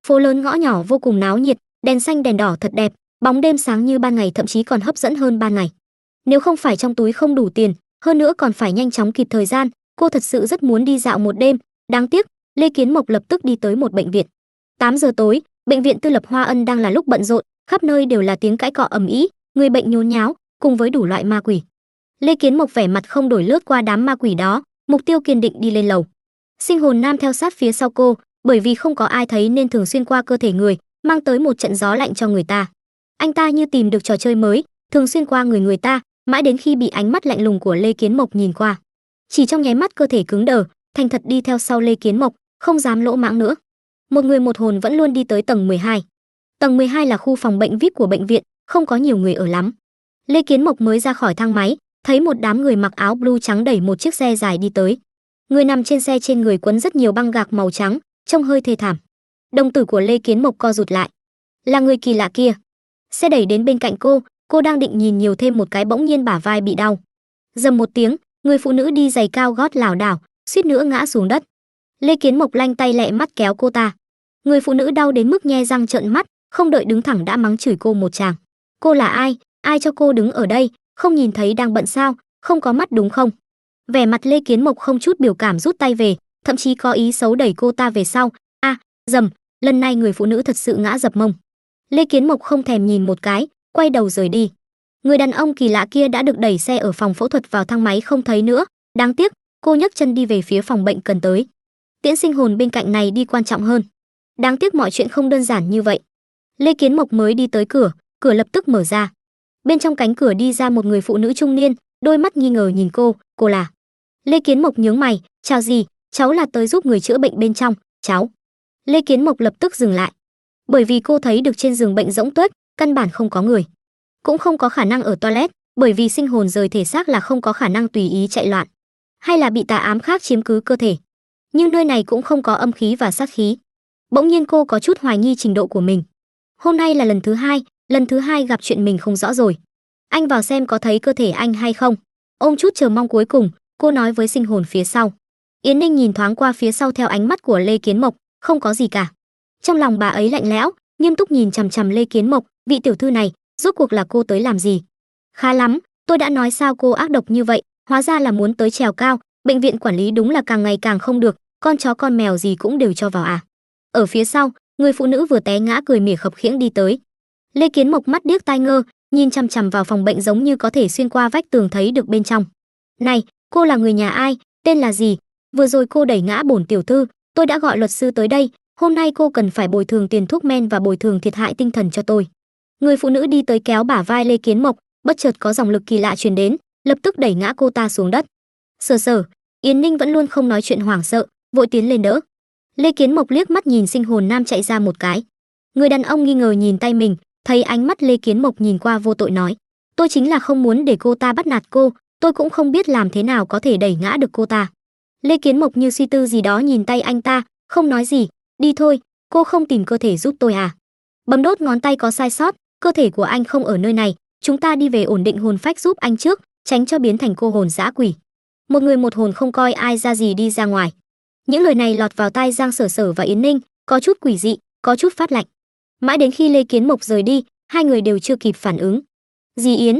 Phố lớn ngõ nhỏ vô cùng náo nhiệt, đèn xanh đèn đỏ thật đẹp, bóng đêm sáng như ban ngày, thậm chí còn hấp dẫn hơn ban ngày. Nếu không phải trong túi không đủ tiền, hơn nữa còn phải nhanh chóng kịp thời gian, cô thật sự rất muốn đi dạo một đêm. Đáng tiếc, Lê Kiến Mộc lập tức đi tới một bệnh viện. 8 giờ tối, bệnh viện Tư Lập Hoa Ân đang là lúc bận rộn, khắp nơi đều là tiếng cãi cọ ầm ĩ, người bệnh nhốn nháo, cùng với đủ loại ma quỷ. Lê Kiến Mộc vẻ mặt không đổi lướt qua đám ma quỷ đó, mục tiêu kiên định đi lên lầu. Sinh hồn nam theo sát phía sau cô, bởi vì không có ai thấy nên thường xuyên qua cơ thể người, mang tới một trận gió lạnh cho người ta. Anh ta như tìm được trò chơi mới, thường xuyên qua người ta, mãi đến khi bị ánh mắt lạnh lùng của Lê Kiến Mộc nhìn qua. Chỉ trong nháy mắt cơ thể cứng đờ, thành thật đi theo sau Lê Kiến Mộc, không dám lỗ mãng nữa. Một người một hồn vẫn luôn đi tới tầng 12. Tầng 12 là khu phòng bệnh VIP của bệnh viện, không có nhiều người ở lắm. Lê Kiến Mộc mới ra khỏi thang máy, thấy một đám người mặc áo blue trắng đẩy một chiếc xe dài đi tới. Người nằm trên xe, trên người quấn rất nhiều băng gạc màu trắng, trông hơi thê thảm. Đồng tử của Lê Kiến Mộc co rụt lại. Là người kỳ lạ kia. Xe đẩy đến bên cạnh cô đang định nhìn nhiều thêm một cái, bỗng nhiên bả vai bị đau. Dầm một tiếng, người phụ nữ đi giày cao gót lảo đảo, suýt nữa ngã xuống đất. Lê Kiến Mộc lanh tay lẹ mắt kéo cô ta. Người phụ nữ đau đến mức nhe răng trợn mắt, không đợi đứng thẳng đã mắng chửi cô một tràng. Cô là ai? Ai cho cô đứng ở đây? Không nhìn thấy đang bận sao? Không có mắt đúng không? Vẻ mặt Lê Kiến Mộc không chút biểu cảm, rút tay về, thậm chí có ý xấu đẩy cô ta về sau. Dầm, lần này người phụ nữ thật sự ngã dập mông. Lê Kiến Mộc không thèm nhìn một cái, quay đầu rời đi. Người đàn ông kỳ lạ kia đã được đẩy xe ở phòng phẫu thuật vào thang máy không thấy nữa. Đáng tiếc, cô nhấc chân đi về phía phòng bệnh cần tới. Tiễn sinh hồn bên cạnh này đi quan trọng hơn. Đáng tiếc mọi chuyện không đơn giản như vậy. Lê Kiến Mộc mới đi tới cửa, cửa lập tức mở ra. Bên trong cánh cửa đi ra một người phụ nữ trung niên, đôi mắt nghi ngờ nhìn cô là. Lê Kiến Mộc nhướng mày, chào gì, cháu là tới giúp người chữa bệnh bên trong, cháu. Lê Kiến Mộc lập tức dừng lại. Bởi vì cô thấy được trên giường bệnh rỗng tuếch, căn bản không có người. Cũng không có khả năng ở toilet, bởi vì sinh hồn rời thể xác là không có khả năng tùy ý chạy loạn. Hay là bị tà ám khác chiếm cứ cơ thể. Nhưng nơi này cũng không có âm khí và sát khí. Bỗng nhiên cô có chút hoài nghi trình độ của mình. Hôm nay là lần thứ hai gặp chuyện mình không rõ rồi. Anh vào xem có thấy cơ thể anh hay không. Ôm chút chờ mong cuối cùng, cô nói với sinh hồn phía sau. Yến Ninh nhìn thoáng qua phía sau theo ánh mắt của Lê Kiến Mộc, không có gì cả. Trong lòng bà ấy lạnh lẽo, nghiêm túc nhìn chằm chằm Lê Kiến Mộc, vị tiểu thư này, rốt cuộc là cô tới làm gì? Khá lắm, tôi đã nói sao cô ác độc như vậy, hóa ra là muốn tới trèo cao, bệnh viện quản lý đúng là càng ngày càng không được, con chó con mèo gì cũng đều cho vào à. Ở phía sau, người phụ nữ vừa té ngã cười mỉa khập khiễng đi tới. Lê Kiến Mộc mắt điếc tai ngơ, nhìn chằm chằm vào phòng bệnh giống như có thể xuyên qua vách tường thấy được bên trong. Này, cô là người nhà ai, tên là gì? Vừa rồi cô đẩy ngã bổn tiểu thư, tôi đã gọi luật sư tới đây, hôm nay cô cần phải bồi thường tiền thuốc men và bồi thường thiệt hại tinh thần cho tôi. Người phụ nữ đi tới kéo bả vai Lê Kiến Mộc, bất chợt có dòng lực kỳ lạ truyền đến, lập tức đẩy ngã cô ta xuống đất. Sở, Yến Ninh vẫn luôn không nói chuyện, hoảng sợ, vội tiến lên đỡ. Lê Kiến Mộc liếc mắt nhìn sinh hồn nam chạy ra một cái. Người đàn ông nghi ngờ nhìn tay mình, thấy ánh mắt Lê Kiến Mộc nhìn qua vô tội nói, tôi chính là không muốn để cô ta bắt nạt cô, tôi cũng không biết làm thế nào có thể đẩy ngã được cô ta. Lê Kiến Mộc như suy tư gì đó nhìn tay anh ta, không nói gì. Đi thôi, cô không tìm cơ thể giúp tôi à? Bấm đốt ngón tay có sai sót, cơ thể của anh không ở nơi này, chúng ta đi về ổn định hồn phách giúp anh trước, tránh cho biến thành cô hồn dã quỷ. Một người một hồn không coi ai ra gì đi ra ngoài. Những lời này lọt vào tai Giang Sở và Yến Ninh, có chút quỷ dị, có chút phát lạnh. Mãi đến khi Lê Kiến Mộc rời đi, hai người đều chưa kịp phản ứng. Dì Yến,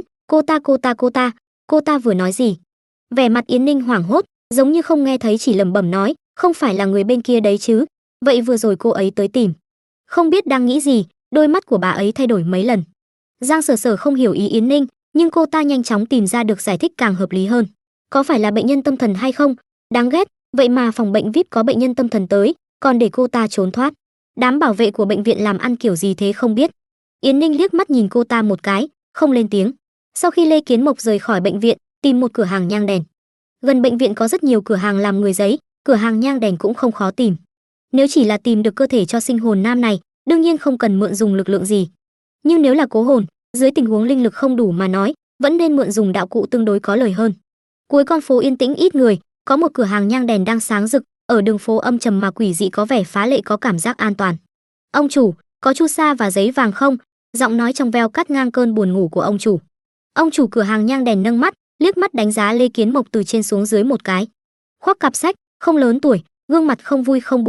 cô ta vừa nói gì? Vẻ mặt Yến Ninh hoảng hốt, giống như không nghe thấy, chỉ lẩm bẩm nói, không phải là người bên kia đấy chứ? Vậy vừa rồi cô ấy tới tìm, không biết đang nghĩ gì, đôi mắt của bà ấy thay đổi mấy lần. Giang Sở không hiểu ý Yến Ninh, nhưng cô ta nhanh chóng tìm ra được giải thích càng hợp lý hơn. Có phải là bệnh nhân tâm thần hay không? Đáng ghét, vậy mà phòng bệnh VIP có bệnh nhân tâm thần tới, còn để cô ta trốn thoát. Đám bảo vệ của bệnh viện làm ăn kiểu gì thế không biết. Yến Ninh liếc mắt nhìn cô ta một cái, không lên tiếng. Sau khi Lê Kiến Mộc rời khỏi bệnh viện, tìm một cửa hàng nhang đèn. Gần bệnh viện có rất nhiều cửa hàng làm người giấy, cửa hàng nhang đèn cũng không khó tìm. Nếu chỉ là tìm được cơ thể cho sinh hồn nam này, đương nhiên không cần mượn dùng lực lượng gì. Nhưng nếu là cố hồn, dưới tình huống linh lực không đủ mà nói, vẫn nên mượn dùng đạo cụ tương đối có lời hơn. Cuối con phố yên tĩnh ít người, có một cửa hàng nhang đèn đang sáng rực, ở đường phố âm trầm mà quỷ dị có vẻ phá lệ, có cảm giác an toàn. Ông chủ, có chu sa và giấy vàng không? Giọng nói trong veo cắt ngang cơn buồn ngủ của ông chủ. Ông chủ cửa hàng nhang đèn nâng mắt, liếc mắt đánh giá Lê Kiến Mộc từ trên xuống dưới một cái. Khoác cặp sách, không lớn tuổi, gương mặt không vui không buồn,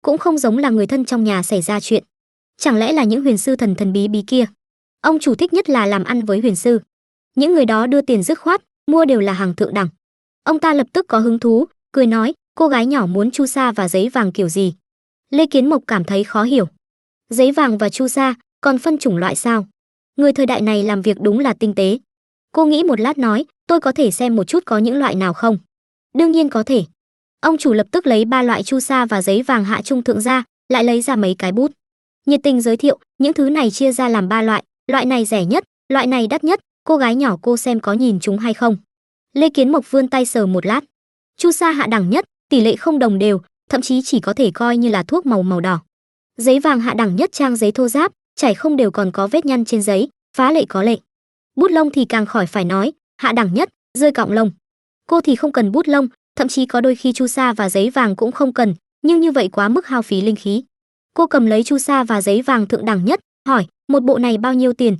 cũng không giống là người thân trong nhà xảy ra chuyện. Chẳng lẽ là những huyền sư thần thần bí bí kia? Ông chủ thích nhất là làm ăn với huyền sư. Những người đó đưa tiền dứt khoát, mua đều là hàng thượng đẳng. Ông ta lập tức có hứng thú, cười nói, cô gái nhỏ muốn chu sa và giấy vàng kiểu gì? Lê Kiến Mộc cảm thấy khó hiểu. Giấy vàng và chu sa, còn phân chủng loại sao? Người thời đại này làm việc đúng là tinh tế. Cô nghĩ một lát nói, tôi có thể xem một chút có những loại nào không? Đương nhiên có thể. Ông chủ lập tức lấy 3 loại chu sa và giấy vàng hạ trung thượng ra, lại lấy ra mấy cái bút. Nhiệt tình giới thiệu, những thứ này chia ra làm 3 loại, loại này rẻ nhất, loại này đắt nhất, cô gái nhỏ cô xem có nhìn chúng hay không. Lê Kiến Mộc vươn tay sờ một lát. Chu sa hạ đẳng nhất, tỷ lệ không đồng đều, thậm chí chỉ có thể coi như là thuốc màu đỏ. Giấy vàng hạ đẳng nhất, trang giấy thô ráp, chảy không đều còn có vết nhăn trên giấy, phá lệ có lệ. Bút lông thì càng khỏi phải nói, hạ đẳng nhất, rơi cọng lông. Cô thì không cần bút lông, thậm chí có đôi khi chu sa và giấy vàng cũng không cần, nhưng như vậy quá mức hao phí linh khí. Cô cầm lấy chu sa và giấy vàng thượng đẳng nhất, hỏi, một bộ này bao nhiêu tiền?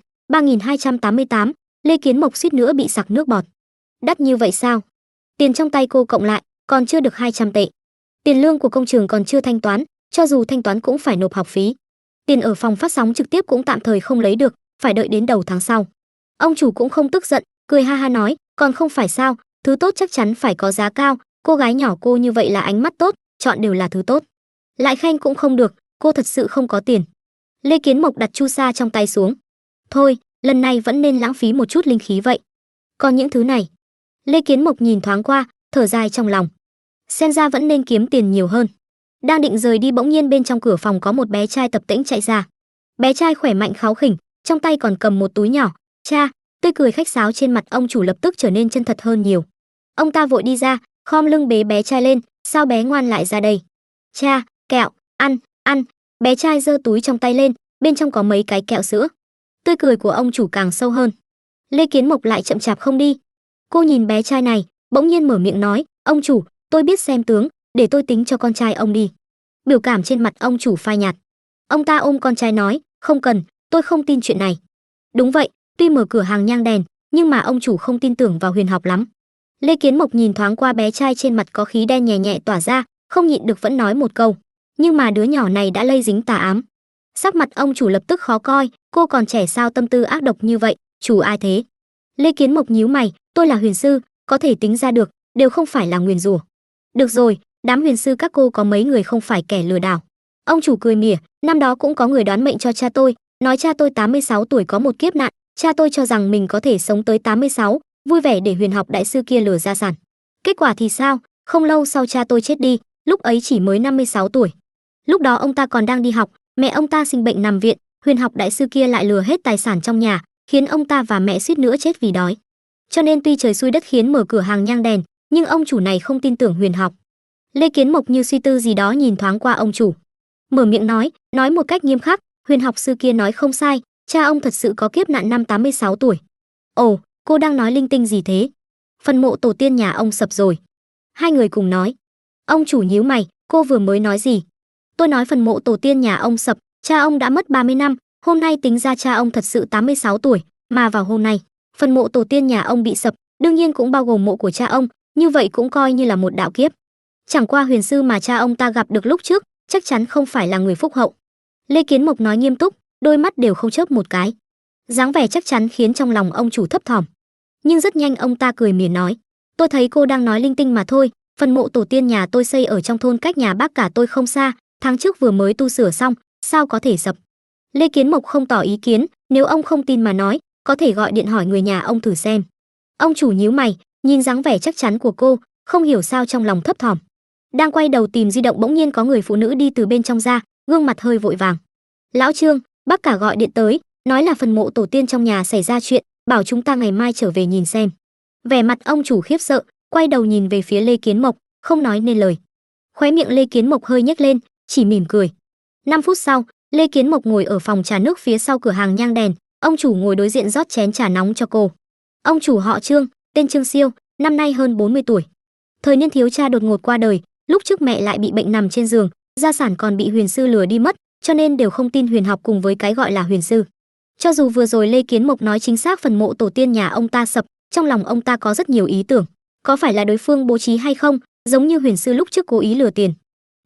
3.288. Lê Kiến Mộc suýt nữa bị sặc nước bọt. Đắt như vậy sao? Tiền trong tay cô cộng lại còn chưa được 200 tệ. Tiền lương của công trường còn chưa thanh toán, cho dù thanh toán cũng phải nộp học phí. Tiền ở phòng phát sóng trực tiếp cũng tạm thời không lấy được, phải đợi đến đầu tháng sau. Ông chủ cũng không tức giận, cười ha ha nói, còn không phải sao, thứ tốt chắc chắn phải có giá cao, cô gái nhỏ cô như vậy là ánh mắt tốt, chọn đều là thứ tốt. Lại khen cũng không được, cô thật sự không có tiền. Lê Kiến Mộc đặt chu sa trong tay xuống. Thôi, lần này vẫn nên lãng phí một chút linh khí vậy. Còn những thứ này, Lê Kiến Mộc nhìn thoáng qua, thở dài trong lòng. Xem ra vẫn nên kiếm tiền nhiều hơn. Đang định rời đi bỗng nhiên bên trong cửa phòng có một bé trai tập tễnh chạy ra. Bé trai khỏe mạnh kháu khỉnh, trong tay còn cầm một túi nhỏ. Cha, tươi cười khách sáo trên mặt ông chủ lập tức trở nên chân thật hơn nhiều. Ông ta vội đi ra, khom lưng bế bé trai lên, sao bé ngoan lại ra đây? Cha, kẹo, ăn, ăn. Bé trai giơ túi trong tay lên, bên trong có mấy cái kẹo sữa. Tươi cười của ông chủ càng sâu hơn. Lê Kiến Mộc lại chậm chạp không đi. Cô nhìn bé trai này, bỗng nhiên mở miệng nói, ông chủ, tôi biết xem tướng, để tôi tính cho con trai ông đi. Biểu cảm trên mặt ông chủ phai nhạt. Ông ta ôm con trai nói, không cần, tôi không tin chuyện này. Đúng vậy, tuy mở cửa hàng nhang đèn, nhưng mà ông chủ không tin tưởng vào huyền học lắm. Lê Kiến Mộc nhìn thoáng qua bé trai trên mặt có khí đen nhẹ nhẹ tỏa ra, không nhịn được vẫn nói một câu, nhưng mà đứa nhỏ này đã lây dính tà ám. Sắc mặt ông chủ lập tức khó coi, cô còn trẻ sao tâm tư ác độc như vậy, chủ ai thế? Lê Kiến Mộc nhíu mày, tôi là huyền sư, có thể tính ra được, đều không phải là nguyền rủa. Được rồi, đám huyền sư các cô có mấy người không phải kẻ lừa đảo. Ông chủ cười mỉa, năm đó cũng có người đoán mệnh cho cha tôi, nói cha tôi 86 tuổi có một kiếp nạn, cha tôi cho rằng mình có thể sống tới 86, vui vẻ để huyền học đại sư kia lừa gia sản. Kết quả thì sao? Không lâu sau cha tôi chết đi, lúc ấy chỉ mới 56 tuổi. Lúc đó ông ta còn đang đi học, mẹ ông ta sinh bệnh nằm viện, huyền học đại sư kia lại lừa hết tài sản trong nhà, khiến ông ta và mẹ suýt nữa chết vì đói. Cho nên tuy trời xui đất khiến mở cửa hàng nhang đèn, nhưng ông chủ này không tin tưởng huyền học. Lê Kiến Mộc như suy tư gì đó nhìn thoáng qua ông chủ, mở miệng nói một cách nghiêm khắc, huyền học sư kia nói không sai, cha ông thật sự có kiếp nạn năm 86 tuổi. Ồ, cô đang nói linh tinh gì thế? Phần mộ tổ tiên nhà ông sập rồi. Hai người cùng nói. Ông chủ nhíu mày, cô vừa mới nói gì? Tôi nói phần mộ tổ tiên nhà ông sập, cha ông đã mất 30 năm, hôm nay tính ra cha ông thật sự 86 tuổi, mà vào hôm nay, phần mộ tổ tiên nhà ông bị sập, đương nhiên cũng bao gồm mộ của cha ông, như vậy cũng coi như là một đạo kiếp. Chẳng qua huyền sư mà cha ông ta gặp được lúc trước, chắc chắn không phải là người phúc hậu. Lê Kiến Mộc nói nghiêm túc, đôi mắt đều không chớp một cái. Dáng vẻ chắc chắn khiến trong lòng ông chủ thấp thỏm. Nhưng rất nhanh ông ta cười mỉa nói, tôi thấy cô đang nói linh tinh mà thôi, phần mộ tổ tiên nhà tôi xây ở trong thôn cách nhà bác cả tôi không xa, tháng trước vừa mới tu sửa xong, sao có thể sập? Lê Kiến Mộc không tỏ ý kiến, nếu ông không tin mà nói, có thể gọi điện hỏi người nhà ông thử xem. Ông chủ nhíu mày, nhìn dáng vẻ chắc chắn của cô, không hiểu sao trong lòng thấp thỏm. Đang quay đầu tìm di động bỗng nhiên có người phụ nữ đi từ bên trong ra, gương mặt hơi vội vàng. Lão Trương, bác cả gọi điện tới, nói là phần mộ tổ tiên trong nhà xảy ra chuyện, bảo chúng ta ngày mai trở về nhìn xem. Vẻ mặt ông chủ khiếp sợ, quay đầu nhìn về phía Lê Kiến Mộc, không nói nên lời. Khóe miệng Lê Kiến Mộc hơi nhếch lên, chỉ mỉm cười. 5 phút sau, Lê Kiến Mộc ngồi ở phòng trà nước phía sau cửa hàng nhang đèn, ông chủ ngồi đối diện rót chén trà nóng cho cô. Ông chủ họ Trương, tên Trương Siêu, năm nay hơn 40 tuổi. Thời niên thiếu cha đột ngột qua đời, lúc trước mẹ lại bị bệnh nằm trên giường, gia sản còn bị huyền sư lừa đi mất, cho nên đều không tin huyền học cùng với cái gọi là huyền sư. Cho dù vừa rồi Lê Kiến Mộc nói chính xác phần mộ tổ tiên nhà ông ta sập, trong lòng ông ta có rất nhiều ý tưởng, có phải là đối phương bố trí hay không, giống như huyền sư lúc trước cố ý lừa tiền.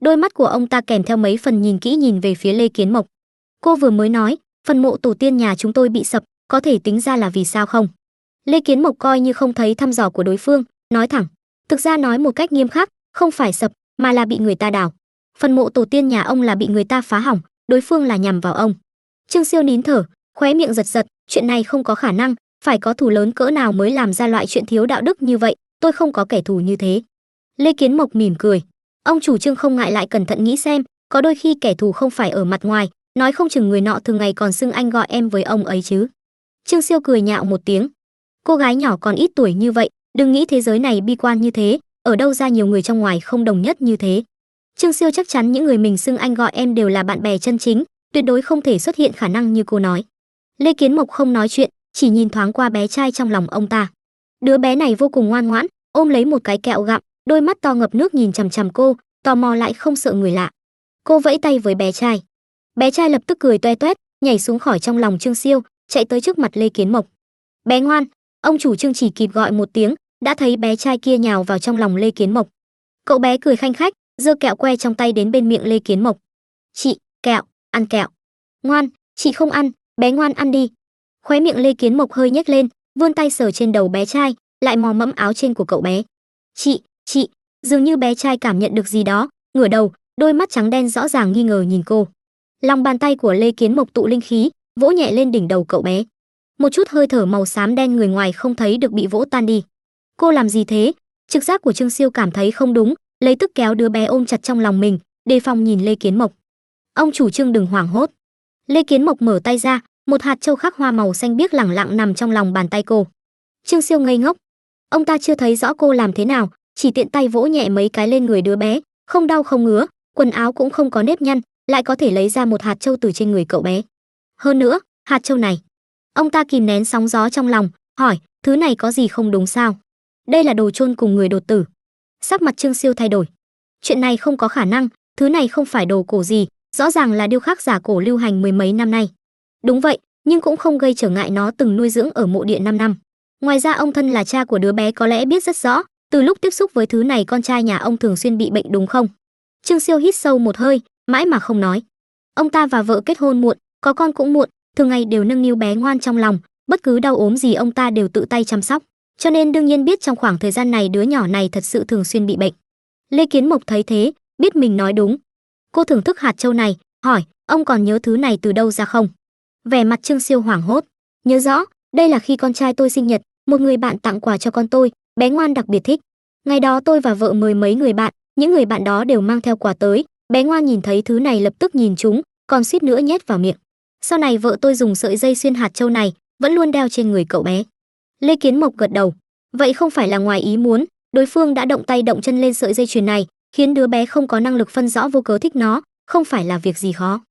Đôi mắt của ông ta kèm theo mấy phần nhìn kỹ nhìn về phía Lê Kiến Mộc. Cô vừa mới nói, phần mộ tổ tiên nhà chúng tôi bị sập, có thể tính ra là vì sao không? Lê Kiến Mộc coi như không thấy thăm dò của đối phương, nói thẳng. Thực ra nói một cách nghiêm khắc, không phải sập, mà là bị người ta đào. Phần mộ tổ tiên nhà ông là bị người ta phá hỏng, đối phương là nhằm vào ông. Trương Siêu nín thở, khóe miệng giật giật, chuyện này không có khả năng, phải có thù lớn cỡ nào mới làm ra loại chuyện thiếu đạo đức như vậy, tôi không có kẻ thù như thế. Lê Kiến Mộc mỉm cười. Ông chủ Trương không ngại lại cẩn thận nghĩ xem, có đôi khi kẻ thù không phải ở mặt ngoài, nói không chừng người nọ thường ngày còn xưng anh gọi em với ông ấy chứ. Trương Siêu cười nhạo một tiếng. Cô gái nhỏ còn ít tuổi như vậy, đừng nghĩ thế giới này bi quan như thế, ở đâu ra nhiều người trong ngoài không đồng nhất như thế. Trương Siêu chắc chắn những người mình xưng anh gọi em đều là bạn bè chân chính, tuyệt đối không thể xuất hiện khả năng như cô nói. Lê Kiến Mộc không nói chuyện, chỉ nhìn thoáng qua bé trai trong lòng ông ta. Đứa bé này vô cùng ngoan ngoãn, ôm lấy một cái kẹo gặm, đôi mắt to ngập nước nhìn chằm chằm cô, tò mò lại không sợ người lạ. Cô vẫy tay với bé trai. Bé trai lập tức cười toe toét, nhảy xuống khỏi trong lòng Trương Siêu, chạy tới trước mặt Lê Kiến Mộc. Bé ngoan, ông chủ Trương chỉ kịp gọi một tiếng, đã thấy bé trai kia nhào vào trong lòng Lê Kiến Mộc. Cậu bé cười khanh khách, giơ kẹo que trong tay đến bên miệng Lê Kiến Mộc. Chị, kẹo, ăn kẹo. Ngoan, chị không ăn, bé ngoan ăn đi. Khóe miệng Lê Kiến Mộc hơi nhếch lên, vươn tay sờ trên đầu bé trai, lại mò mẫm áo trên của cậu bé. Chị, dường như bé trai cảm nhận được gì đó, ngửa đầu, đôi mắt trắng đen rõ ràng nghi ngờ nhìn cô. Lòng bàn tay của Lê Kiến Mộc tụ linh khí, vỗ nhẹ lên đỉnh đầu cậu bé. Một chút hơi thở màu xám đen người ngoài không thấy được bị vỗ tan đi. Cô làm gì thế? Trực giác của Trương Siêu cảm thấy không đúng, lấy tức kéo đứa bé ôm chặt trong lòng mình, đề phòng nhìn Lê Kiến Mộc. Ông chủ Trương đừng hoảng hốt. Lê Kiến Mộc mở tay ra, một hạt châu khắc hoa màu xanh biếc lẳng lặng nằm trong lòng bàn tay cô. Trương Siêu ngây ngốc. Ông ta chưa thấy rõ cô làm thế nào, chỉ tiện tay vỗ nhẹ mấy cái lên người đứa bé, không đau không ngứa, quần áo cũng không có nếp nhăn, lại có thể lấy ra một hạt châu từ trên người cậu bé. Hơn nữa, hạt châu này. Ông ta kìm nén sóng gió trong lòng, hỏi, thứ này có gì không đúng sao? Đây là đồ chôn cùng người đột tử. Sắc mặt Trương Siêu thay đổi. Chuyện này không có khả năng, thứ này không phải đồ cổ gì, rõ ràng là điêu khắc giả cổ lưu hành mười mấy năm nay. Đúng vậy, nhưng cũng không gây trở ngại nó từng nuôi dưỡng ở mộ địa 5 năm. Ngoài ra ông thân là cha của đứa bé có lẽ biết rất rõ, từ lúc tiếp xúc với thứ này con trai nhà ông thường xuyên bị bệnh đúng không? Trương Siêu hít sâu một hơi, mãi mà không nói. Ông ta và vợ kết hôn muộn, có con cũng muộn, thường ngày đều nâng niu bé ngoan trong lòng, bất cứ đau ốm gì ông ta đều tự tay chăm sóc, cho nên đương nhiên biết trong khoảng thời gian này đứa nhỏ này thật sự thường xuyên bị bệnh. Lê Kiến Mộc thấy thế, biết mình nói đúng. Cô thưởng thức hạt châu này, hỏi, ông còn nhớ thứ này từ đâu ra không? Vẻ mặt Trương Siêu hoảng hốt. Nhớ rõ, đây là khi con trai tôi sinh nhật, một người bạn tặng quà cho con tôi, bé ngoan đặc biệt thích. Ngày đó tôi và vợ mời mấy người bạn, những người bạn đó đều mang theo quà tới, bé ngoan nhìn thấy thứ này lập tức nhìn chúng, còn suýt nữa nhét vào miệng. Sau này vợ tôi dùng sợi dây xuyên hạt châu này, vẫn luôn đeo trên người cậu bé. Lê Kiến Mộc gật đầu. Vậy không phải là ngoài ý muốn, đối phương đã động tay động chân lên sợi dây chuyền này, khiến đứa bé không có năng lực phân rõ vô cớ thích nó, không phải là việc gì khó.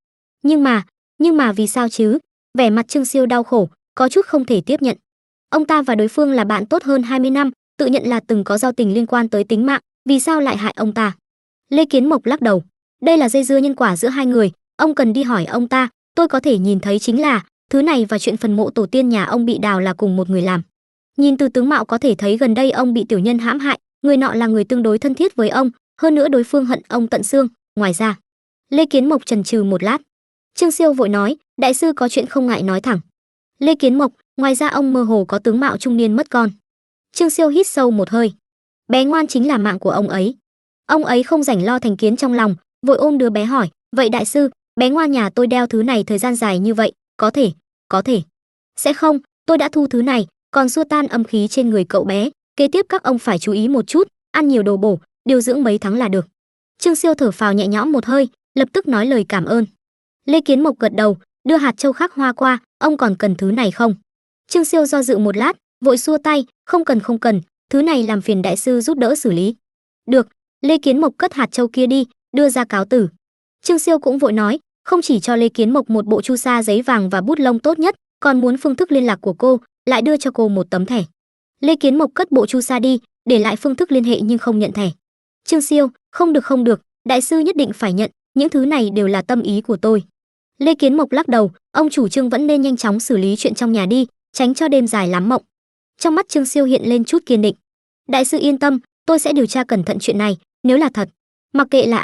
Nhưng mà vì sao chứ? Vẻ mặt Trương Siêu đau khổ, có chút không thể tiếp nhận. Ông ta và đối phương là bạn tốt hơn 20 năm, tự nhận là từng có giao tình liên quan tới tính mạng, vì sao lại hại ông ta? Lê Kiến Mộc lắc đầu. Đây là dây dưa nhân quả giữa hai người, ông cần đi hỏi ông ta, tôi có thể nhìn thấy chính là thứ này và chuyện phần mộ tổ tiên nhà ông bị đào là cùng một người làm. Nhìn từ tướng mạo có thể thấy gần đây ông bị tiểu nhân hãm hại, người nọ là người tương đối thân thiết với ông, hơn nữa đối phương hận ông tận xương. Ngoài ra, Lê Kiến Mộc chần chừ một lát. Trương Siêu vội nói, đại sư có chuyện không ngại nói thẳng. Lê Kiến Mộc, ngoài ra ông mơ hồ có tướng mạo trung niên mất con. Trương Siêu hít sâu một hơi. Bé ngoan chính là mạng của ông ấy. Ông ấy không rảnh lo thành kiến trong lòng, vội ôm đứa bé hỏi, vậy đại sư, bé ngoan nhà tôi đeo thứ này thời gian dài như vậy, có thể. Sẽ không, tôi đã thu thứ này, còn xua tan âm khí trên người cậu bé, kế tiếp các ông phải chú ý một chút, ăn nhiều đồ bổ, điều dưỡng mấy tháng là được. Trương Siêu thở phào nhẹ nhõm một hơi, lập tức nói lời cảm ơn. Lê Kiến Mộc gật đầu, đưa hạt châu khắc hoa qua, ông còn cần thứ này không? Trương Siêu do dự một lát, vội xua tay, không cần, thứ này làm phiền đại sư giúp đỡ xử lý. Được, Lê Kiến Mộc cất hạt châu kia đi, đưa ra cáo tử. Trương Siêu cũng vội nói, không chỉ cho Lê Kiến Mộc một bộ chu sa giấy vàng và bút lông tốt nhất, còn muốn phương thức liên lạc của cô, lại đưa cho cô một tấm thẻ. Lê Kiến Mộc cất bộ chu sa đi, để lại phương thức liên hệ nhưng không nhận thẻ. Trương Siêu, không được, đại sư nhất định phải nhận, những thứ này đều là tâm ý của tôi. Lê Kiến Mộc lắc đầu, ông chủ Trương vẫn nên nhanh chóng xử lý chuyện trong nhà đi, tránh cho đêm dài lắm mộng. Trong mắt Trương Siêu hiện lên chút kiên định. Đại sư yên tâm, tôi sẽ điều tra cẩn thận chuyện này, nếu là thật, mặc kệ là ai,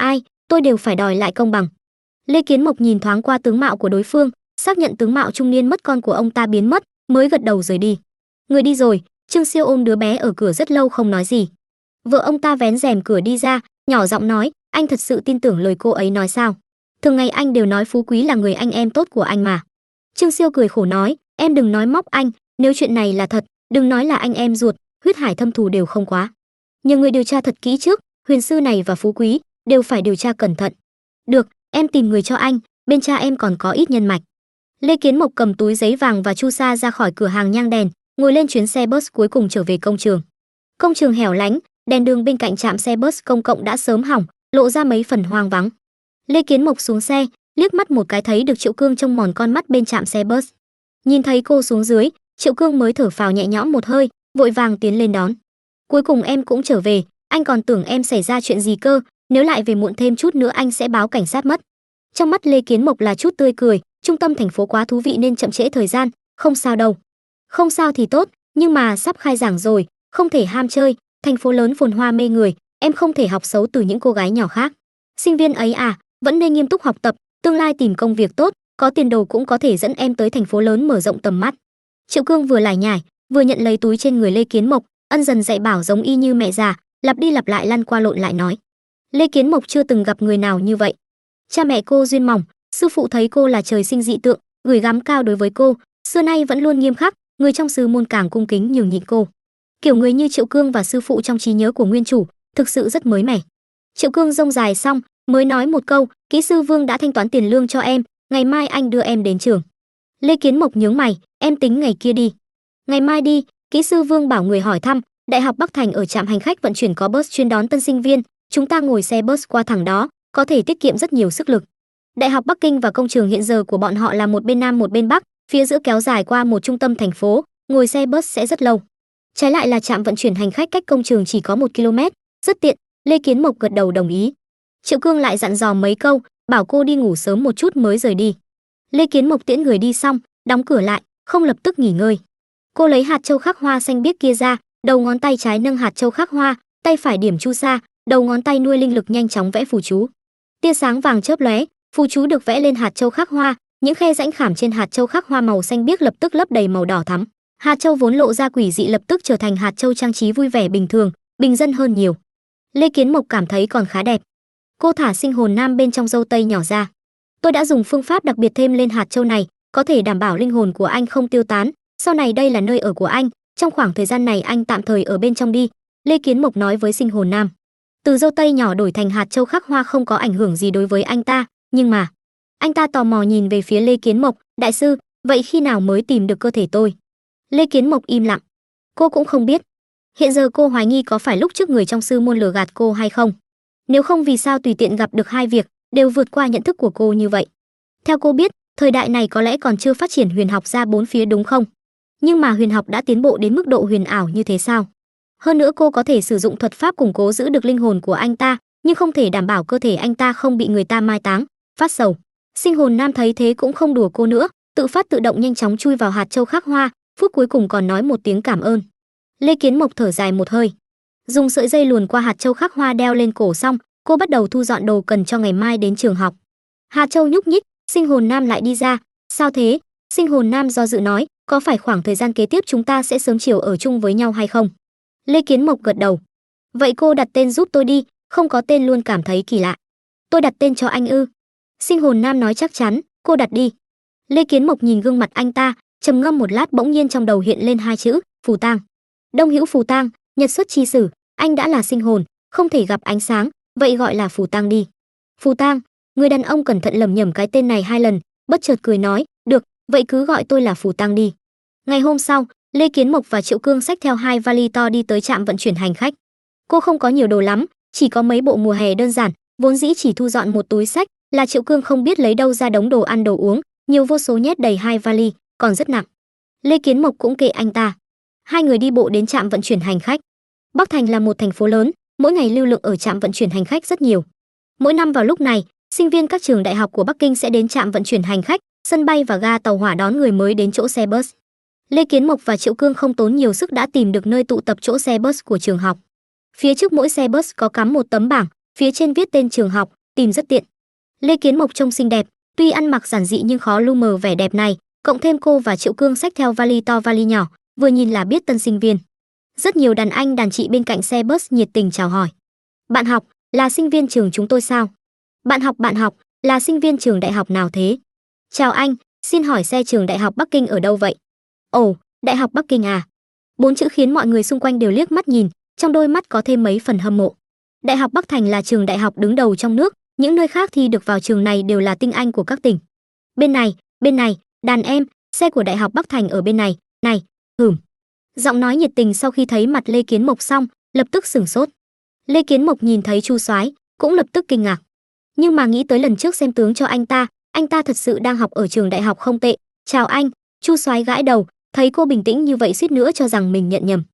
tôi đều phải đòi lại công bằng. Lê Kiến Mộc nhìn thoáng qua tướng mạo của đối phương, xác nhận tướng mạo trung niên mất con của ông ta biến mất, mới gật đầu rời đi. Người đi rồi, Trương Siêu ôm đứa bé ở cửa rất lâu không nói gì. Vợ ông ta vén rèm cửa đi ra, nhỏ giọng nói, anh thật sự tin tưởng lời cô ấy nói sao? Thường ngày anh đều nói Phú Quý là người anh em tốt của anh mà. Trương Siêu cười khổ nói, em đừng nói móc anh, nếu chuyện này là thật, đừng nói là anh em ruột, huyết hải thâm thù đều không quá. Nhờ người điều tra thật kỹ trước, Huyền sư này và Phú Quý đều phải điều tra cẩn thận. Được, em tìm người cho anh, bên cha em còn có ít nhân mạch. Lê Kiến Mộc cầm túi giấy vàng và chu sa ra khỏi cửa hàng nhang đèn, ngồi lên chuyến xe bus cuối cùng trở về công trường. Công trường hẻo lánh, đèn đường bên cạnh trạm xe bus công cộng đã sớm hỏng, lộ ra mấy phần hoang vắng. Lê Kiến Mộc xuống xe, liếc mắt một cái thấy được Triệu Cương trông mòn con mắt bên trạm xe bus. Nhìn thấy cô xuống dưới, Triệu Cương mới thở phào nhẹ nhõm một hơi, vội vàng tiến lên đón. Cuối cùng em cũng trở về, anh còn tưởng em xảy ra chuyện gì cơ, nếu lại về muộn thêm chút nữa anh sẽ báo cảnh sát mất. Trong mắt Lê Kiến Mộc là chút tươi cười, trung tâm thành phố quá thú vị nên chậm trễ thời gian, không sao đâu. Không sao thì tốt, nhưng mà sắp khai giảng rồi, không thể ham chơi, thành phố lớn phồn hoa mê người, em không thể học xấu từ những cô gái nhỏ khác. Sinh viên ấy à, vẫn nên nghiêm túc học tập, tương lai tìm công việc tốt, có tiền đồ cũng có thể dẫn em tới thành phố lớn mở rộng tầm mắt. Triệu Cương vừa lải nhải, vừa nhận lấy túi trên người Lê Kiến Mộc, ân dần dạy bảo giống y như mẹ già, lặp đi lặp lại lăn qua lộn lại nói. Lê Kiến Mộc chưa từng gặp người nào như vậy. Cha mẹ cô duyên mỏng, sư phụ thấy cô là trời sinh dị tượng, gửi gắm cao đối với cô, xưa nay vẫn luôn nghiêm khắc, người trong sư môn càng cung kính nhường nhịn cô. Kiểu người như Triệu Cương và sư phụ trong trí nhớ của nguyên chủ, thực sự rất mới mẻ. Triệu Cương rông dài xong, mới nói một câu, kỹ sư Vương đã thanh toán tiền lương cho em, ngày mai anh đưa em đến trường. Lê Kiến Mộc nhướng mày, em tính ngày kia đi. Ngày mai đi, kỹ sư Vương bảo người hỏi thăm, Đại học Bắc Thành ở trạm hành khách vận chuyển có bus chuyên đón tân sinh viên, chúng ta ngồi xe bus qua thẳng đó, có thể tiết kiệm rất nhiều sức lực. Đại học Bắc Kinh và công trường hiện giờ của bọn họ là một bên nam một bên bắc, phía giữa kéo dài qua một trung tâm thành phố, ngồi xe bus sẽ rất lâu. Trái lại là trạm vận chuyển hành khách cách công trường chỉ có 1 km, rất tiện. Lê Kiến Mộc gật đầu đồng ý. Triệu Cương lại dặn dò mấy câu, bảo cô đi ngủ sớm một chút mới rời đi. Lê Kiến Mộc tiễn người đi xong, đóng cửa lại, không lập tức nghỉ ngơi. Cô lấy hạt châu khắc hoa xanh biếc kia ra, đầu ngón tay trái nâng hạt châu khắc hoa, tay phải điểm chu sa, đầu ngón tay nuôi linh lực nhanh chóng vẽ phù chú. Tia sáng vàng chớp lóe, phù chú được vẽ lên hạt châu khắc hoa, những khe rãnh khảm trên hạt châu khắc hoa màu xanh biếc lập tức lấp đầy màu đỏ thắm. Hạt châu vốn lộ ra quỷ dị lập tức trở thành hạt châu trang trí vui vẻ bình thường, bình dân hơn nhiều. Lê Kiến Mộc cảm thấy còn khá đẹp. Cô thả sinh hồn nam bên trong dâu tây nhỏ ra. Tôi đã dùng phương pháp đặc biệt thêm lên hạt châu này, có thể đảm bảo linh hồn của anh không tiêu tán. Sau này đây là nơi ở của anh, trong khoảng thời gian này anh tạm thời ở bên trong đi. Lê Kiến Mộc nói với sinh hồn nam. Từ dâu tây nhỏ đổi thành hạt châu khắc hoa không có ảnh hưởng gì đối với anh ta, nhưng mà anh ta tò mò nhìn về phía Lê Kiến Mộc. Đại sư, vậy khi nào mới tìm được cơ thể tôi? Lê Kiến Mộc im lặng. Cô cũng không biết. Hiện giờ cô hoài nghi có phải lúc trước người trong sư môn lừa gạt cô hay không. Nếu không vì sao tùy tiện gặp được hai việc đều vượt qua nhận thức của cô như vậy. Theo cô biết, thời đại này có lẽ còn chưa phát triển huyền học ra bốn phía đúng không? Nhưng mà huyền học đã tiến bộ đến mức độ huyền ảo như thế sao? Hơn nữa cô có thể sử dụng thuật pháp củng cố giữ được linh hồn của anh ta, nhưng không thể đảm bảo cơ thể anh ta không bị người ta mai táng. Phát sầu. Sinh hồn nam thấy thế cũng không đùa cô nữa, tự phát tự động nhanh chóng chui vào hạt châu khắc hoa, phút cuối cùng còn nói một tiếng cảm ơn. Lê Kiến Mộc thở dài một hơi, dùng sợi dây luồn qua hạt châu khắc hoa đeo lên cổ xong, cô bắt đầu thu dọn đồ cần cho ngày mai đến trường học. Hạt châu nhúc nhích, sinh hồn nam lại đi ra. Sao thế? Sinh hồn nam do dự nói, có phải khoảng thời gian kế tiếp chúng ta sẽ sớm chiều ở chung với nhau hay không? Lê Kiến Mộc gật đầu. Vậy cô đặt tên giúp tôi đi, không có tên luôn cảm thấy kỳ lạ. Tôi đặt tên cho anh ư? Sinh hồn nam nói chắc chắn, cô đặt đi. Lê Kiến Mộc nhìn gương mặt anh ta, trầm ngâm một lát bỗng nhiên trong đầu hiện lên hai chữ, Phù Tang. Đông hữu Phù Tang, nhật xuất chi sử, anh đã là sinh hồn, không thể gặp ánh sáng, vậy gọi là Phù Tang đi. Phù Tang, người đàn ông cẩn thận lẩm nhẩm cái tên này 2 lần, bất chợt cười nói, được, vậy cứ gọi tôi là Phù Tang đi. Ngày hôm sau, Lê Kiến Mộc và Triệu Cương xách theo 2 vali to đi tới trạm vận chuyển hành khách. Cô không có nhiều đồ lắm, chỉ có mấy bộ mùa hè đơn giản, vốn dĩ chỉ thu dọn một túi xách, là Triệu Cương không biết lấy đâu ra đống đồ ăn đồ uống, nhiều vô số nhét đầy 2 vali, còn rất nặng. Lê Kiến Mộc cũng kệ anh ta. Hai người đi bộ đến trạm vận chuyển hành khách. Bắc Thành là một thành phố lớn, mỗi ngày lưu lượng ở trạm vận chuyển hành khách rất nhiều. Mỗi năm vào lúc này, sinh viên các trường đại học của Bắc Kinh sẽ đến trạm vận chuyển hành khách, sân bay và ga tàu hỏa đón người mới đến chỗ xe bus. Lê Kiến Mộc và Triệu Cương không tốn nhiều sức đã tìm được nơi tụ tập chỗ xe bus của trường học. Phía trước mỗi xe bus có cắm một tấm bảng, phía trên viết tên trường học, tìm rất tiện. Lê Kiến Mộc trông xinh đẹp, tuy ăn mặc giản dị nhưng khó lu mờ vẻ đẹp này, cộng thêm cô và Triệu Cương xách theo vali to vali nhỏ, vừa nhìn là biết tân sinh viên. Rất nhiều đàn anh đàn chị bên cạnh xe bus nhiệt tình chào hỏi. Bạn học, là sinh viên trường chúng tôi sao? Bạn học, là sinh viên trường đại học nào thế? Chào anh, xin hỏi xe trường Đại học Bắc Kinh ở đâu vậy? Ồ, Đại học Bắc Kinh à? 4 chữ khiến mọi người xung quanh đều liếc mắt nhìn, trong đôi mắt có thêm mấy phần hâm mộ. Đại học Bắc Thành là trường đại học đứng đầu trong nước, những nơi khác thi được vào trường này đều là tinh anh của các tỉnh. Bên này, đàn em, xe của Đại học Bắc Thành ở bên này, này, Giọng nói nhiệt tình sau khi thấy mặt Lê Kiến Mộc xong, lập tức sửng sốt. Lê Kiến Mộc nhìn thấy Chu Soái, cũng lập tức kinh ngạc. Nhưng mà nghĩ tới lần trước xem tướng cho anh ta thật sự đang học ở trường đại học không tệ. Chào anh, Chu Soái gãi đầu, thấy cô bình tĩnh như vậy suýt nữa cho rằng mình nhận nhầm.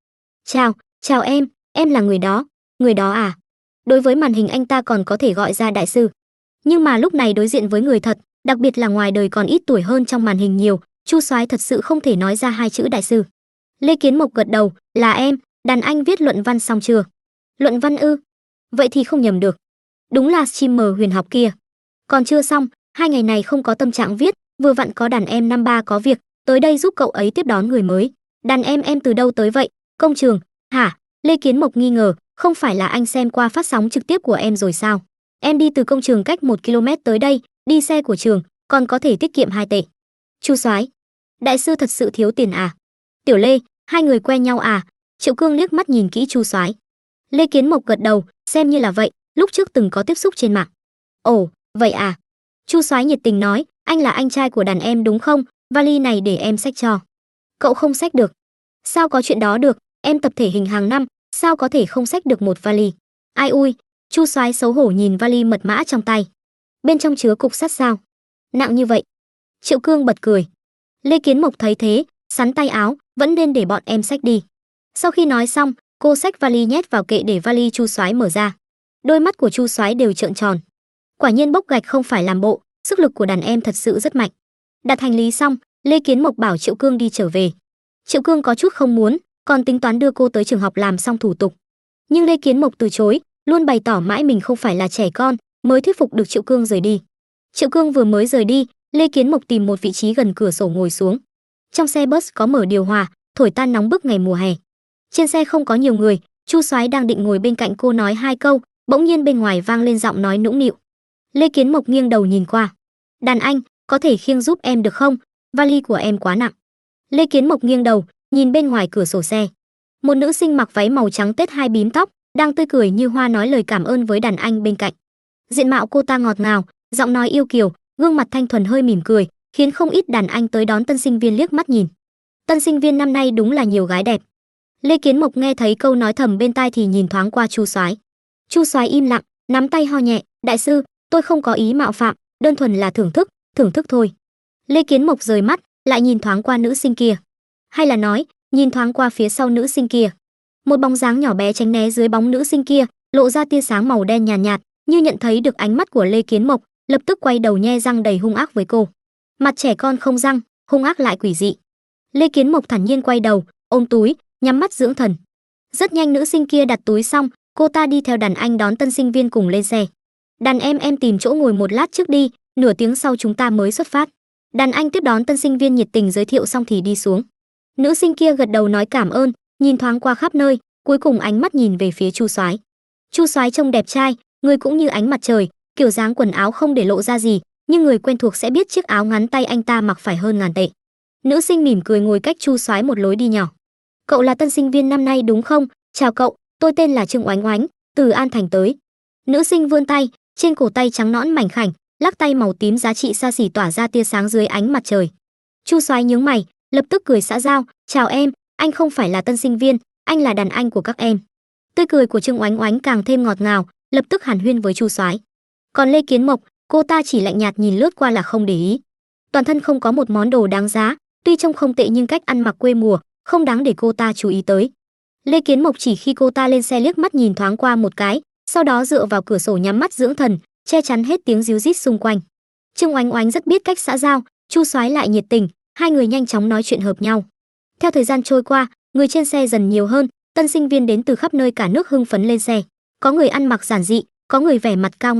Chào em là người đó à? Đối với màn hình anh ta còn có thể gọi ra đại sư. Nhưng mà lúc này đối diện với người thật, đặc biệt là ngoài đời còn ít tuổi hơn trong màn hình nhiều, Chu Soái thật sự không thể nói ra hai chữ đại sư. Lê Kiến Mộc gật đầu, là em, đàn anh viết luận văn xong chưa? Luận văn ư? Vậy thì không nhầm được. Đúng là streamer huyền học kia. Còn chưa xong, 2 ngày này không có tâm trạng viết, vừa vặn có đàn em năm ba có việc, tới đây giúp cậu ấy tiếp đón người mới. Đàn em từ đâu tới vậy? Công trường, hả? Lê Kiến Mộc nghi ngờ, không phải là anh xem qua phát sóng trực tiếp của em rồi sao? Em đi từ công trường cách 1 km tới đây, đi xe của trường, còn có thể tiết kiệm 2 tệ. Chu Soái, đại sư thật sự thiếu tiền à? Tiểu Lê, hai người quen nhau à? Triệu Cương liếc mắt nhìn kỹ Chu Soái. Lê Kiến Mộc gật đầu, xem như là vậy, lúc trước từng có tiếp xúc trên mạng. Ồ, vậy à? Chu Soái nhiệt tình nói, anh là anh trai của đàn em đúng không? Vali này để em xách cho. Cậu không xách được. Sao có chuyện đó được, em tập thể hình hàng năm, sao có thể không xách được một vali? Ai ui, Chu Soái xấu hổ nhìn vali mật mã trong tay. Bên trong chứa cục sắt sao? Nặng như vậy. Triệu Cương bật cười. Lê Kiến Mộc thấy thế, sắn tay áo, vẫn nên để bọn em xách đi. Sau khi nói xong, cô xách vali nhét vào kệ để vali Chu Soái mở ra. Đôi mắt của Chu Soái đều trợn tròn. Quả nhiên bốc gạch không phải làm bộ, sức lực của đàn em thật sự rất mạnh. Đặt hành lý xong, Lê Kiến Mộc bảo Triệu Cương đi trở về. Triệu Cương có chút không muốn, còn tính toán đưa cô tới trường học làm xong thủ tục. Nhưng Lê Kiến Mộc từ chối, luôn bày tỏ mãi mình không phải là trẻ con, mới thuyết phục được Triệu Cương rời đi. Triệu Cương vừa mới rời đi, Lê Kiến Mộc tìm một vị trí gần cửa sổ ngồi xuống. Trong xe bus có mở điều hòa, thổi tan nóng bức ngày mùa hè. Trên xe không có nhiều người, Chu Soái đang định ngồi bên cạnh cô nói 2 câu, bỗng nhiên bên ngoài vang lên giọng nói nũng nịu. Lê Kiến Mộc nghiêng đầu nhìn qua. Đàn anh, có thể khiêng giúp em được không? Vali của em quá nặng. Lê Kiến Mộc nghiêng đầu, nhìn bên ngoài cửa sổ xe. Một nữ sinh mặc váy màu trắng tết 2 bím tóc, đang tươi cười như hoa nói lời cảm ơn với đàn anh bên cạnh. Diện mạo cô ta ngọt ngào, giọng nói yêu kiều, gương mặt thanh thuần hơi mỉm cười, khiến không ít đàn anh tới đón tân sinh viên liếc mắt nhìn. Tân sinh viên năm nay đúng là nhiều gái đẹp. Lê Kiến Mộc nghe thấy câu nói thầm bên tai thì nhìn thoáng qua Chu Soái. Chu Soái im lặng, nắm tay ho nhẹ, đại sư, tôi không có ý mạo phạm, đơn thuần là thưởng thức thôi. Lê Kiến Mộc rời mắt, lại nhìn thoáng qua nữ sinh kia. Hay là nói, nhìn thoáng qua phía sau nữ sinh kia. Một bóng dáng nhỏ bé tránh né dưới bóng nữ sinh kia, lộ ra tia sáng màu đen nhàn nhạt, như nhận thấy được ánh mắt của Lê Kiến Mộc, lập tức quay đầu nhe răng đầy hung ác với cô. Mặt trẻ con không răng, hung ác lại quỷ dị. Lê Kiến Mộc thản nhiên quay đầu, ôm túi, nhắm mắt dưỡng thần. Rất nhanh nữ sinh kia đặt túi xong, cô ta đi theo đàn anh đón tân sinh viên cùng lên xe. Đàn em tìm chỗ ngồi một lát trước đi, nửa tiếng sau chúng ta mới xuất phát. Đàn anh tiếp đón tân sinh viên nhiệt tình giới thiệu xong thì đi xuống. Nữ sinh kia gật đầu nói cảm ơn, nhìn thoáng qua khắp nơi, cuối cùng ánh mắt nhìn về phía Chu Soái. Chu Soái trông đẹp trai, người cũng như ánh mặt trời, kiểu dáng quần áo không để lộ ra gì, nhưng người quen thuộc sẽ biết chiếc áo ngắn tay anh ta mặc phải hơn ngàn tệ. Nữ sinh mỉm cười ngồi cách Chu Soái một lối đi nhỏ. Cậu là tân sinh viên năm nay đúng không? Chào cậu, tôi tên là Trương Oánh Oánh, từ An Thành tới. Nữ sinh vươn tay, trên cổ tay trắng nõn mảnh khảnh, lắc tay màu tím giá trị xa xỉ tỏa ra tia sáng dưới ánh mặt trời. Chu Soái nhướng mày, lập tức cười xã giao, chào em, anh không phải là tân sinh viên, anh là đàn anh của các em. Tươi cười của Trương Oánh Oánh càng thêm ngọt ngào, lập tức hàn huyên với Chu Soái. Còn Lê Kiến Mộc, cô ta chỉ lạnh nhạt nhìn lướt qua là không để ý. Toàn thân không có một món đồ đáng giá, tuy trông không tệ nhưng cách ăn mặc quê mùa, không đáng để cô ta chú ý tới. Lê Kiến Mộc chỉ khi cô ta lên xe liếc mắt nhìn thoáng qua một cái, sau đó dựa vào cửa sổ nhắm mắt dưỡng thần, che chắn hết tiếng ríu rít xung quanh. Trương Oánh Oánh rất biết cách xã giao, Chu Soái lại nhiệt tình, hai người nhanh chóng nói chuyện hợp nhau. Theo thời gian trôi qua, người trên xe dần nhiều hơn, tân sinh viên đến từ khắp nơi cả nước hưng phấn lên xe. Có người ăn mặc giản dị, có người vẻ mặt cao ngạo,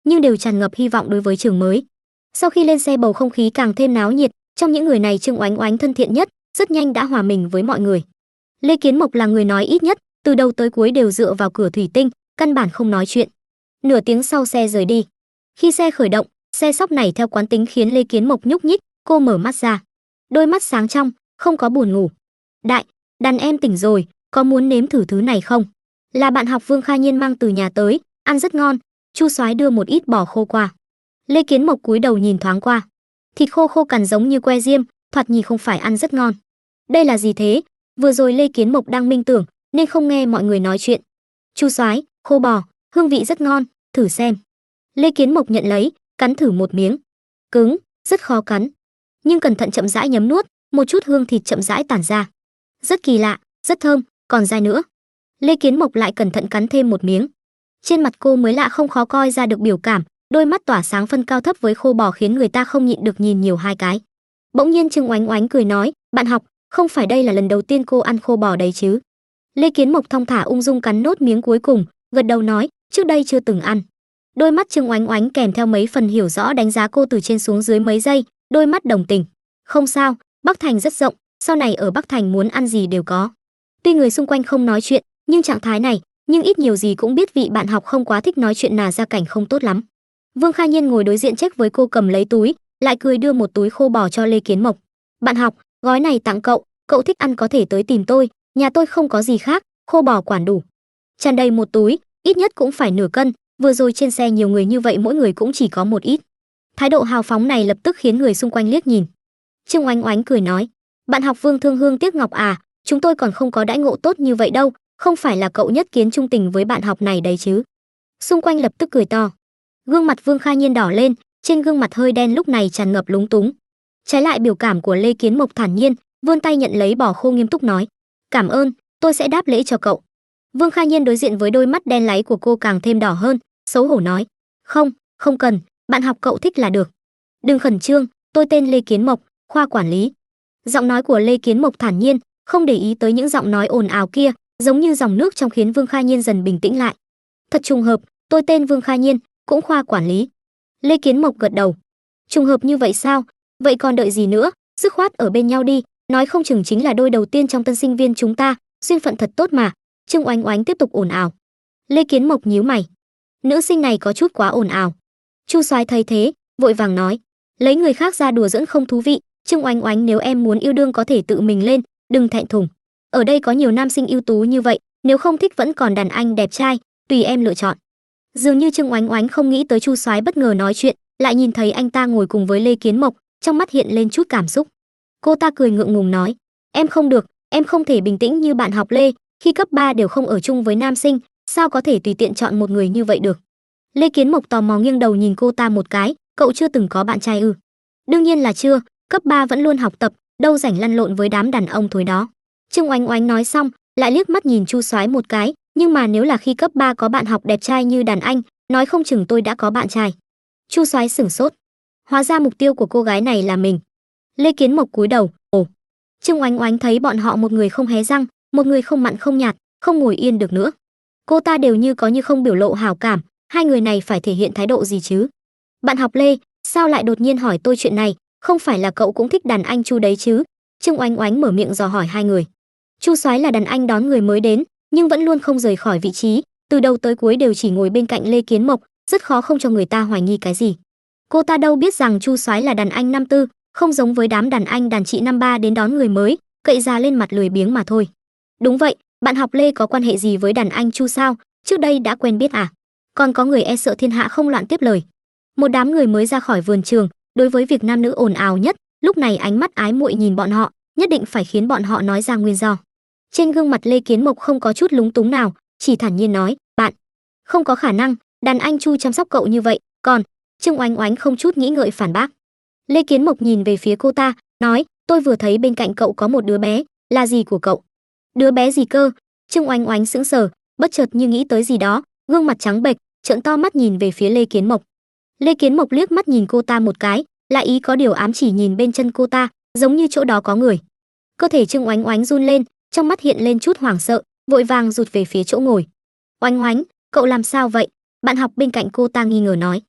nhưng đều tràn ngập hy vọng đối với trường mới. Sau khi lên xe bầu không khí càng thêm náo nhiệt, trong những người này Trương Oánh Oánh thân thiện nhất, rất nhanh đã hòa mình với mọi người. Lê Kiến Mộc là người nói ít nhất, từ đầu tới cuối đều dựa vào cửa thủy tinh, căn bản không nói chuyện. Nửa tiếng sau xe rời đi. Khi xe khởi động, xe sóc này theo quán tính khiến Lê Kiến Mộc nhúc nhích, cô mở mắt ra. Đôi mắt sáng trong, không có buồn ngủ. Đại, đàn em tỉnh rồi, có muốn nếm thử thứ này không? Là bạn học Vương Kha Nhiên mang từ nhà tới, ăn rất ngon. Chu Soái đưa một ít bò khô qua. Lê Kiến Mộc cúi đầu nhìn thoáng qua. Thịt khô khô cằn giống như que diêm, thoạt nhìn không phải ăn rất ngon. Đây là gì thế? Vừa rồi Lê Kiến Mộc đang minh tưởng nên không nghe mọi người nói chuyện. Chu Soái, khô bò, hương vị rất ngon, thử xem. Lê Kiến Mộc nhận lấy, cắn thử một miếng. Cứng, rất khó cắn. Nhưng cẩn thận chậm rãi nhấm nuốt, một chút hương thịt chậm rãi tản ra. Rất kỳ lạ, rất thơm, còn dai nữa. Lê Kiến Mộc lại cẩn thận cắn thêm một miếng. Trên mặt cô mới lạ không khó coi ra được biểu cảm, đôi mắt tỏa sáng phân cao thấp với khô bò khiến người ta không nhịn được nhìn nhiều hai cái. Bỗng nhiên Trương Oánh Oánh cười nói, bạn học, không phải đây là lần đầu tiên cô ăn khô bò đấy chứ? Lê Kiến Mộc thong thả ung dung cắn nốt miếng cuối cùng, gật đầu nói, trước đây chưa từng ăn. Đôi mắt Trương Oánh Oánh kèm theo mấy phần hiểu rõ đánh giá cô từ trên xuống dưới mấy giây, đôi mắt đồng tình. Không sao, Bắc Thành rất rộng, sau này ở Bắc Thành muốn ăn gì đều có. Tuy người xung quanh không nói chuyện, nhưng trạng thái này, nhưng ít nhiều gì cũng biết vị bạn học không quá thích nói chuyện là gia cảnh không tốt lắm. Vương Kha Nhiên ngồi đối diện check với cô cầm lấy túi, lại cười đưa một túi khô bò cho Lê Kiến Mộc. Bạn học, gói này tặng cậu, cậu thích ăn có thể tới tìm tôi, nhà tôi không có gì khác, khô bò quản đủ. Tràn đầy một túi, ít nhất cũng phải nửa cân, vừa rồi trên xe nhiều người như vậy mỗi người cũng chỉ có một ít. Thái độ hào phóng này lập tức khiến người xung quanh liếc nhìn. Trương Oánh Oánh cười nói, bạn học Vương thương hương tiếc ngọc à, chúng tôi còn không có đãi ngộ tốt như vậy đâu, không phải là cậu nhất kiến trung tình với bạn học này đấy chứ. Xung quanh lập tức cười to. Gương mặt Vương Kha Nhiên đỏ lên, trên gương mặt hơi đen lúc này tràn ngập lúng túng. Trái lại biểu cảm của Lê Kiến Mộc thản nhiên, vươn tay nhận lấy bò khô nghiêm túc nói, cảm ơn, tôi sẽ đáp lễ cho cậu. Vương Kha Nhiên đối diện với đôi mắt đen láy của cô càng thêm đỏ hơn, xấu hổ nói, không, không cần, bạn học cậu thích là được. Đừng khẩn trương, tôi tên Lê Kiến Mộc, khoa quản lý. Giọng nói của Lê Kiến Mộc thản nhiên, không để ý tới những giọng nói ồn ào kia, giống như dòng nước trong khiến Vương Kha Nhiên dần bình tĩnh lại. Thật trùng hợp, tôi tên Vương Kha Nhiên, cũng khoa quản lý. Lê Kiến Mộc gật đầu. Trùng hợp như vậy sao? Vậy còn đợi gì nữa, dứt khoát ở bên nhau đi, nói không chừng chính là đôi đầu tiên trong tân sinh viên chúng ta, duyên phận thật tốt mà. Trương Oánh Oánh tiếp tục ồn ào. Lê Kiến Mộc nhíu mày. Nữ sinh này có chút quá ồn ào. Chu Soái thấy thế, vội vàng nói, lấy người khác ra đùa giỡn không thú vị, Trương Oánh Oánh nếu em muốn yêu đương có thể tự mình lên, đừng thẹn thùng. Ở đây có nhiều nam sinh ưu tú như vậy, nếu không thích vẫn còn đàn anh đẹp trai, tùy em lựa chọn. Dường như Trương Oánh Oánh không nghĩ tới Chu Soái bất ngờ nói chuyện, lại nhìn thấy anh ta ngồi cùng với Lê Kiến Mộc, trong mắt hiện lên chút cảm xúc. Cô ta cười ngượng ngùng nói, em không được, em không thể bình tĩnh như bạn học Lê, khi cấp 3 đều không ở chung với nam sinh, sao có thể tùy tiện chọn một người như vậy được. Lê Kiến Mộc tò mò nghiêng đầu nhìn cô ta một cái, cậu chưa từng có bạn trai ư? Đương nhiên là chưa, cấp 3 vẫn luôn học tập, đâu rảnh lăn lộn với đám đàn ông thối đó. Trương Oánh Oánh nói xong, lại liếc mắt nhìn Chu Soái một cái, nhưng mà nếu là khi cấp 3 có bạn học đẹp trai như đàn anh, nói không chừng tôi đã có bạn trai. Chu Soái sửng sốt. Hóa ra mục tiêu của cô gái này là mình. Lê Kiến Mộc cúi đầu, ồ. Trương Oánh Oánh thấy bọn họ một người không hé răng, một người không mặn không nhạt, không ngồi yên được nữa. Cô ta đều như có như không biểu lộ hảo cảm, hai người này phải thể hiện thái độ gì chứ? Bạn học Lê, sao lại đột nhiên hỏi tôi chuyện này, không phải là cậu cũng thích đàn anh Chu đấy chứ? Trương Oánh Oánh mở miệng dò hỏi hai người. Chu Soái là đàn anh đón người mới đến, nhưng vẫn luôn không rời khỏi vị trí, từ đầu tới cuối đều chỉ ngồi bên cạnh Lê Kiến Mộc, rất khó không cho người ta hoài nghi cái gì. Cô ta đâu biết rằng Chu Soái là đàn anh năm tư, không giống với đám đàn anh đàn chị năm ba đến đón người mới, cậy ra lên mặt lười biếng mà thôi. Đúng vậy, bạn học Lê có quan hệ gì với đàn anh Chu sao? Trước đây đã quen biết à? Còn có người e sợ thiên hạ không loạn tiếp lời. Một đám người mới ra khỏi vườn trường, đối với việc nam nữ ồn ào nhất, lúc này ánh mắt ái muội nhìn bọn họ, nhất định phải khiến bọn họ nói ra nguyên do. Trên gương mặt Lê Kiến Mộc không có chút lúng túng nào, chỉ thản nhiên nói, bạn, không có khả năng, đàn anh Chu chăm sóc cậu như vậy, còn Trương Oánh Oánh không chút nghĩ ngợi phản bác. Lê Kiến Mộc nhìn về phía cô ta, nói, tôi vừa thấy bên cạnh cậu có một đứa bé, là gì của cậu? Đứa bé gì cơ? Trương Oánh Oánh sững sờ, bất chợt như nghĩ tới gì đó, gương mặt trắng bệch, trợn to mắt nhìn về phía Lê Kiến Mộc. Lê Kiến Mộc liếc mắt nhìn cô ta một cái, lại ý có điều ám chỉ nhìn bên chân cô ta, giống như chỗ đó có người. Cơ thể Trương Oánh Oánh run lên, trong mắt hiện lên chút hoảng sợ, vội vàng rụt về phía chỗ ngồi. Oánh Oánh, cậu làm sao vậy? Bạn học bên cạnh cô ta nghi ngờ nói.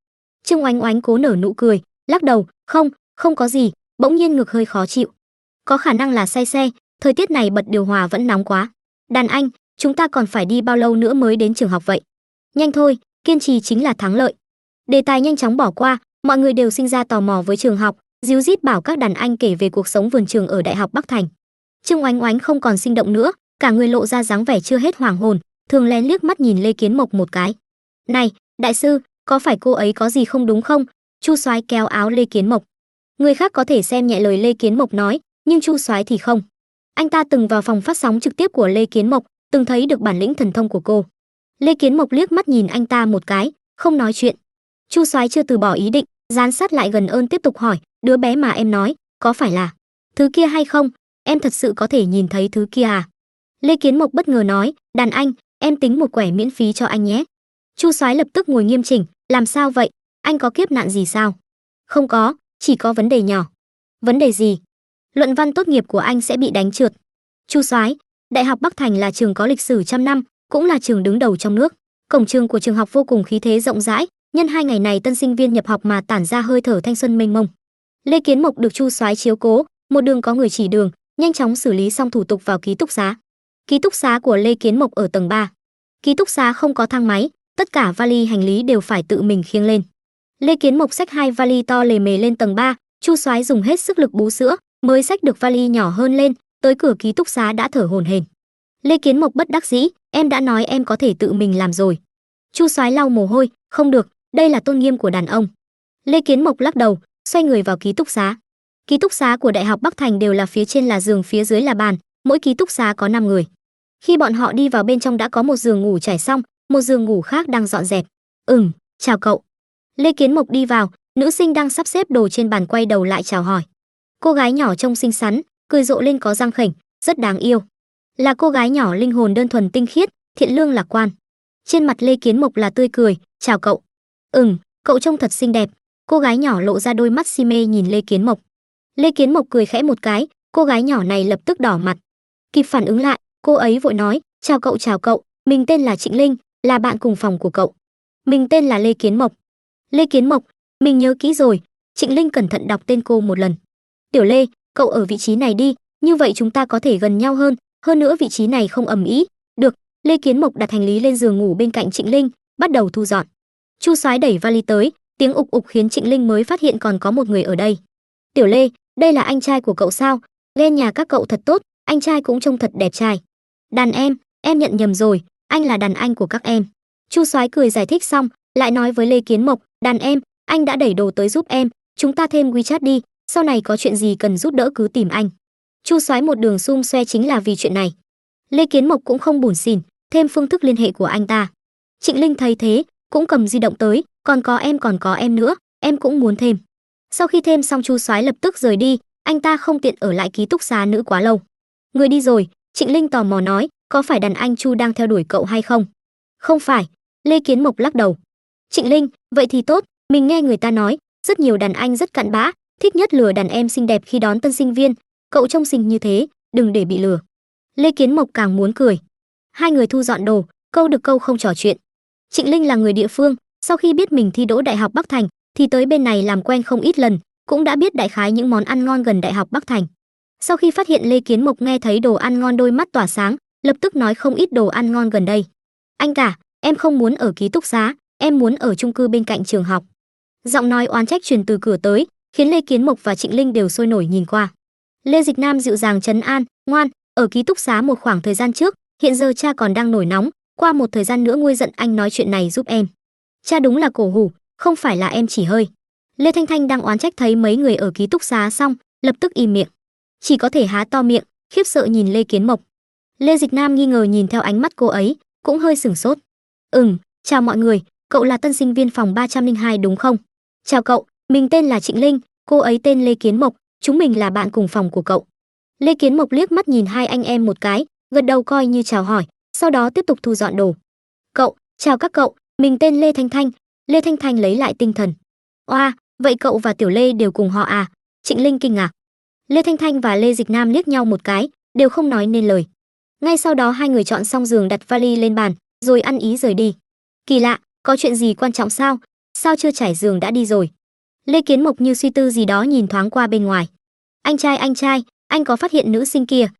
Trương Oánh Oánh cố nở nụ cười, lắc đầu, không có gì, bỗng nhiên ngực hơi khó chịu. Có khả năng là say xe, thời tiết này bật điều hòa vẫn nóng quá. Đàn anh, chúng ta còn phải đi bao lâu nữa mới đến trường học vậy? Nhanh thôi, kiên trì chính là thắng lợi. Đề tài nhanh chóng bỏ qua, mọi người đều sinh ra tò mò với trường học, díu dít bảo các đàn anh kể về cuộc sống vườn trường ở Đại học Bắc Thành. Trương Oánh Oánh không còn sinh động nữa, cả người lộ ra dáng vẻ chưa hết hoàng hồn, thường lén liếc mắt nhìn Lê Kiến Mộc một cái. "Này, đại sư, có phải cô ấy có gì không đúng không?" Chu Soái kéo áo Lê Kiến Mộc. Người khác có thể xem nhẹ lời Lê Kiến Mộc nói, nhưng Chu Soái thì không. Anh ta từng vào phòng phát sóng trực tiếp của Lê Kiến Mộc, từng thấy được bản lĩnh thần thông của cô. Lê Kiến Mộc liếc mắt nhìn anh ta một cái, không nói chuyện. Chu Soái chưa từ bỏ ý định, dán sát lại gần ơn tiếp tục hỏi, "Đứa bé mà em nói, có phải là thứ kia hay không? Em thật sự có thể nhìn thấy thứ kia à?" Lê Kiến Mộc bất ngờ nói, "Đàn anh, em tính một quẻ miễn phí cho anh nhé." Chu Soái lập tức ngồi nghiêm chỉnh, "Làm sao vậy? Anh có kiếp nạn gì sao?" "Không có, chỉ có vấn đề nhỏ." "Vấn đề gì?" "Luận văn tốt nghiệp của anh sẽ bị đánh trượt." "Chu Soái, Đại học Bắc Thành là trường có lịch sử trăm năm, cũng là trường đứng đầu trong nước. Cổng trường của trường học vô cùng khí thế rộng rãi, nhân 2 ngày này tân sinh viên nhập học mà tản ra hơi thở thanh xuân mênh mông." Lê Kiến Mộc được Chu Soái chiếu cố, một đường có người chỉ đường, nhanh chóng xử lý xong thủ tục vào ký túc xá. Ký túc xá của Lê Kiến Mộc ở tầng 3. Ký túc xá không có thang máy, tất cả vali hành lý đều phải tự mình khiêng lên. Lê Kiến Mộc xách 2 vali to lề mề lên tầng 3, Chu Soái dùng hết sức lực bú sữa, mới xách được vali nhỏ hơn lên, tới cửa ký túc xá đã thở hổn hển. Lê Kiến Mộc bất đắc dĩ, "Em đã nói em có thể tự mình làm rồi." Chu Soái lau mồ hôi, "Không được, đây là tôn nghiêm của đàn ông." Lê Kiến Mộc lắc đầu, xoay người vào ký túc xá. Ký túc xá của Đại học Bắc Thành đều là phía trên là giường, phía dưới là bàn, mỗi ký túc xá có 5 người. Khi bọn họ đi vào bên trong đã có một giường ngủ trải xong, một giường ngủ khác đang dọn dẹp. Chào cậu." Lê Kiến Mộc đi vào, nữ sinh đang sắp xếp đồ trên bàn quay đầu lại chào hỏi. Cô gái nhỏ trông xinh xắn, cười rộ lên có răng khểnh, rất đáng yêu. Là cô gái nhỏ linh hồn đơn thuần tinh khiết, thiện lương lạc quan. Trên mặt Lê Kiến Mộc là tươi cười, "Chào cậu." Cậu trông thật xinh đẹp." Cô gái nhỏ lộ ra đôi mắt si mê nhìn Lê Kiến Mộc. Lê Kiến Mộc cười khẽ một cái, cô gái nhỏ này lập tức đỏ mặt. Kịp phản ứng lại, cô ấy vội nói, chào cậu, mình tên là Trịnh Linh, là bạn cùng phòng của cậu." "Mình tên là Lê Kiến Mộc." "Lê Kiến Mộc, mình nhớ kỹ rồi." Trịnh Linh cẩn thận đọc tên cô một lần. "Tiểu Lê, cậu ở vị trí này đi, như vậy chúng ta có thể gần nhau hơn nữa vị trí này không ầm ĩ." "Được." Lê Kiến Mộc đặt hành lý lên giường ngủ bên cạnh Trịnh Linh, bắt đầu thu dọn. Chu Soái đẩy vali tới, tiếng ục ục khiến Trịnh Linh mới phát hiện còn có một người ở đây. "Tiểu Lê, đây là anh trai của cậu sao? Ghen nhà các cậu thật tốt, anh trai cũng trông thật đẹp trai." "Đàn em nhận nhầm rồi, anh là đàn anh của các em." Chu Soái cười giải thích xong, lại nói với Lê Kiến Mộc, "Đàn em, anh đã đẩy đồ tới giúp em, chúng ta thêm WeChat đi, sau này có chuyện gì cần giúp đỡ cứ tìm anh." Chu Soái một đường xung xoe chính là vì chuyện này. Lê Kiến Mộc cũng không buồn xỉn, thêm phương thức liên hệ của anh ta. Trịnh Linh thấy thế, cũng cầm di động tới, còn có em nữa, em cũng muốn thêm." Sau khi thêm xong Chu Soái lập tức rời đi, anh ta không tiện ở lại ký túc xá nữ quá lâu. "Người đi rồi." Trịnh Linh tò mò nói, "Có phải đàn anh Chu đang theo đuổi cậu hay không?" "Không phải." Lê Kiến Mộc lắc đầu. "Trịnh Linh, vậy thì tốt, mình nghe người ta nói, rất nhiều đàn anh rất cặn bã, thích nhất lừa đàn em xinh đẹp khi đón tân sinh viên, cậu trông xinh như thế, đừng để bị lừa." Lê Kiến Mộc càng muốn cười. Hai người thu dọn đồ, câu được câu không trò chuyện. Trịnh Linh là người địa phương, sau khi biết mình thi đỗ Đại học Bắc Thành thì tới bên này làm quen không ít lần, cũng đã biết đại khái những món ăn ngon gần Đại học Bắc Thành. Sau khi phát hiện Lê Kiến Mộc nghe thấy đồ ăn ngon đôi mắt tỏa sáng, lập tức nói không ít đồ ăn ngon gần đây. "Anh cả, em không muốn ở ký túc xá, em muốn ở chung cư bên cạnh trường học." Giọng nói oán trách truyền từ cửa tới, khiến Lê Kiến Mộc và Trịnh Linh đều sôi nổi nhìn qua. Lê Dịch Nam dịu dàng trấn an, "Ngoan, ở ký túc xá một khoảng thời gian trước, hiện giờ cha còn đang nổi nóng, qua một thời gian nữa nguôi giận anh nói chuyện này giúp em." Cha đúng là cổ hủ, không phải là em chỉ hơi. Lê Thanh Thanh đang oán trách thấy mấy người ở ký túc xá xong, lập tức im miệng, chỉ có thể há to miệng, khiếp sợ nhìn Lê Kiến Mộc. Lê Dịch Nam nghi ngờ nhìn theo ánh mắt cô ấy, cũng hơi sửng sốt. Chào mọi người, cậu là tân sinh viên phòng 302 đúng không?" "Chào cậu, mình tên là Trịnh Linh, cô ấy tên Lê Kiến Mộc, chúng mình là bạn cùng phòng của cậu." Lê Kiến Mộc liếc mắt nhìn hai anh em một cái, gật đầu coi như chào hỏi, sau đó tiếp tục thu dọn đồ. Chào các cậu, mình tên Lê Thanh Thanh." Lê Thanh Thanh lấy lại tinh thần. "Oa, vậy cậu và Tiểu Lê đều cùng họ à?" Trịnh Linh kinh ngạc. Lê Thanh Thanh và Lê Dịch Nam liếc nhau một cái, đều không nói nên lời. Ngay sau đó hai người chọn xong giường đặt vali lên bàn, rồi ăn ý rời đi. "Kỳ lạ, có chuyện gì quan trọng sao?" sao chưa trải giường đã đi rồi? Lê Kiến Mộc như suy tư gì đó nhìn thoáng qua bên ngoài. Anh trai, anh có phát hiện nữ sinh kia,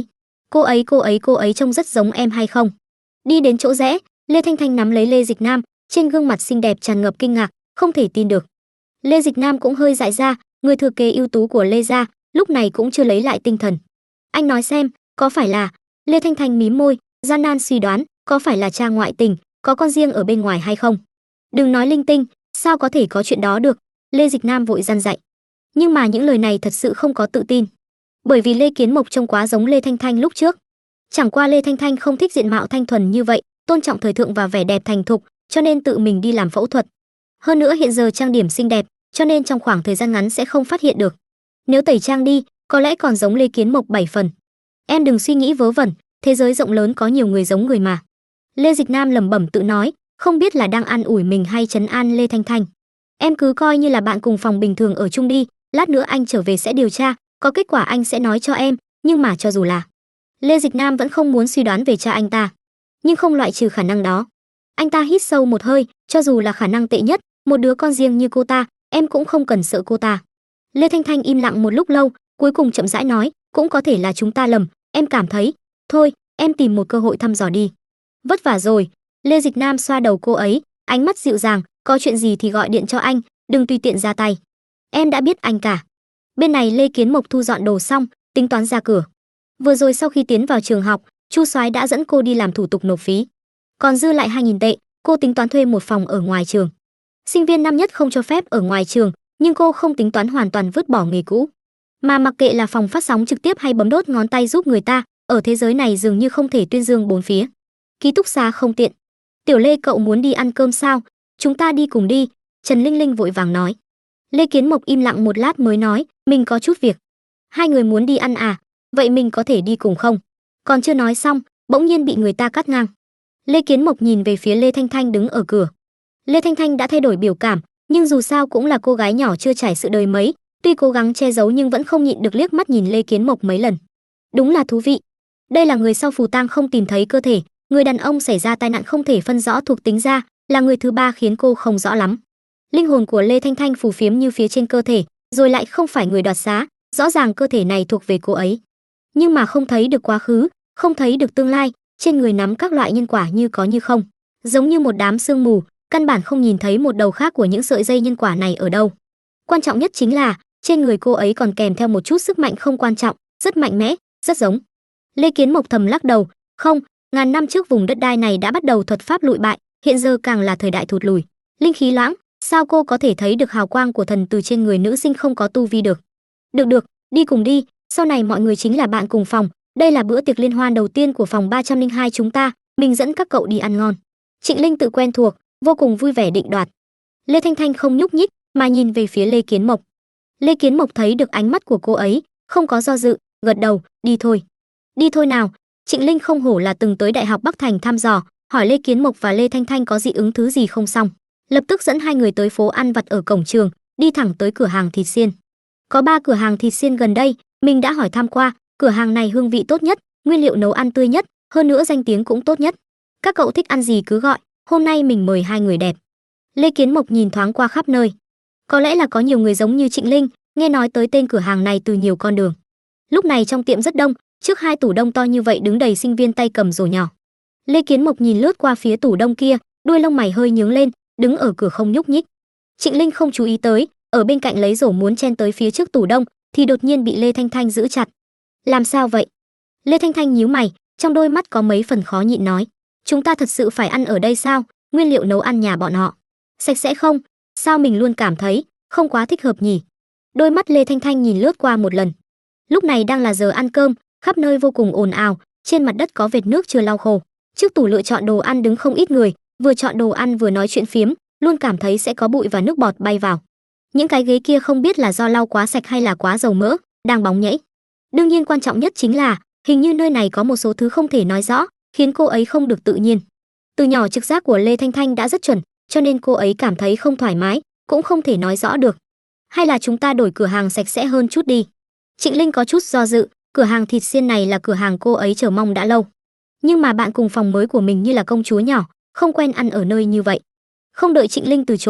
cô ấy trông rất giống em hay không? Đi đến chỗ rẽ, Lê Thanh Thanh nắm lấy Lê Dịch Nam, trên gương mặt xinh đẹp tràn ngập kinh ngạc, không thể tin được. Lê Dịch Nam cũng hơi dại ra, người thừa kế ưu tú của Lê gia, lúc này cũng chưa lấy lại tinh thần. Anh nói xem, có phải là... Lê Thanh Thanh mím môi, gian nan suy đoán, có phải là cha ngoại tình, có con riêng ở bên ngoài hay không? Đừng nói linh tinh, sao có thể có chuyện đó được? Lê Dịch Nam vội răn dạy. Nhưng mà những lời này thật sự không có tự tin. Bởi vì Lê Kiến Mộc trông quá giống Lê Thanh Thanh lúc trước. Chẳng qua Lê Thanh Thanh không thích diện mạo thanh thuần như vậy, tôn trọng thời thượng và vẻ đẹp thành thục, cho nên tự mình đi làm phẫu thuật. Hơn nữa hiện giờ trang điểm xinh đẹp, cho nên trong khoảng thời gian ngắn sẽ không phát hiện được. Nếu tẩy trang đi, có lẽ còn giống Lê Kiến Mộc 7 phần. Em đừng suy nghĩ vớ vẩn, thế giới rộng lớn có nhiều người giống người mà. Lê Dịch Nam lẩm bẩm tự nói, không biết là đang an ủi mình hay trấn an Lê Thanh Thanh. Em cứ coi như là bạn cùng phòng bình thường ở chung đi, lát nữa anh trở về sẽ điều tra, có kết quả anh sẽ nói cho em, nhưng mà cho dù là... Lê Dịch Nam vẫn không muốn suy đoán về cha anh ta, nhưng không loại trừ khả năng đó. Anh ta hít sâu một hơi, cho dù là khả năng tệ nhất, một đứa con riêng như cô ta, em cũng không cần sợ cô ta. Lê Thanh Thanh im lặng một lúc lâu, cuối cùng chậm rãi nói, cũng có thể là chúng ta lầm, em cảm thấy, thôi, em tìm một cơ hội thăm dò đi. Vất vả rồi. Lê Dịch Nam xoa đầu cô ấy, ánh mắt dịu dàng, có chuyện gì thì gọi điện cho anh, đừng tùy tiện ra tay. Em đã biết anh cả. Bên này Lê Kiến Mộc thu dọn đồ xong, tính toán ra cửa. Vừa rồi sau khi tiến vào trường học, Chu Soái đã dẫn cô đi làm thủ tục nộp phí. Còn dư lại 2.000 tệ, cô tính toán thuê một phòng ở ngoài trường. Sinh viên năm nhất không cho phép ở ngoài trường, nhưng cô không tính toán hoàn toàn vứt bỏ nghề cũ. Mà mặc kệ là phòng phát sóng trực tiếp hay bấm đốt ngón tay giúp người ta, ở thế giới này dường như không thể tuyên dương bốn phía. Ký túc xá không tiện. Tiểu Lê cậu muốn đi ăn cơm sao? Chúng ta đi cùng đi, Trần Linh Linh vội vàng nói. Lê Kiến Mộc im lặng một lát mới nói, mình có chút việc. Hai người muốn đi ăn à? Vậy mình có thể đi cùng không? Còn chưa nói xong, bỗng nhiên bị người ta cắt ngang. Lê Kiến Mộc nhìn về phía Lê Thanh Thanh đứng ở cửa. Lê Thanh Thanh đã thay đổi biểu cảm, nhưng dù sao cũng là cô gái nhỏ chưa trải sự đời mấy, tuy cố gắng che giấu nhưng vẫn không nhịn được liếc mắt nhìn Lê Kiến Mộc mấy lần. Đúng là thú vị. Đây là người sau phù tang không tìm thấy cơ thể, người đàn ông xảy ra tai nạn không thể phân rõ thuộc tính ra, là người thứ ba khiến cô không rõ lắm. Linh hồn của Lê Thanh Thanh phù phiếm như phía trên cơ thể, rồi lại không phải người đoạt xá, rõ ràng cơ thể này thuộc về cô ấy. Nhưng mà không thấy được quá khứ, không thấy được tương lai, trên người nắm các loại nhân quả như có như không, giống như một đám sương mù, căn bản không nhìn thấy một đầu khác của những sợi dây nhân quả này ở đâu. Quan trọng nhất chính là, trên người cô ấy còn kèm theo một chút sức mạnh không quan trọng, rất mạnh mẽ, rất giống. Lê Kiến Mộc thầm lắc đầu, không, ngàn năm trước vùng đất đai này đã bắt đầu thuật pháp lụi bại, hiện giờ càng là thời đại thụt lùi, linh khí loãng, sao cô có thể thấy được hào quang của thần từ trên người nữ sinh không có tu vi được. Được, đi cùng đi, sau này mọi người chính là bạn cùng phòng, đây là bữa tiệc liên hoan đầu tiên của phòng 302 chúng ta, mình dẫn các cậu đi ăn ngon. Trịnh Linh tự quen thuộc, vô cùng vui vẻ định đoạt. Lê Thanh Thanh không nhúc nhích, mà nhìn về phía Lê Kiến Mộc. Lê Kiến Mộc thấy được ánh mắt của cô ấy, không có do dự, gật đầu, đi thôi. Đi thôi nào. Trịnh Linh không hổ là từng tới Đại học Bắc Thành thăm dò, hỏi Lê Kiến Mộc và Lê Thanh Thanh có dị ứng thứ gì không xong, lập tức dẫn hai người tới phố ăn vặt ở cổng trường, đi thẳng tới cửa hàng thịt xiên. Có 3 cửa hàng thịt xiên gần đây, mình đã hỏi thăm qua, cửa hàng này hương vị tốt nhất, nguyên liệu nấu ăn tươi nhất, hơn nữa danh tiếng cũng tốt nhất. Các cậu thích ăn gì cứ gọi, hôm nay mình mời hai người đẹp. Lê Kiến Mộc nhìn thoáng qua khắp nơi. Có lẽ là có nhiều người giống như Trịnh Linh, nghe nói tới tên cửa hàng này từ nhiều con đường. Lúc này trong tiệm rất đông, trước 2 tủ đông to như vậy đứng đầy sinh viên tay cầm rổ nhỏ. Lê Kiến Mộc nhìn lướt qua phía tủ đông kia, đuôi lông mày hơi nhướng lên, đứng ở cửa không nhúc nhích. Trịnh Linh không chú ý tới, ở bên cạnh lấy rổ muốn chen tới phía trước tủ đông, thì đột nhiên bị Lê Thanh Thanh giữ chặt. Làm sao vậy? Lê Thanh Thanh nhíu mày, trong đôi mắt có mấy phần khó nhịn nói, chúng ta thật sự phải ăn ở đây sao? Nguyên liệu nấu ăn nhà bọn họ sạch sẽ không? Sao mình luôn cảm thấy không quá thích hợp nhỉ? Đôi mắt Lê Thanh Thanh nhìn lướt qua một lần. Lúc này đang là giờ ăn cơm, khắp nơi vô cùng ồn ào, trên mặt đất có vệt nước chưa lau khô. Trước tủ lựa chọn đồ ăn đứng không ít người, vừa chọn đồ ăn vừa nói chuyện phiếm, luôn cảm thấy sẽ có bụi và nước bọt bay vào. Những cái ghế kia không biết là do lau quá sạch hay là quá dầu mỡ, đang bóng nhễ. Đương nhiên quan trọng nhất chính là, hình như nơi này có một số thứ không thể nói rõ, khiến cô ấy không được tự nhiên. Từ nhỏ trực giác của Lê Thanh Thanh đã rất chuẩn, cho nên cô ấy cảm thấy không thoải mái, cũng không thể nói rõ được. Hay là chúng ta đổi cửa hàng sạch sẽ hơn chút đi. Trịnh Linh có chút do dự, cửa hàng thịt xiên này là cửa hàng cô ấy chờ mong đã lâu. Nhưng mà bạn cùng phòng mới của mình như là công chúa nhỏ, không quen ăn ở nơi như vậy. Không đợi Trịnh Linh từ chối,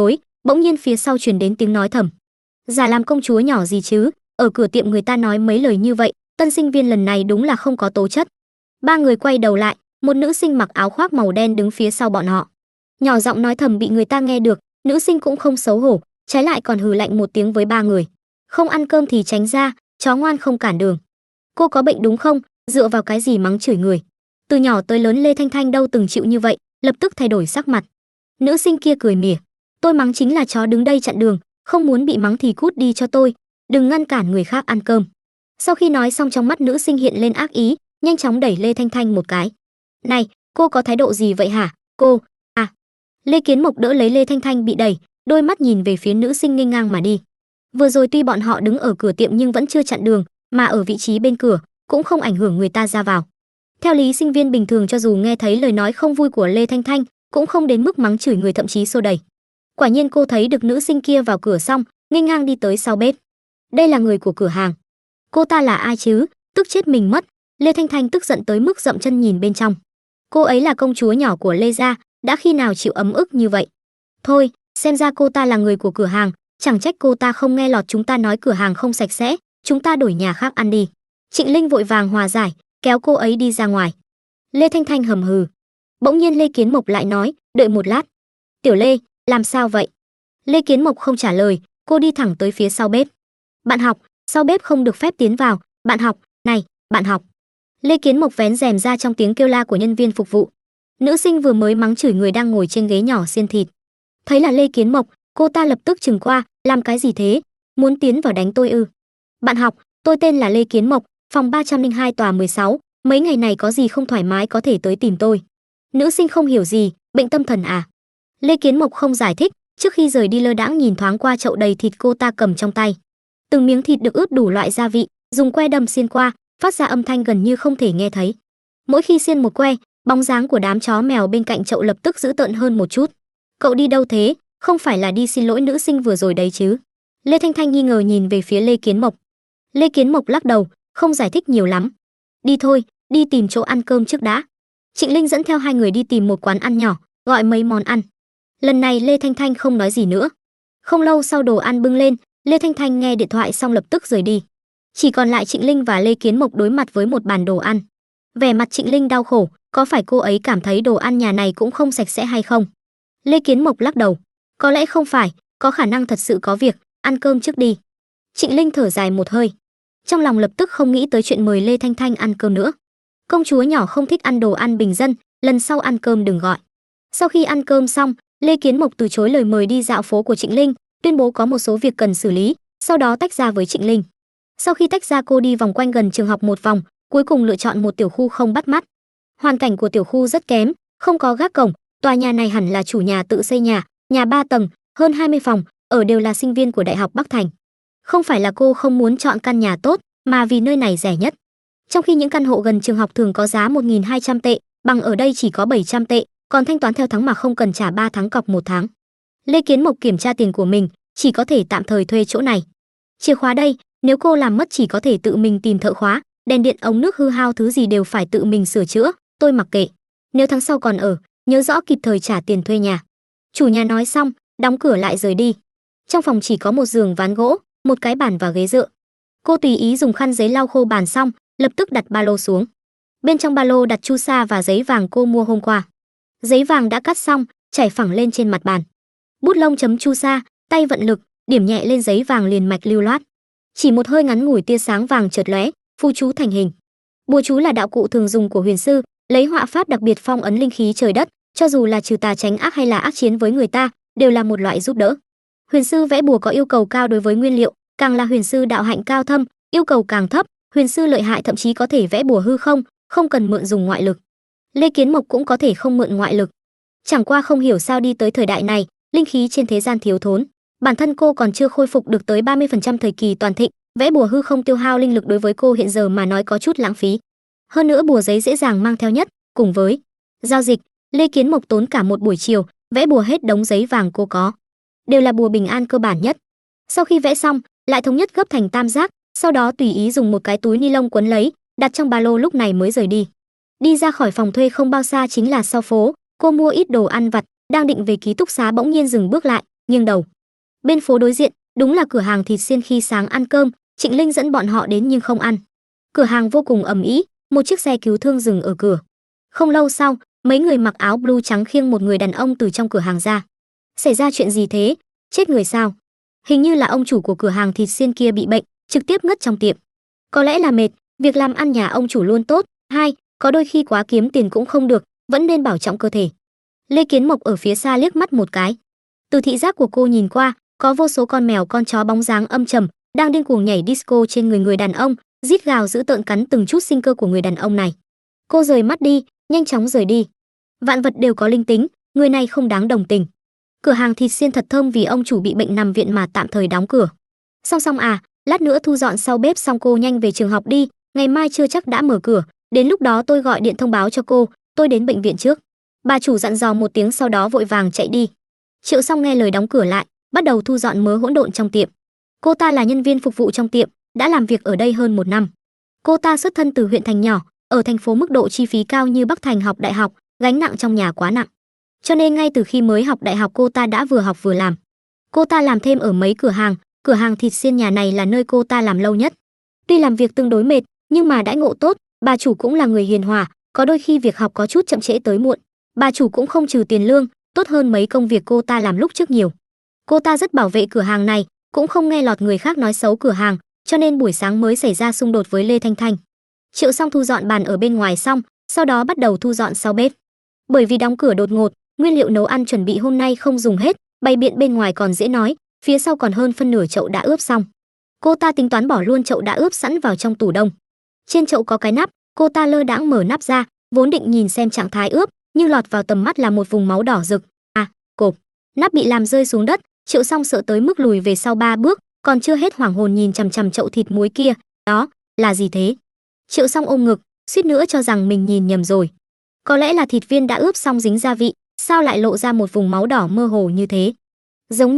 Bỗng nhiên phía sau truyền đến tiếng nói thầm. Giả làm công chúa nhỏ gì chứ, ở cửa tiệm người ta nói mấy lời như vậy, tân sinh viên lần này đúng là không có tố chất. Ba người quay đầu lại, một nữ sinh mặc áo khoác màu đen đứng phía sau bọn họ. Nhỏ giọng nói thầm bị người ta nghe được, nữ sinh cũng không xấu hổ, trái lại còn hừ lạnh một tiếng với ba người. Không ăn cơm thì tránh ra, chó ngoan không cản đường. Cô có bệnh đúng không, dựa vào cái gì mắng chửi người. Từ nhỏ tới lớn Lê Thanh Thanh đâu từng chịu như vậy, lập tức thay đổi sắc mặt. Nữ sinh kia cười mỉa, tôi mắng chính là chó đứng đây chặn đường, không muốn bị mắng thì cút đi cho tôi, đừng ngăn cản người khác ăn cơm. Sau khi nói xong trong mắt nữ sinh hiện lên ác ý, nhanh chóng đẩy Lê Thanh Thanh một cái. Này, cô có thái độ gì vậy hả, cô? À. Lê Kiến Mộc đỡ lấy Lê Thanh Thanh bị đẩy, đôi mắt nhìn về phía nữ sinh nghênh ngang mà đi. Vừa rồi tuy bọn họ đứng ở cửa tiệm nhưng vẫn chưa chặn đường, mà ở vị trí bên cửa cũng không ảnh hưởng người ta ra vào. Theo lý sinh viên bình thường cho dù nghe thấy lời nói không vui của Lê Thanh Thanh, cũng không đến mức mắng chửi người thậm chí xô đẩy. Quả nhiên cô thấy được nữ sinh kia vào cửa xong, nghênh ngang đi tới sau bếp. Đây là người của cửa hàng. Cô ta là ai chứ, tức chết mình mất. Lê Thanh Thanh tức giận tới mức dậm chân nhìn bên trong. Cô ấy là công chúa nhỏ của Lê gia, đã khi nào chịu ấm ức như vậy. Thôi, xem ra cô ta là người của cửa hàng, chẳng trách cô ta không nghe lọt chúng ta nói cửa hàng không sạch sẽ, chúng ta đổi nhà khác ăn đi. Trịnh Linh vội vàng hòa giải, kéo cô ấy đi ra ngoài. Lê Thanh Thanh hầm hừ. Bỗng nhiên Lê Kiến Mộc lại nói, đợi một lát. Tiểu Lê, làm sao vậy? Lê Kiến Mộc không trả lời, cô đi thẳng tới phía sau bếp. Bạn học, sau bếp không được phép tiến vào, bạn học, này, bạn học. Lê Kiến Mộc vén rèm ra trong tiếng kêu la của nhân viên phục vụ. Nữ sinh vừa mới mắng chửi người đang ngồi trên ghế nhỏ xiên thịt. Thấy là Lê Kiến Mộc, cô ta lập tức chừng qua, làm cái gì thế? Muốn tiến vào đánh tôi ư? Bạn học, tôi tên là Lê Kiến Mộc, phòng 302 tòa 16, mấy ngày này có gì không thoải mái có thể tới tìm tôi. Nữ sinh không hiểu gì, bệnh tâm thần à? Lê Kiến Mộc không giải thích, trước khi rời đi lơ đãng nhìn thoáng qua chậu đầy thịt cô ta cầm trong tay. Từng miếng thịt được ướp đủ loại gia vị, dùng que đâm xiên qua, phát ra âm thanh gần như không thể nghe thấy. Mỗi khi xiên một que, bóng dáng của đám chó mèo bên cạnh chậu lập tức dữ tợn hơn một chút. Cậu đi đâu thế? Không phải là đi xin lỗi nữ sinh vừa rồi đấy chứ? Lê Thanh Thanh nghi ngờ nhìn về phía Lê Kiến Mộc. Lê Kiến Mộc lắc đầu, không giải thích nhiều lắm. Đi thôi, đi tìm chỗ ăn cơm trước đã. Trịnh Linh dẫn theo hai người đi tìm một quán ăn nhỏ, gọi mấy món ăn. Lần này Lê Thanh Thanh không nói gì nữa. Không lâu sau đồ ăn bưng lên, Lê Thanh Thanh nghe điện thoại xong lập tức rời đi. Chỉ còn lại Trịnh Linh và Lê Kiến Mộc đối mặt với một bàn đồ ăn. Vẻ mặt Trịnh Linh đau khổ, có phải cô ấy cảm thấy đồ ăn nhà này cũng không sạch sẽ hay không? Lê Kiến Mộc lắc đầu, có lẽ không phải, có khả năng thật sự có việc, ăn cơm trước đi. Trịnh Linh thở dài một hơi, trong lòng lập tức không nghĩ tới chuyện mời Lê Thanh Thanh ăn cơm nữa. Công chúa nhỏ không thích ăn đồ ăn bình dân, lần sau ăn cơm đừng gọi. Sau khi ăn cơm xong, Lê Kiến Mộc từ chối lời mời đi dạo phố của Trịnh Linh, tuyên bố có một số việc cần xử lý, sau đó tách ra với Trịnh Linh. Sau khi tách ra cô đi vòng quanh gần trường học một vòng, cuối cùng lựa chọn một tiểu khu không bắt mắt. Hoàn cảnh của tiểu khu rất kém, không có gác cổng, tòa nhà này hẳn là chủ nhà tự xây nhà 3 tầng, hơn 20 phòng, ở đều là sinh viên của Đại học Bắc Thành. Không phải là cô không muốn chọn căn nhà tốt, mà vì nơi này rẻ nhất. Trong khi những căn hộ gần trường học thường có giá 1.200 tệ, bằng ở đây chỉ có 700 tệ, còn thanh toán theo tháng mà không cần trả 3 tháng cọc một tháng. Lê Kiến Mộc kiểm tra tiền của mình, chỉ có thể tạm thời thuê chỗ này. Chìa khóa đây, nếu cô làm mất chỉ có thể tự mình tìm thợ khóa, đèn điện ống nước hư hao thứ gì đều phải tự mình sửa chữa, tôi mặc kệ. Nếu tháng sau còn ở, nhớ rõ kịp thời trả tiền thuê nhà. Chủ nhà nói xong, đóng cửa lại rời đi. Trong phòng chỉ có một giường ván gỗ, một cái bàn và ghế dựa. Cô tùy ý dùng khăn giấy lau khô bàn xong, lập tức đặt ba lô xuống. Bên trong ba lô đặt chu sa và giấy vàng cô mua hôm qua. Giấy vàng đã cắt xong, trải phẳng lên trên mặt bàn. Bút lông chấm chu sa, tay vận lực, điểm nhẹ lên giấy vàng liền mạch lưu loát. Chỉ một hơi ngắn ngủi tia sáng vàng chợt lóe, phù chú thành hình. Bùa chú là đạo cụ thường dùng của huyền sư, lấy họa pháp đặc biệt phong ấn linh khí trời đất, cho dù là trừ tà tránh ác hay là ác chiến với người ta, đều là một loại giúp đỡ. Huyền sư vẽ bùa có yêu cầu cao đối với nguyên liệu, càng là huyền sư đạo hạnh cao thâm, yêu cầu càng thấp, huyền sư lợi hại thậm chí có thể vẽ bùa hư không, không cần mượn dùng ngoại lực. Lê Kiến Mộc cũng có thể không mượn ngoại lực. Chẳng qua không hiểu sao đi tới thời đại này, linh khí trên thế gian thiếu thốn. Bản thân cô còn chưa khôi phục được tới 30% thời kỳ toàn thịnh, vẽ bùa hư không tiêu hao linh lực đối với cô hiện giờ mà nói có chút lãng phí. Hơn nữa bùa giấy dễ dàng mang theo nhất, cùng với giao dịch, Lê Kiến Mộc tốn cả một buổi chiều, vẽ bùa hết đống giấy vàng cô có. Đều là bùa bình an cơ bản nhất. Sau khi vẽ xong, lại thống nhất gấp thành tam giác, sau đó tùy ý dùng một cái túi ni lông quấn lấy, đặt trong ba lô lúc này mới rời đi. Đi ra khỏi phòng thuê không bao xa chính là sau phố, cô mua ít đồ ăn vặt, đang định về ký túc xá bỗng nhiên dừng bước lại, nghiêng đầu. Bên phố đối diện, đúng là cửa hàng thịt xiên khi sáng ăn cơm, Trịnh Linh dẫn bọn họ đến nhưng không ăn. Cửa hàng vô cùng ầm ĩ, một chiếc xe cứu thương dừng ở cửa. Không lâu sau, mấy người mặc áo blue trắng khiêng một người đàn ông từ trong cửa hàng ra. Xảy ra chuyện gì thế? Chết người sao? Hình như là ông chủ của cửa hàng thịt xiên kia bị bệnh, trực tiếp ngất trong tiệm. Có lẽ là mệt, việc làm ăn nhà ông chủ luôn tốt. Hai, có đôi khi quá kiếm tiền cũng không được, vẫn nên bảo trọng cơ thể. Lê Kiến Mộc ở phía xa liếc mắt một cái. Từ thị giác của cô nhìn qua, có vô số con mèo con chó bóng dáng âm trầm đang điên cuồng nhảy disco trên người đàn ông, rít gào dữ tợn cắn từng chút sinh cơ của người đàn ông này. Cô rời mắt đi, nhanh chóng rời đi. Vạn vật đều có linh tính, người này không đáng đồng tình. Cửa hàng thịt xiên thật thơm vì ông chủ bị bệnh nằm viện mà tạm thời đóng cửa. Xong à, lát nữa thu dọn sau bếp xong cô nhanh về trường học đi, ngày mai chưa chắc đã mở cửa, đến lúc đó tôi gọi điện thông báo cho cô, tôi đến bệnh viện trước. Bà chủ dặn dò một tiếng sau đó vội vàng chạy đi. Triệu Song nghe lời đóng cửa lại, bắt đầu thu dọn mớ hỗn độn trong tiệm. Cô ta là nhân viên phục vụ trong tiệm, đã làm việc ở đây hơn 1 năm. Cô ta xuất thân từ huyện thành nhỏ, ở thành phố mức độ chi phí cao như Bắc Thành học đại học, gánh nặng trong nhà quá nặng. Cho nên ngay từ khi mới học đại học cô ta đã vừa học vừa làm. Cô ta làm thêm ở mấy cửa hàng thịt xiên nhà này là nơi cô ta làm lâu nhất. Tuy làm việc tương đối mệt, nhưng mà đãi ngộ tốt, bà chủ cũng là người hiền hòa, có đôi khi việc học có chút chậm trễ tới muộn, bà chủ cũng không trừ tiền lương, tốt hơn mấy công việc cô ta làm lúc trước nhiều. Cô ta rất bảo vệ cửa hàng này, cũng không nghe lọt người khác nói xấu cửa hàng, cho nên buổi sáng mới xảy ra xung đột với Lê Thanh Thanh. Triệu Song thu dọn bàn ở bên ngoài xong, sau đó bắt đầu thu dọn sau bếp. Bởi vì đóng cửa đột ngột, nguyên liệu nấu ăn chuẩn bị hôm nay không dùng hết, bày biện bên ngoài còn dễ nói, phía sau còn hơn phân nửa chậu đã ướp xong. Cô ta tính toán bỏ luôn chậu đã ướp sẵn vào trong tủ đông. Trên chậu có cái nắp, cô ta lơ đãng mở nắp ra, vốn định nhìn xem trạng thái ướp, nhưng lọt vào tầm mắt là một vùng máu đỏ rực. À, cộp, nắp bị làm rơi xuống đất, Triệu Song sợ tới mức lùi về sau 3 bước, còn chưa hết hoảng hồn nhìn chằm chằm chậu thịt muối kia, đó, là gì thế? Triệu Song ôm ngực, suýt nữa cho rằng mình nhìn nhầm rồi. Có lẽ là thịt viên đã ướp xong dính gia vị, sao lại lộ ra một vùng máu đỏ mơ hồ như thế? Giống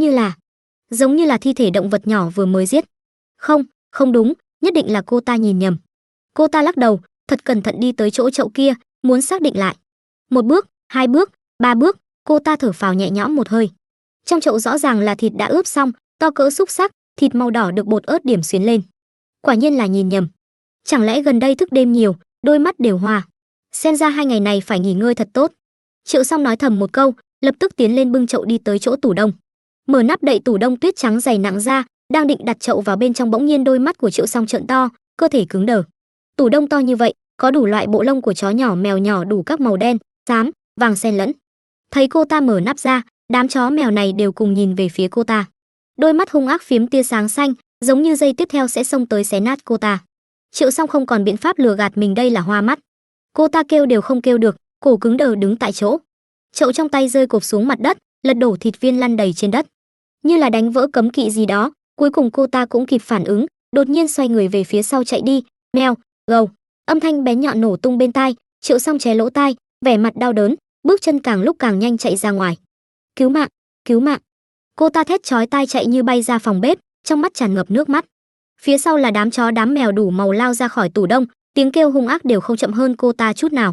như là thi thể động vật nhỏ vừa mới giết. Không, không đúng, nhất định là cô ta nhìn nhầm. Cô ta lắc đầu, thật cẩn thận đi tới chỗ chậu kia, muốn xác định lại. 1 bước, 2 bước, 3 bước, cô ta thở phào nhẹ nhõm một hơi. Trong chậu rõ ràng là thịt đã ướp xong, to cỡ xúc xắc, thịt màu đỏ được bột ớt điểm xuyến lên. Quả nhiên là nhìn nhầm. Chẳng lẽ gần đây thức đêm nhiều, đôi mắt đều hoa. Xem ra 2 ngày này phải nghỉ ngơi thật tốt. Triệu Song nói thầm một câu, lập tức tiến lên bưng chậu đi tới chỗ tủ đông. Mở nắp đậy tủ đông tuyết trắng dày nặng ra, đang định đặt chậu vào bên trong bỗng nhiên đôi mắt của Triệu Song trợn to, cơ thể cứng đờ. Tủ đông to như vậy, có đủ loại bộ lông của chó nhỏ mèo nhỏ đủ các màu đen, xám, vàng xen lẫn. Thấy cô ta mở nắp ra, đám chó mèo này đều cùng nhìn về phía cô ta. Đôi mắt hung ác phiếm tia sáng xanh, giống như giây tiếp theo sẽ xông tới xé nát cô ta. Triệu Song không còn biện pháp lừa gạt mình đây là hoa mắt. Cô ta kêu đều không kêu được, cổ cứng đờ đứng tại chỗ. Chậu trong tay rơi cộp xuống mặt đất, lật đổ thịt viên lăn đầy trên đất. Như là đánh vỡ cấm kỵ gì đó, cuối cùng cô ta cũng kịp phản ứng, đột nhiên xoay người về phía sau chạy đi. Mèo, gầu, âm thanh bén nhọn nổ tung bên tai, Triệu Song ché lỗ tai, vẻ mặt đau đớn, bước chân càng lúc càng nhanh chạy ra ngoài. Cứu mạng, cứu mạng. Cô ta thét chói tai chạy như bay ra phòng bếp, trong mắt tràn ngập nước mắt. Phía sau là đám chó đám mèo đủ màu lao ra khỏi tủ đông, tiếng kêu hung ác đều không chậm hơn cô ta chút nào.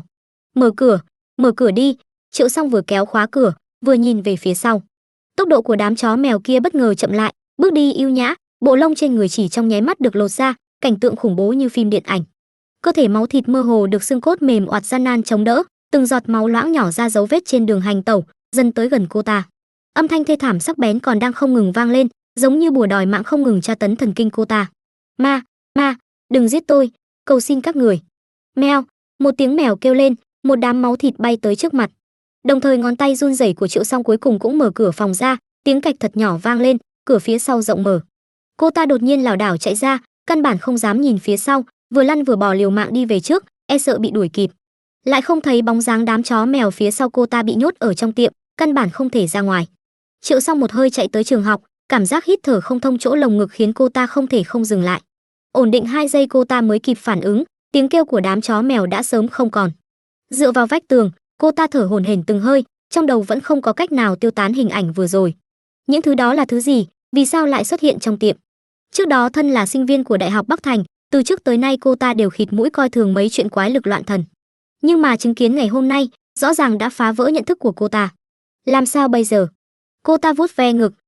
Mở cửa đi. Triệu Song vừa kéo khóa cửa, vừa nhìn về phía sau. Tốc độ của đám chó mèo kia bất ngờ chậm lại, bước đi ưu nhã, bộ lông trên người chỉ trong nháy mắt được lột ra, cảnh tượng khủng bố như phim điện ảnh. Cơ thể máu thịt mơ hồ được xương cốt mềm oặt gian nan chống đỡ, từng giọt máu loãng nhỏ ra dấu vết trên đường hành tẩu, dần tới gần cô ta. Âm thanh thê thảm sắc bén còn đang không ngừng vang lên, giống như bùa đòi mạng không ngừng tra tấn thần kinh cô ta. Ma, đừng giết tôi, cầu xin các người. Mèo, một tiếng mèo kêu lên, một đám máu thịt bay tới trước mặt. Đồng thời ngón tay run rẩy của Triệu Song cuối cùng cũng mở cửa phòng ra, tiếng cạch thật nhỏ vang lên, cửa phía sau rộng mở. Cô ta đột nhiên lảo đảo chạy ra, căn bản không dám nhìn phía sau, vừa lăn vừa bò liều mạng đi về trước, e sợ bị đuổi kịp. Lại không thấy bóng dáng đám chó mèo phía sau cô ta bị nhốt ở trong tiệm, căn bản không thể ra ngoài. Triệu Song một hơi chạy tới trường học, cảm giác hít thở không thông chỗ lồng ngực khiến cô ta không thể không dừng lại. Ổn định 2 giây cô ta mới kịp phản ứng, tiếng kêu của đám chó mèo đã sớm không còn. Dựa vào vách tường, cô ta thở hổn hển từng hơi, trong đầu vẫn không có cách nào tiêu tán hình ảnh vừa rồi. Những thứ đó là thứ gì, vì sao lại xuất hiện trong tiệm? Trước đó thân là sinh viên của Đại học Bắc Thành, từ trước tới nay cô ta đều khịt mũi coi thường mấy chuyện quái lực loạn thần. Nhưng mà chứng kiến ngày hôm nay, rõ ràng đã phá vỡ nhận thức của cô ta. Làm sao bây giờ? Cô ta vuốt ve ngực,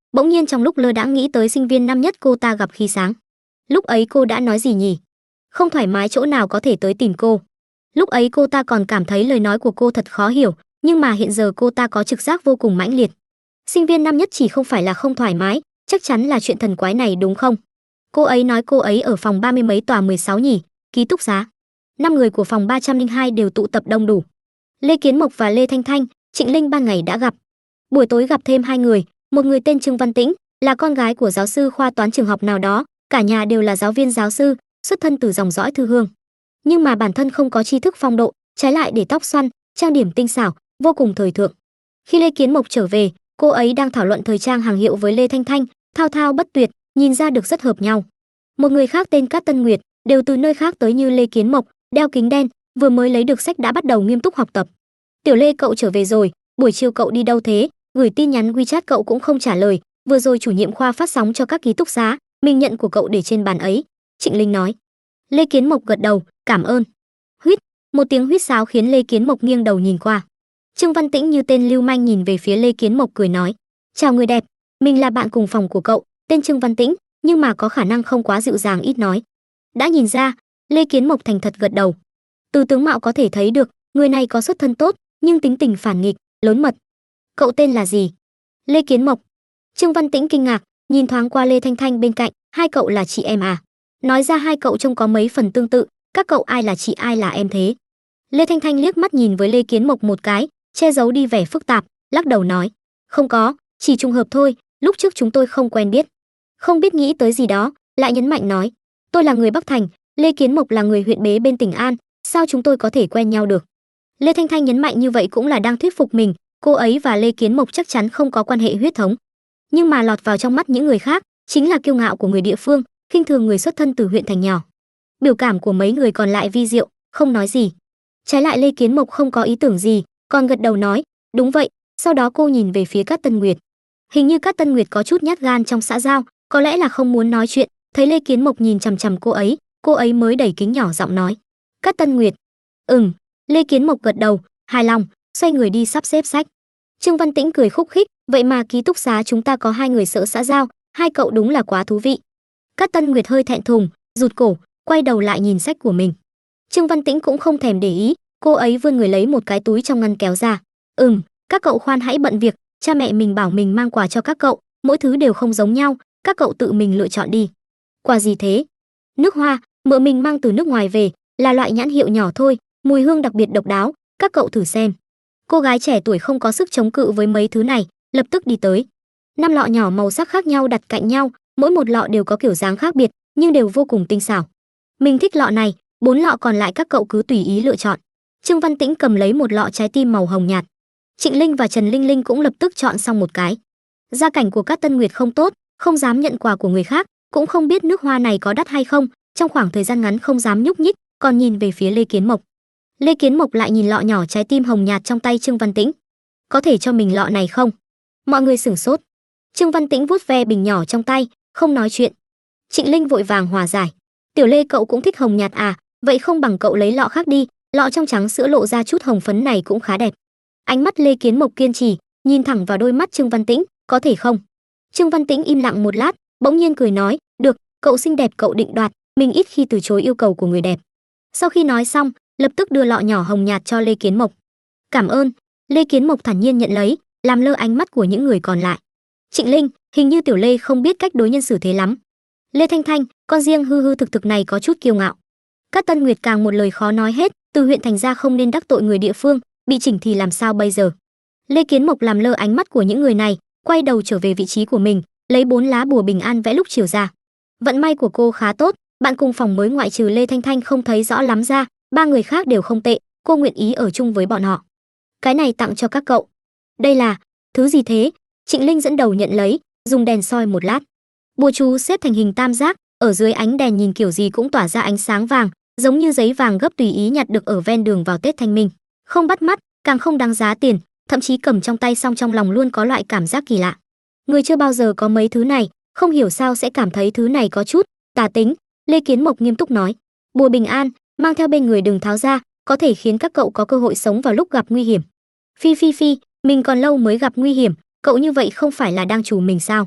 Bỗng nhiên trong lúc lơ đãng nghĩ tới sinh viên năm nhất cô ta gặp khi sáng. Lúc ấy cô đã nói gì nhỉ? Không thoải mái chỗ nào có thể tới tìm cô. Lúc ấy cô ta còn cảm thấy lời nói của cô thật khó hiểu, nhưng mà hiện giờ cô ta có trực giác vô cùng mãnh liệt. Sinh viên năm nhất chỉ không phải là không thoải mái, chắc chắn là chuyện thần quái này đúng không? Cô ấy nói cô ấy ở phòng 30 mấy tòa 16 nhỉ, ký túc xá. 5 người của phòng 302 đều tụ tập đông đủ. Lê Kiến Mộc và Lê Thanh Thanh, Trịnh Linh ban ngày đã gặp. Buổi tối gặp thêm 2 người, một người tên Trương Văn Tĩnh, là con gái của giáo sư khoa toán trường học nào đó, cả nhà đều là giáo viên giáo sư, xuất thân từ dòng dõi thư hương. Nhưng mà bản thân không có tri thức phong độ, trái lại để tóc xoăn, trang điểm tinh xảo, vô cùng thời thượng. Khi Lê Kiến Mộc trở về, cô ấy đang thảo luận thời trang hàng hiệu với Lê Thanh Thanh, thao thao bất tuyệt, nhìn ra được rất hợp nhau. Một người khác tên Cát Tân Nguyệt, đều từ nơi khác tới như Lê Kiến Mộc, đeo kính đen, vừa mới lấy được sách đã bắt đầu nghiêm túc học tập. Tiểu Lê cậu trở về rồi, buổi chiều cậu đi đâu thế? Gửi tin nhắn WeChat cậu cũng không trả lời, vừa rồi chủ nhiệm khoa phát sóng cho các ký túc xá, mình nhận của cậu để trên bàn ấy. Trịnh Linh nói. Lê Kiến Mộc gật đầu, cảm ơn. Huýt, một tiếng huýt sáo khiến Lê Kiến Mộc nghiêng đầu nhìn qua. Trương Văn Tĩnh như tên lưu manh nhìn về phía Lê Kiến Mộc cười nói, chào người đẹp, mình là bạn cùng phòng của cậu, tên Trương Văn Tĩnh, nhưng mà có khả năng không quá dịu dàng ít nói. Đã nhìn ra, Lê Kiến Mộc thành thật gật đầu. Từ tướng mạo có thể thấy được, người này có xuất thân tốt, nhưng tính tình phản nghịch, lớn mật. Cậu tên là gì? Lê Kiến Mộc. Trương Văn Tĩnh kinh ngạc, nhìn thoáng qua Lê Thanh Thanh bên cạnh, hai cậu là chị em à? Nói ra hai cậu trông có mấy phần tương tự, các cậu ai là chị ai là em thế? Lê Thanh Thanh liếc mắt nhìn với Lê Kiến Mộc một cái, che giấu đi vẻ phức tạp, lắc đầu nói, không có, chỉ trùng hợp thôi, lúc trước chúng tôi không quen biết. Không biết nghĩ tới gì đó, lại nhấn mạnh nói, tôi là người Bắc Thành, Lê Kiến Mộc là người huyện Bế bên tỉnh An, sao chúng tôi có thể quen nhau được? Lê Thanh Thanh nhấn mạnh như vậy cũng là đang thuyết phục mình, cô ấy và Lê Kiến Mộc chắc chắn không có quan hệ huyết thống. Nhưng mà lọt vào trong mắt những người khác, chính là kiêu ngạo của người địa phương, khinh thường người xuất thân từ huyện thành nhỏ. Biểu cảm của mấy người còn lại vi diệu, không nói gì. Trái lại Lê Kiến Mộc không có ý tưởng gì, còn gật đầu nói, đúng vậy. Sau đó cô nhìn về phía Cát Tân Nguyệt. Hình như Cát Tân Nguyệt có chút nhát gan trong xã giao, có lẽ là không muốn nói chuyện. Thấy Lê Kiến Mộc nhìn chằm chằm cô ấy mới đẩy kính nhỏ giọng nói, Cát Tân Nguyệt. Lê Kiến Mộc gật đầu, hài lòng, xoay người đi sắp xếp sách. Trương Văn Tĩnh cười khúc khích, vậy mà ký túc xá chúng ta có 2 người sợ xã giao, hai cậu đúng là quá thú vị. Cát Tân Nguyệt hơi thẹn thùng, rụt cổ, quay đầu lại nhìn sách của mình. Trương Văn Tĩnh cũng không thèm để ý, cô ấy vươn người lấy một cái túi trong ngăn kéo ra. Các cậu khoan hãy bận việc, cha mẹ mình bảo mình mang quà cho các cậu, mỗi thứ đều không giống nhau, các cậu tự mình lựa chọn đi. Quà gì thế? Nước hoa, mợ mình mang từ nước ngoài về, là loại nhãn hiệu nhỏ thôi, mùi hương đặc biệt độc đáo, các cậu thử xem. Cô gái trẻ tuổi không có sức chống cự với mấy thứ này, lập tức đi tới. 5 lọ nhỏ màu sắc khác nhau đặt cạnh nhau, mỗi một lọ đều có kiểu dáng khác biệt, nhưng đều vô cùng tinh xảo. Mình thích lọ này, 4 lọ còn lại các cậu cứ tùy ý lựa chọn. Trương Văn Tĩnh cầm lấy một lọ trái tim màu hồng nhạt. Trịnh Linh và Trần Linh Linh cũng lập tức chọn xong một cái. Gia cảnh của Cát Tân Nguyệt không tốt, không dám nhận quà của người khác, cũng không biết nước hoa này có đắt hay không, trong khoảng thời gian ngắn không dám nhúc nhích, còn nhìn về phía Lê Kiến Mộc. Lê Kiến Mộc lại nhìn lọ nhỏ trái tim hồng nhạt trong tay Trương Văn Tĩnh. Có thể cho mình lọ này không? Mọi người sửng sốt. Trương Văn Tĩnh vuốt ve bình nhỏ trong tay, không nói chuyện. Trịnh Linh vội vàng hòa giải. Tiểu Lê cậu cũng thích hồng nhạt à, vậy không bằng cậu lấy lọ khác đi, lọ trong trắng sữa lộ ra chút hồng phấn này cũng khá đẹp. Ánh mắt Lê Kiến Mộc kiên trì, nhìn thẳng vào đôi mắt Trương Văn Tĩnh, có thể không? Trương Văn Tĩnh im lặng một lát, bỗng nhiên cười nói, được, cậu xinh đẹp cậu định đoạt, mình ít khi từ chối yêu cầu của người đẹp. Sau khi nói xong, lập tức đưa lọ nhỏ hồng nhạt cho Lê Kiến Mộc. Cảm ơn. Lê Kiến Mộc thản nhiên nhận lấy, làm lơ ánh mắt của những người còn lại. Trịnh Linh, hình như Tiểu Lê không biết cách đối nhân xử thế lắm. Lê Thanh Thanh, con riêng hư hư thực thực này có chút kiêu ngạo. Cát Tân Nguyệt càng một lời khó nói hết, từ huyện thành ra không nên đắc tội người địa phương, bị chỉnh thì làm sao bây giờ? Lê Kiến Mộc làm lơ ánh mắt của những người này, quay đầu trở về vị trí của mình, lấy 4 lá bùa bình an vẽ lúc chiều ra. Vận may của cô khá tốt, bạn cùng phòng mới ngoại trừ Lê Thanh Thanh không thấy rõ lắm ra, 3 người khác đều không tệ, cô nguyện ý ở chung với bọn họ. Cái này tặng cho các cậu. Đây là thứ gì thế? Trịnh Linh dẫn đầu nhận lấy, dùng đèn soi một lát. Bùa chú xếp thành hình tam giác, ở dưới ánh đèn nhìn kiểu gì cũng tỏa ra ánh sáng vàng, giống như giấy vàng gấp tùy ý nhặt được ở ven đường vào Tết Thanh Minh. Không bắt mắt, càng không đáng giá tiền, thậm chí cầm trong tay xong trong lòng luôn có loại cảm giác kỳ lạ. Người chưa bao giờ có mấy thứ này, không hiểu sao sẽ cảm thấy thứ này có chút tà tính. Lê Kiến Mộc nghiêm túc nói, bùa bình an, mang theo bên người đừng tháo ra, có thể khiến các cậu có cơ hội sống vào lúc gặp nguy hiểm. Phi, mình còn lâu mới gặp nguy hiểm, cậu như vậy không phải là đang trù mình sao?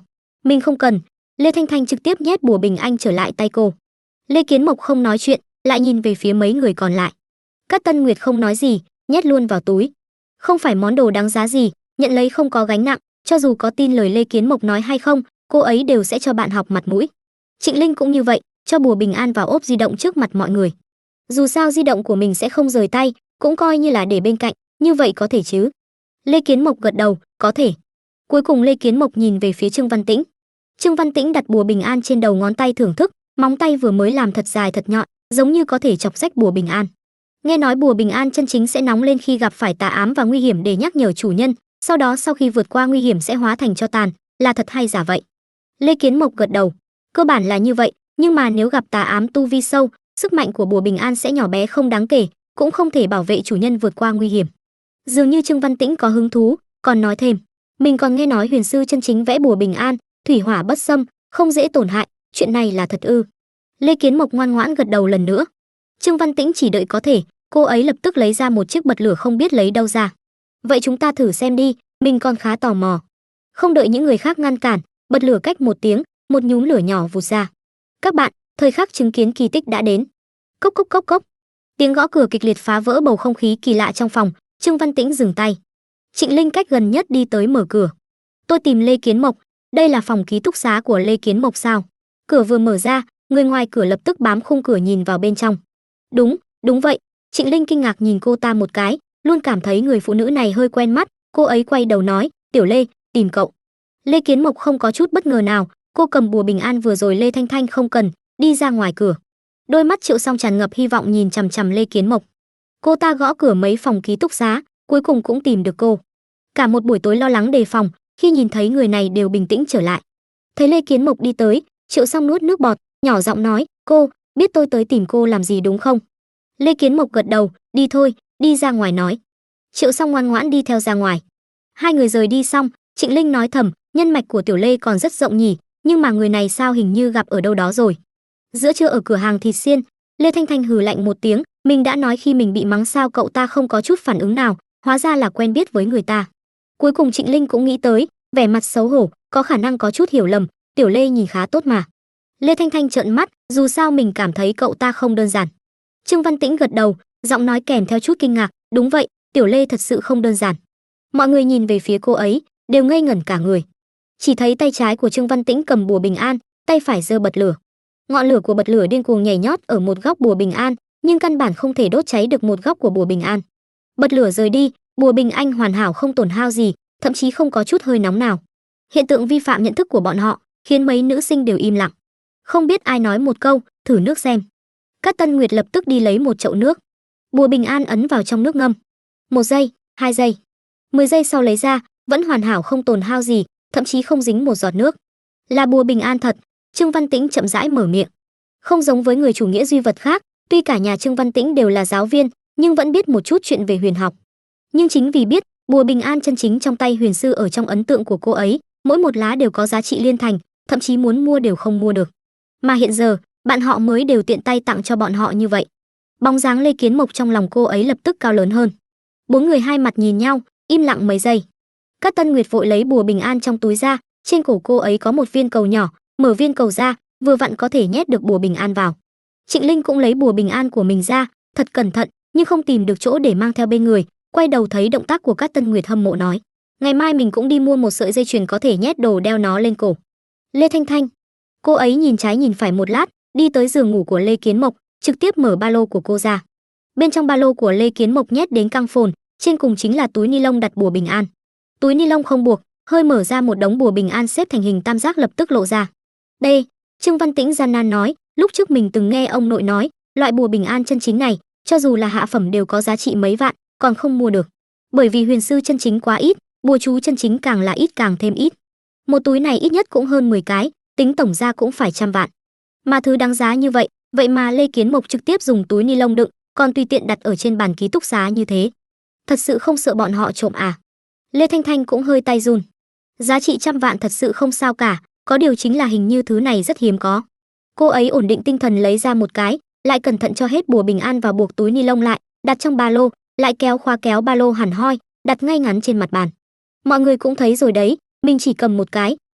Mình không cần. Lê Thanh Thanh trực tiếp nhét bùa bình anh trở lại tay cô. Lê Kiến Mộc không nói chuyện, lại nhìn về phía mấy người còn lại. Cát Tân Nguyệt không nói gì, nhét luôn vào túi. Không phải món đồ đáng giá gì, nhận lấy không có gánh nặng, cho dù có tin lời Lê Kiến Mộc nói hay không, cô ấy đều sẽ cho bạn học mặt mũi. Trịnh Linh cũng như vậy, cho bùa bình an vào ốp di động trước mặt mọi người. Dù sao di động của mình sẽ không rời tay, cũng coi như là để bên cạnh, như vậy có thể chứ? Lê Kiến Mộc gật đầu, có thể. Cuối cùng Lê Kiến Mộc nhìn về phía Trương Văn Tĩnh. Trương Văn Tĩnh đặt bùa bình an trên đầu ngón tay thưởng thức, móng tay vừa mới làm thật dài thật nhọn, giống như có thể chọc rách bùa bình an. Nghe nói bùa bình an chân chính sẽ nóng lên khi gặp phải tà ám và nguy hiểm để nhắc nhở chủ nhân, sau đó sau khi vượt qua nguy hiểm sẽ hóa thành tro tàn, là thật hay giả vậy? Lê Kiến Mộc gật đầu. Cơ bản là như vậy, nhưng mà nếu gặp tà ám tu vi sâu, sức mạnh của bùa bình an sẽ nhỏ bé không đáng kể, cũng không thể bảo vệ chủ nhân vượt qua nguy hiểm. Dường như Trương Văn Tĩnh có hứng thú, còn nói thêm, mình còn nghe nói huyền sư chân chính vẽ bùa bình an, thủy hỏa bất xâm, không dễ tổn hại, chuyện này là thật ư? Lê Kiến Mộc ngoan ngoãn gật đầu lần nữa. Trương Văn Tĩnh chỉ đợi có thể, cô ấy lập tức lấy ra một chiếc bật lửa không biết lấy đâu ra. Vậy chúng ta thử xem đi, mình còn khá tò mò. Không đợi những người khác ngăn cản, bật lửa cách một tiếng, một nhúm lửa nhỏ vụt ra. Các bạn, thời khắc chứng kiến kỳ tích đã đến. Cốc cốc cốc cốc. Tiếng gõ cửa kịch liệt phá vỡ bầu không khí kỳ lạ trong phòng. Trương Văn Tĩnh dừng tay. Trịnh Linh cách gần nhất đi tới mở cửa. Tôi tìm Lê Kiến Mộc, đây là phòng ký túc xá của Lê Kiến Mộc sao? Cửa vừa mở ra, người ngoài cửa lập tức bám khung cửa nhìn vào bên trong. Đúng vậy. Trịnh Linh kinh ngạc nhìn cô ta một cái, luôn cảm thấy người phụ nữ này hơi quen mắt. Cô ấy quay đầu nói, Tiểu Lê, tìm cậu. Lê Kiến Mộc không có chút bất ngờ nào, cô cầm bùa bình an vừa rồi Lê Thanh Thanh không cần, đi ra ngoài cửa. Đôi mắt Triệu Song tràn ngập hy vọng nhìn chằm chằm Lê Kiến Mộc. Cô ta gõ cửa mấy phòng ký túc xá, cuối cùng cũng tìm được cô. Cả một buổi tối lo lắng đề phòng, khi nhìn thấy người này đều bình tĩnh trở lại. Thấy Lê Kiến Mộc đi tới, Triệu Song nuốt nước bọt, nhỏ giọng nói, cô, biết tôi tới tìm cô làm gì đúng không? Lê Kiến Mộc gật đầu, đi thôi, đi ra ngoài nói. Triệu Song ngoan ngoãn đi theo ra ngoài. Hai người rời đi xong, Trịnh Linh nói thầm, nhân mạch của Tiểu Lê còn rất rộng nhỉ, nhưng mà người này sao hình như gặp ở đâu đó rồi. Giữa trưa ở cửa hàng thịt xiên, Lê Thanh Thanh hừ lạnh một tiếng, mình đã nói khi mình bị mắng sao cậu ta không có chút phản ứng nào, hóa ra là quen biết với người ta. Cuối cùng Trịnh Linh cũng nghĩ tới, vẻ mặt xấu hổ, có khả năng có chút hiểu lầm, Tiểu Lê nhìn khá tốt mà. Lê Thanh Thanh trợn mắt, dù sao mình cảm thấy cậu ta không đơn giản. Trương Văn Tĩnh gật đầu, giọng nói kèm theo chút kinh ngạc, đúng vậy, Tiểu Lê thật sự không đơn giản. Mọi người nhìn về phía cô ấy, đều ngây ngẩn cả người. Chỉ thấy tay trái của Trương Văn Tĩnh cầm bùa bình an, tay phải giơ bật lửa. Ngọn lửa của bật lửa điên cuồng nhảy nhót ở một góc bùa bình an, nhưng căn bản không thể đốt cháy được một góc của bùa bình an. Bật lửa rời đi, bùa bình anh hoàn hảo không tổn hao gì, thậm chí không có chút hơi nóng nào. Hiện tượng vi phạm nhận thức của bọn họ, khiến mấy nữ sinh đều im lặng. Không biết ai nói một câu, thử nước xem. Cát Tân Nguyệt lập tức đi lấy một chậu nước. Bùa bình an ấn vào trong nước ngâm. 1 giây, 2 giây, 10 giây sau lấy ra, vẫn hoàn hảo không tổn hao gì, thậm chí không dính một giọt nước. Là bùa bình an thật. Trương Văn Tĩnh chậm rãi mở miệng. Không giống với người chủ nghĩa duy vật khác, tuy cả nhà Trương Văn Tĩnh đều là giáo viên, nhưng vẫn biết một chút chuyện về huyền học. Nhưng chính vì biết, bùa bình an chân chính trong tay huyền sư ở trong ấn tượng của cô ấy, mỗi một lá đều có giá trị liên thành, thậm chí muốn mua đều không mua được. Mà hiện giờ, bạn họ mới đều tiện tay tặng cho bọn họ như vậy. Bóng dáng Lê Kiến Mộc trong lòng cô ấy lập tức cao lớn hơn. Bốn người hai mặt nhìn nhau, im lặng mấy giây. Cát Tân Nguyệt vội lấy bùa bình an trong túi ra, trên cổ cô ấy có một viên cầu nhỏ, mở viên cầu ra, vừa vặn có thể nhét được bùa bình an vào. Trịnh Linh cũng lấy bùa bình an của mình ra, thật cẩn thận, nhưng không tìm được chỗ để mang theo bên người, quay đầu thấy động tác của Cát Tân Nguyệt hâm mộ nói, ngày mai mình cũng đi mua một sợi dây chuyền có thể nhét đồ đeo nó lên cổ. Lê Thanh Thanh, cô ấy nhìn trái nhìn phải một lát, đi tới giường ngủ của Lê Kiến Mộc, trực tiếp mở ba lô của cô ra. Bên trong ba lô của Lê Kiến Mộc nhét đến căng phồn, trên cùng chính là túi ni lông đặt bùa bình an. Túi ni lông không buộc, hơi mở ra một đống bùa bình an xếp thành hình tam giác lập tức lộ ra. Đây, Trương Văn Tĩnh gian nan nói, lúc trước mình từng nghe ông nội nói, loại bùa bình an chân chính này, cho dù là hạ phẩm đều có giá trị mấy vạn, còn không mua được. Bởi vì huyền sư chân chính quá ít, bùa chú chân chính càng là ít càng thêm ít. Một túi này ít nhất cũng hơn 10 cái, tính tổng ra cũng phải trăm vạn. Mà thứ đáng giá như vậy, vậy mà Lê Kiến Mộc trực tiếp dùng túi ni lông đựng, còn tùy tiện đặt ở trên bàn ký túc xá như thế. Thật sự không sợ bọn họ trộm à? Lê Thanh Thanh cũng hơi tay run. Giá trị trăm vạn thật sự không sao cả, có điều chính là hình như thứ này rất hiếm có. Cô ấy ổn định tinh thần lấy ra một cái, lại cẩn thận cho hết bùa bình an vào buộc túi ni lông lại, đặt trong ba lô, lại kéo khóa kéo ba lô hẳn hoi, đặt ngay ngắn trên mặt bàn. Mọi người cũng thấy rồi đấy, mình chỉ cầm một cái,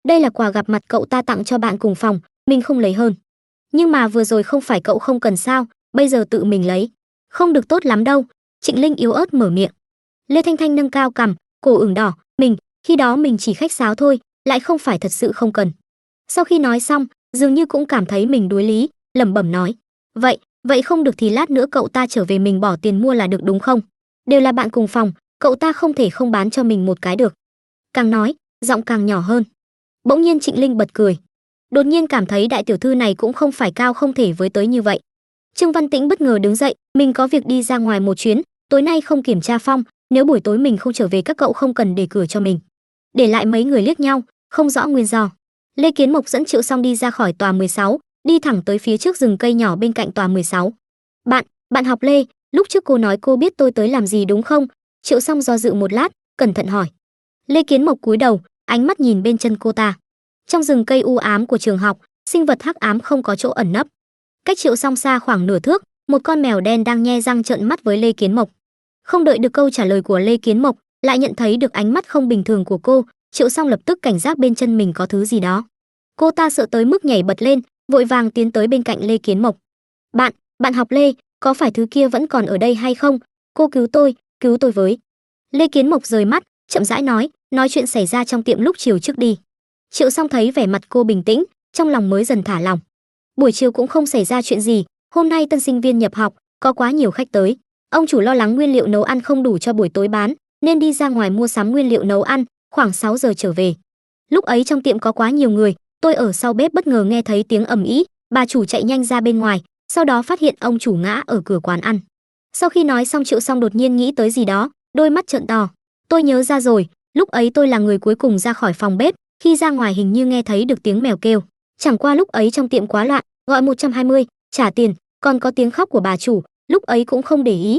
Đây là quà gặp mặt cậu ta tặng cho bạn cùng phòng, mình không lấy hơn. Nhưng mà vừa rồi không phải cậu không cần sao, bây giờ tự mình lấy. Không được tốt lắm đâu. Trịnh Linh yếu ớt mở miệng. Lê Thanh Thanh nâng cao cằm, cổ ửng đỏ, khi đó mình chỉ khách sáo thôi, lại không phải thật sự không cần. Sau khi nói xong, dường như cũng cảm thấy mình đối lý, lẩm bẩm nói, vậy không được thì lát nữa cậu ta trở về mình bỏ tiền mua là được đúng không? Đều là bạn cùng phòng, cậu ta không thể không bán cho mình một cái được. Càng nói, giọng càng nhỏ hơn. Bỗng nhiên Trịnh Linh bật cười. Đột nhiên cảm thấy đại tiểu thư này cũng không phải cao không thể với tới như vậy. Trương Văn Tĩnh bất ngờ đứng dậy, mình có việc đi ra ngoài một chuyến, tối nay không kiểm tra phong, nếu buổi tối mình không trở về các cậu không cần để cửa cho mình. Để lại mấy người liếc nhau, không rõ nguyên do. Lê Kiến Mộc dẫn Triệu Song đi ra khỏi tòa 16, đi thẳng tới phía trước rừng cây nhỏ bên cạnh tòa 16. Bạn học Lê, lúc trước cô nói cô biết tôi tới làm gì đúng không? Triệu Song do dự một lát, cẩn thận hỏi. Lê Kiến Mộc cúi đầu, ánh mắt nhìn bên chân cô ta. Trong rừng cây u ám của trường học, sinh vật hắc ám không có chỗ ẩn nấp. Cách Triệu Song xa khoảng nửa thước, một con mèo đen đang nhe răng trợn mắt với Lê Kiến Mộc. Không đợi được câu trả lời của Lê Kiến Mộc, lại nhận thấy được ánh mắt không bình thường của cô, Triệu Song lập tức cảnh giác bên chân mình có thứ gì đó. Cô ta sợ tới mức nhảy bật lên, vội vàng tiến tới bên cạnh Lê Kiến Mộc. Bạn học Lê, có phải thứ kia vẫn còn ở đây hay không? Cô cứu tôi với. Lê Kiến Mộc rời mắt, chậm rãi nói chuyện xảy ra trong tiệm lúc chiều trước đi. Triệu Song thấy vẻ mặt cô bình tĩnh, trong lòng mới dần thả lòng. Buổi chiều cũng không xảy ra chuyện gì, hôm nay tân sinh viên nhập học, có quá nhiều khách tới. Ông chủ lo lắng nguyên liệu nấu ăn không đủ cho buổi tối bán, nên đi ra ngoài mua sắm nguyên liệu nấu ăn, khoảng 6 giờ trở về. Lúc ấy trong tiệm có quá nhiều người, tôi ở sau bếp bất ngờ nghe thấy tiếng ầm ĩ, bà chủ chạy nhanh ra bên ngoài, sau đó phát hiện ông chủ ngã ở cửa quán ăn. Sau khi nói xong Triệu Song đột nhiên nghĩ tới gì đó, đôi mắt trợn to. Tôi nhớ ra rồi, lúc ấy tôi là người cuối cùng ra khỏi phòng bếp, khi ra ngoài hình như nghe thấy được tiếng mèo kêu. Chẳng qua lúc ấy trong tiệm quá loạn, gọi 120, trả tiền, còn có tiếng khóc của bà chủ, lúc ấy cũng không để ý.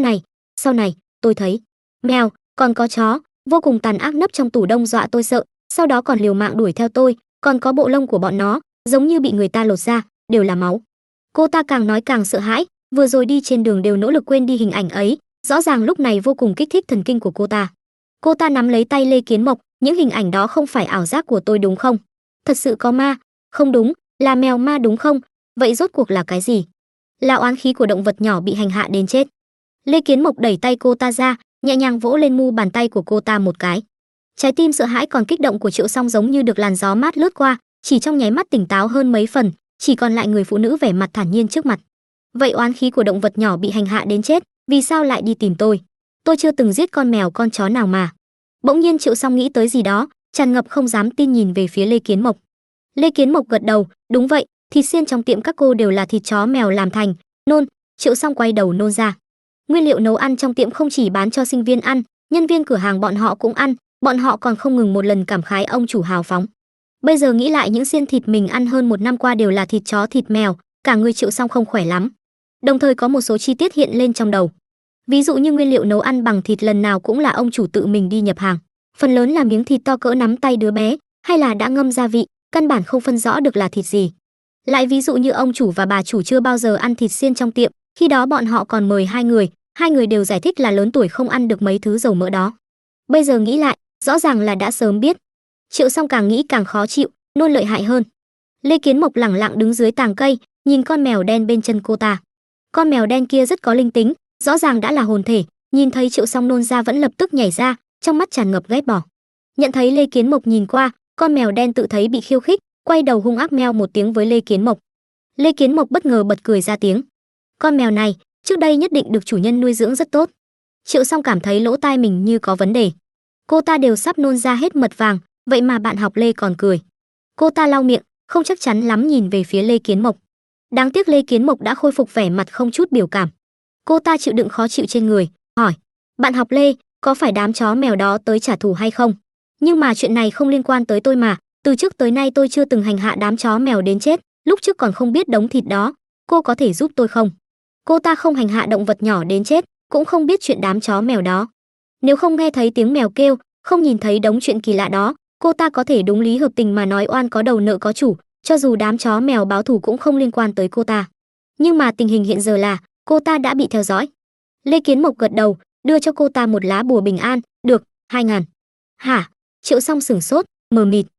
Sau này, tôi thấy mèo, còn có chó, vô cùng tàn ác nấp trong tủ đông dọa tôi sợ, sau đó còn liều mạng đuổi theo tôi, còn có bộ lông của bọn nó, giống như bị người ta lột ra, đều là máu. Cô ta càng nói càng sợ hãi, vừa rồi đi trên đường đều nỗ lực quên đi hình ảnh ấy, rõ ràng lúc này vô cùng kích thích thần kinh của cô ta. Cô ta nắm lấy tay Lê Kiến Mộc, những hình ảnh đó không phải ảo giác của tôi đúng không? Thật sự có ma? Không đúng, là mèo ma đúng không? Vậy rốt cuộc là cái gì? Là oán khí của động vật nhỏ bị hành hạ đến chết. Lê Kiến Mộc đẩy tay cô ta ra, nhẹ nhàng vỗ lên mu bàn tay của cô ta một cái. Trái tim sợ hãi còn kích động của Triệu Song giống như được làn gió mát lướt qua, chỉ trong nháy mắt tỉnh táo hơn mấy phần, chỉ còn lại người phụ nữ vẻ mặt thản nhiên trước mặt. Vậy oán khí của động vật nhỏ bị hành hạ đến chết, vì sao lại đi tìm tôi? Tôi chưa từng giết con mèo con chó nào mà. Bỗng nhiên Triệu Song nghĩ tới gì đó, tràn ngập không dám tin nhìn về phía Lê Kiến Mộc. Lê Kiến Mộc gật đầu, đúng vậy, thịt xiên trong tiệm các cô đều là thịt chó mèo làm thành. Nôn. Triệu Song quay đầu nôn ra. Nguyên liệu nấu ăn trong tiệm không chỉ bán cho sinh viên ăn, nhân viên cửa hàng bọn họ cũng ăn, bọn họ còn không ngừng một lần cảm khái ông chủ hào phóng. Bây giờ nghĩ lại những xiên thịt mình ăn hơn một năm qua đều là thịt chó thịt mèo, cả người Triệu Song không khỏe lắm. Đồng thời có một số chi tiết hiện lên trong đầu. Ví dụ như nguyên liệu nấu ăn bằng thịt lần nào cũng là ông chủ tự mình đi nhập hàng. Phần lớn là miếng thịt to cỡ nắm tay đứa bé, hay là đã ngâm gia vị, căn bản không phân rõ được là thịt gì. Lại ví dụ như ông chủ và bà chủ chưa bao giờ ăn thịt xiên trong tiệm, khi đó bọn họ còn mời hai người đều giải thích là lớn tuổi không ăn được mấy thứ dầu mỡ đó. Bây giờ nghĩ lại, rõ ràng là đã sớm biết. Triệu Song càng nghĩ càng khó chịu, nôn lợi hại hơn. Lê Kiến Mộc lẳng lặng đứng dưới tàng cây, nhìn con mèo đen bên chân cô ta. Con mèo đen kia rất có linh tính, rõ ràng đã là hồn thể, nhìn thấy Triệu Song nôn ra vẫn lập tức nhảy ra, trong mắt tràn ngập ghét bỏ. Nhận thấy Lê Kiến Mộc nhìn qua, con mèo đen tự thấy bị khiêu khích, quay đầu hung ác meo một tiếng với Lê Kiến Mộc. Lê Kiến Mộc bất ngờ bật cười ra tiếng. Con mèo này, trước đây nhất định được chủ nhân nuôi dưỡng rất tốt. Triệu Song cảm thấy lỗ tai mình như có vấn đề. Cô ta đều sắp nôn ra hết mật vàng, vậy mà bạn học Lê còn cười. Cô ta lau miệng, không chắc chắn lắm nhìn về phía Lê Kiến Mộc. Đáng tiếc Lê Kiến Mộc đã khôi phục vẻ mặt không chút biểu cảm. Cô ta chịu đựng khó chịu trên người, hỏi: "Bạn học Lê, có phải đám chó mèo đó tới trả thù hay không? Nhưng mà chuyện này không liên quan tới tôi mà, từ trước tới nay tôi chưa từng hành hạ đám chó mèo đến chết, lúc trước còn không biết đống thịt đó, cô có thể giúp tôi không?" Cô ta không hành hạ động vật nhỏ đến chết, cũng không biết chuyện đám chó mèo đó. Nếu không nghe thấy tiếng mèo kêu, không nhìn thấy đống chuyện kỳ lạ đó, cô ta có thể đúng lý hợp tình mà nói oan có đầu nợ có chủ, cho dù đám chó mèo báo thù cũng không liên quan tới cô ta. Nhưng mà tình hình hiện giờ là cô ta đã bị theo dõi. Lê Kiến Mộc gật đầu, đưa cho cô ta một lá bùa bình an, "Được, 2000." "Hả?" Triệu Song sửng sốt, mờ mịt.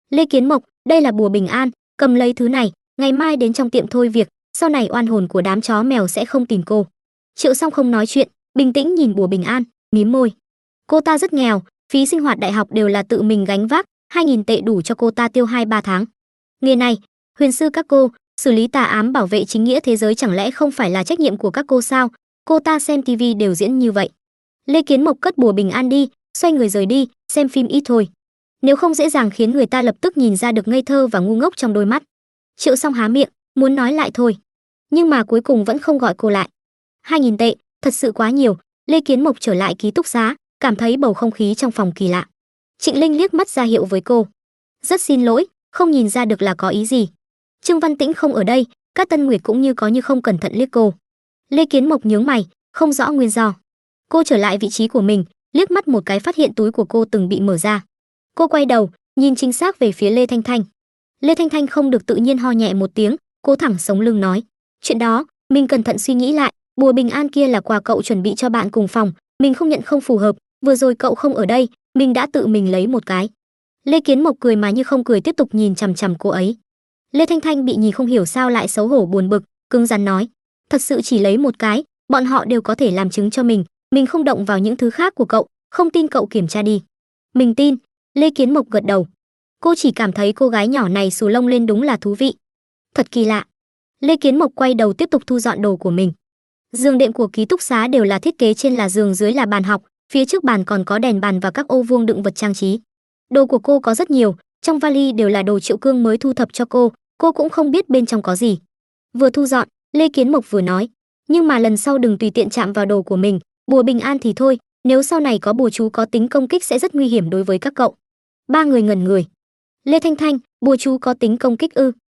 Lê Kiến Mộc, đây là bùa bình an, cầm lấy thứ này, ngày mai đến trong tiệm thôi việc, sau này oan hồn của đám chó mèo sẽ không tìm cô. Triệu Song không nói chuyện, bình tĩnh nhìn bùa bình an, mím môi. Cô ta rất nghèo, phí sinh hoạt đại học đều là tự mình gánh vác, 2.000 tệ đủ cho cô ta tiêu 2-3 tháng. Nghề này, huyền sư các cô, xử lý tà ám bảo vệ chính nghĩa thế giới chẳng lẽ không phải là trách nhiệm của các cô sao? Cô ta xem tivi đều diễn như vậy. Lê Kiến Mộc cất bùa bình an đi, xoay người rời đi, xem phim ít thôi. Nếu không dễ dàng khiến người ta lập tức nhìn ra được ngây thơ và ngu ngốc trong đôi mắt. Triệu Song há miệng, muốn nói lại thôi, nhưng mà cuối cùng vẫn không gọi cô lại. 2.000 tệ, thật sự quá nhiều. Lê Kiến Mộc trở lại ký túc xá, cảm thấy bầu không khí trong phòng kỳ lạ. Trịnh Linh liếc mắt ra hiệu với cô. Rất xin lỗi, không nhìn ra được là có ý gì. Trương Văn Tĩnh không ở đây, Cát Tân Nguyệt cũng như có như không cẩn thận liếc cô. Lê Kiến Mộc nhướng mày, không rõ nguyên do. Cô trở lại vị trí của mình, liếc mắt một cái phát hiện túi của cô từng bị mở ra. Cô quay đầu, nhìn chính xác về phía Lê Thanh Thanh. Lê Thanh Thanh không được tự nhiên ho nhẹ một tiếng, cô thẳng sống lưng nói: "Chuyện đó, mình cẩn thận suy nghĩ lại, bùa bình an kia là quà cậu chuẩn bị cho bạn cùng phòng, mình không nhận không phù hợp, vừa rồi cậu không ở đây, mình đã tự mình lấy một cái." Lê Kiến Mộc cười mà như không cười tiếp tục nhìn chằm chằm cô ấy. Lê Thanh Thanh bị nhìn không hiểu sao lại xấu hổ buồn bực, cứng rắn nói: "Thật sự chỉ lấy một cái, bọn họ đều có thể làm chứng cho mình không động vào những thứ khác của cậu, không tin cậu kiểm tra đi." "Mình tin." Lê Kiến Mộc gật đầu. Cô chỉ cảm thấy cô gái nhỏ này xù lông lên đúng là thú vị. Thật kỳ lạ. Lê Kiến Mộc quay đầu tiếp tục thu dọn đồ của mình. Giường đệm của ký túc xá đều là thiết kế trên là giường, dưới là bàn học, phía trước bàn còn có đèn bàn và các ô vuông đựng vật trang trí. Đồ của cô có rất nhiều, trong vali đều là đồ Triệu Cương mới thu thập cho cô cũng không biết bên trong có gì. Vừa thu dọn, Lê Kiến Mộc vừa nói: "Nhưng mà lần sau đừng tùy tiện chạm vào đồ của mình, bùa bình an thì thôi, nếu sau này có bùa chú có tính công kích sẽ rất nguy hiểm đối với các cậu." Ba người ngẩn người. Lê Thanh Thanh, bùa chú có tính công kích ư?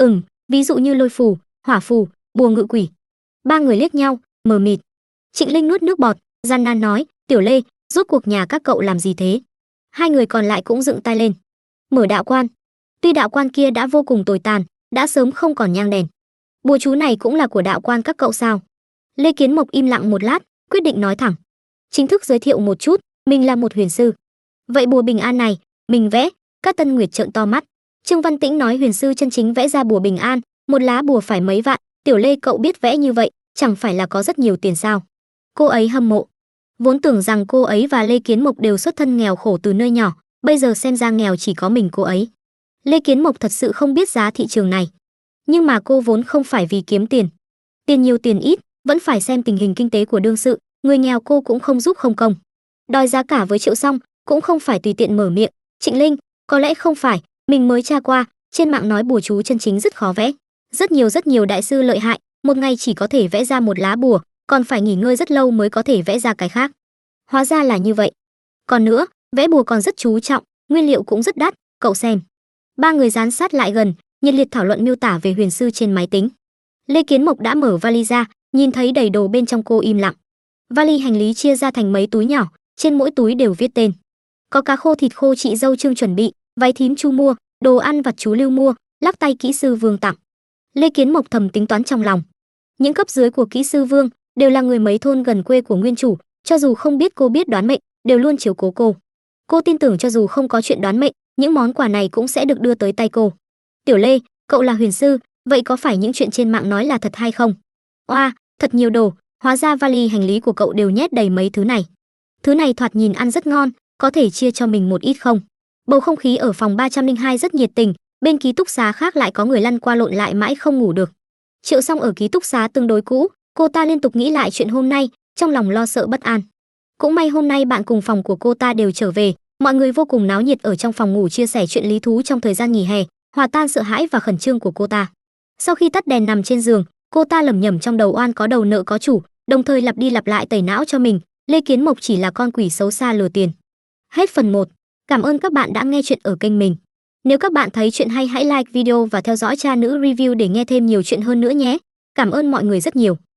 Ví dụ như lôi phù, hỏa phù, bùa ngự quỷ. Ba người liếc nhau, mờ mịt. Trịnh Linh nuốt nước bọt, gian nan nói: "Tiểu Lê, rốt cuộc nhà các cậu làm gì thế?" Hai người còn lại cũng dựng tai lên. Mở đạo quan. Tuy đạo quan kia đã vô cùng tồi tàn, đã sớm không còn nhang đèn. Bùa chú này cũng là của đạo quan các cậu sao? Lê Kiến Mộc im lặng một lát, quyết định nói thẳng. Chính thức giới thiệu một chút, mình là một huyền sư. Vậy bùa bình an này, mình vẽ. Cát Tân Nguyệt trợn to mắt. Trương Văn Tĩnh nói huyền sư chân chính vẽ ra bùa bình an, một lá bùa phải mấy vạn, Tiểu Lê cậu biết vẽ như vậy, chẳng phải là có rất nhiều tiền sao? Cô ấy hâm mộ. Vốn tưởng rằng cô ấy và Lê Kiến Mộc đều xuất thân nghèo khổ từ nơi nhỏ, bây giờ xem ra nghèo chỉ có mình cô ấy. Lê Kiến Mộc thật sự không biết giá thị trường này. Nhưng mà cô vốn không phải vì kiếm tiền. Tiền nhiều tiền ít, vẫn phải xem tình hình kinh tế của đương sự, người nghèo cô cũng không giúp không công. Đòi giá cả với Triệu Song, cũng không phải tùy tiện mở miệng. Trịnh Linh, có lẽ không phải, mình mới tra qua, trên mạng nói bùa chú chân chính rất khó vẽ. Rất nhiều đại sư lợi hại, một ngày chỉ có thể vẽ ra một lá bùa, còn phải nghỉ ngơi rất lâu mới có thể vẽ ra cái khác. Hóa ra là như vậy. Còn nữa, vẽ bùa còn rất chú trọng, nguyên liệu cũng rất đắt, cậu xem. Ba người dán sát lại gần, nhiệt liệt thảo luận miêu tả về huyền sư trên máy tính. Lê Kiến Mộc đã mở vali ra, nhìn thấy đầy đồ bên trong cô im lặng. Vali hành lý chia ra thành mấy túi nhỏ, trên mỗi túi đều viết tên. Có cá khô thịt khô chị dâu Trương chuẩn bị, váy thím Chu mua, đồ ăn vặt chú Lưu mua, lắc tay kỹ sư Vương tặng. Lê Kiến Mộc thầm tính toán trong lòng. Những cấp dưới của kỹ sư Vương đều là người mấy thôn gần quê của nguyên chủ, cho dù không biết cô biết đoán mệnh, đều luôn chiếu cố cô. Cô tin tưởng cho dù không có chuyện đoán mệnh, những món quà này cũng sẽ được đưa tới tay cô. Tiểu Lê, cậu là huyền sư, vậy có phải những chuyện trên mạng nói là thật hay không? Oa, thật nhiều đồ, hóa ra vali hành lý của cậu đều nhét đầy mấy thứ này. Thứ này thoạt nhìn ăn rất ngon, có thể chia cho mình một ít không? Bầu không khí ở phòng 302 rất nhiệt tình, bên ký túc xá khác lại có người lăn qua lộn lại mãi không ngủ được. Triệu Song ở ký túc xá tương đối cũ, cô ta liên tục nghĩ lại chuyện hôm nay, trong lòng lo sợ bất an. Cũng may hôm nay bạn cùng phòng của cô ta đều trở về, mọi người vô cùng náo nhiệt ở trong phòng ngủ chia sẻ chuyện lý thú trong thời gian nghỉ hè, hòa tan sợ hãi và khẩn trương của cô ta. Sau khi tắt đèn nằm trên giường, cô ta lẩm nhẩm trong đầu oan có đầu nợ có chủ, đồng thời lặp đi lặp lại tẩy não cho mình, Lê Kiến Mộc chỉ là con quỷ xấu xa lừa tiền. Hết phần 1. Cảm ơn các bạn đã nghe chuyện ở kênh mình. Nếu các bạn thấy chuyện hay hãy like video và theo dõi cha nữ review để nghe thêm nhiều chuyện hơn nữa nhé. Cảm ơn mọi người rất nhiều.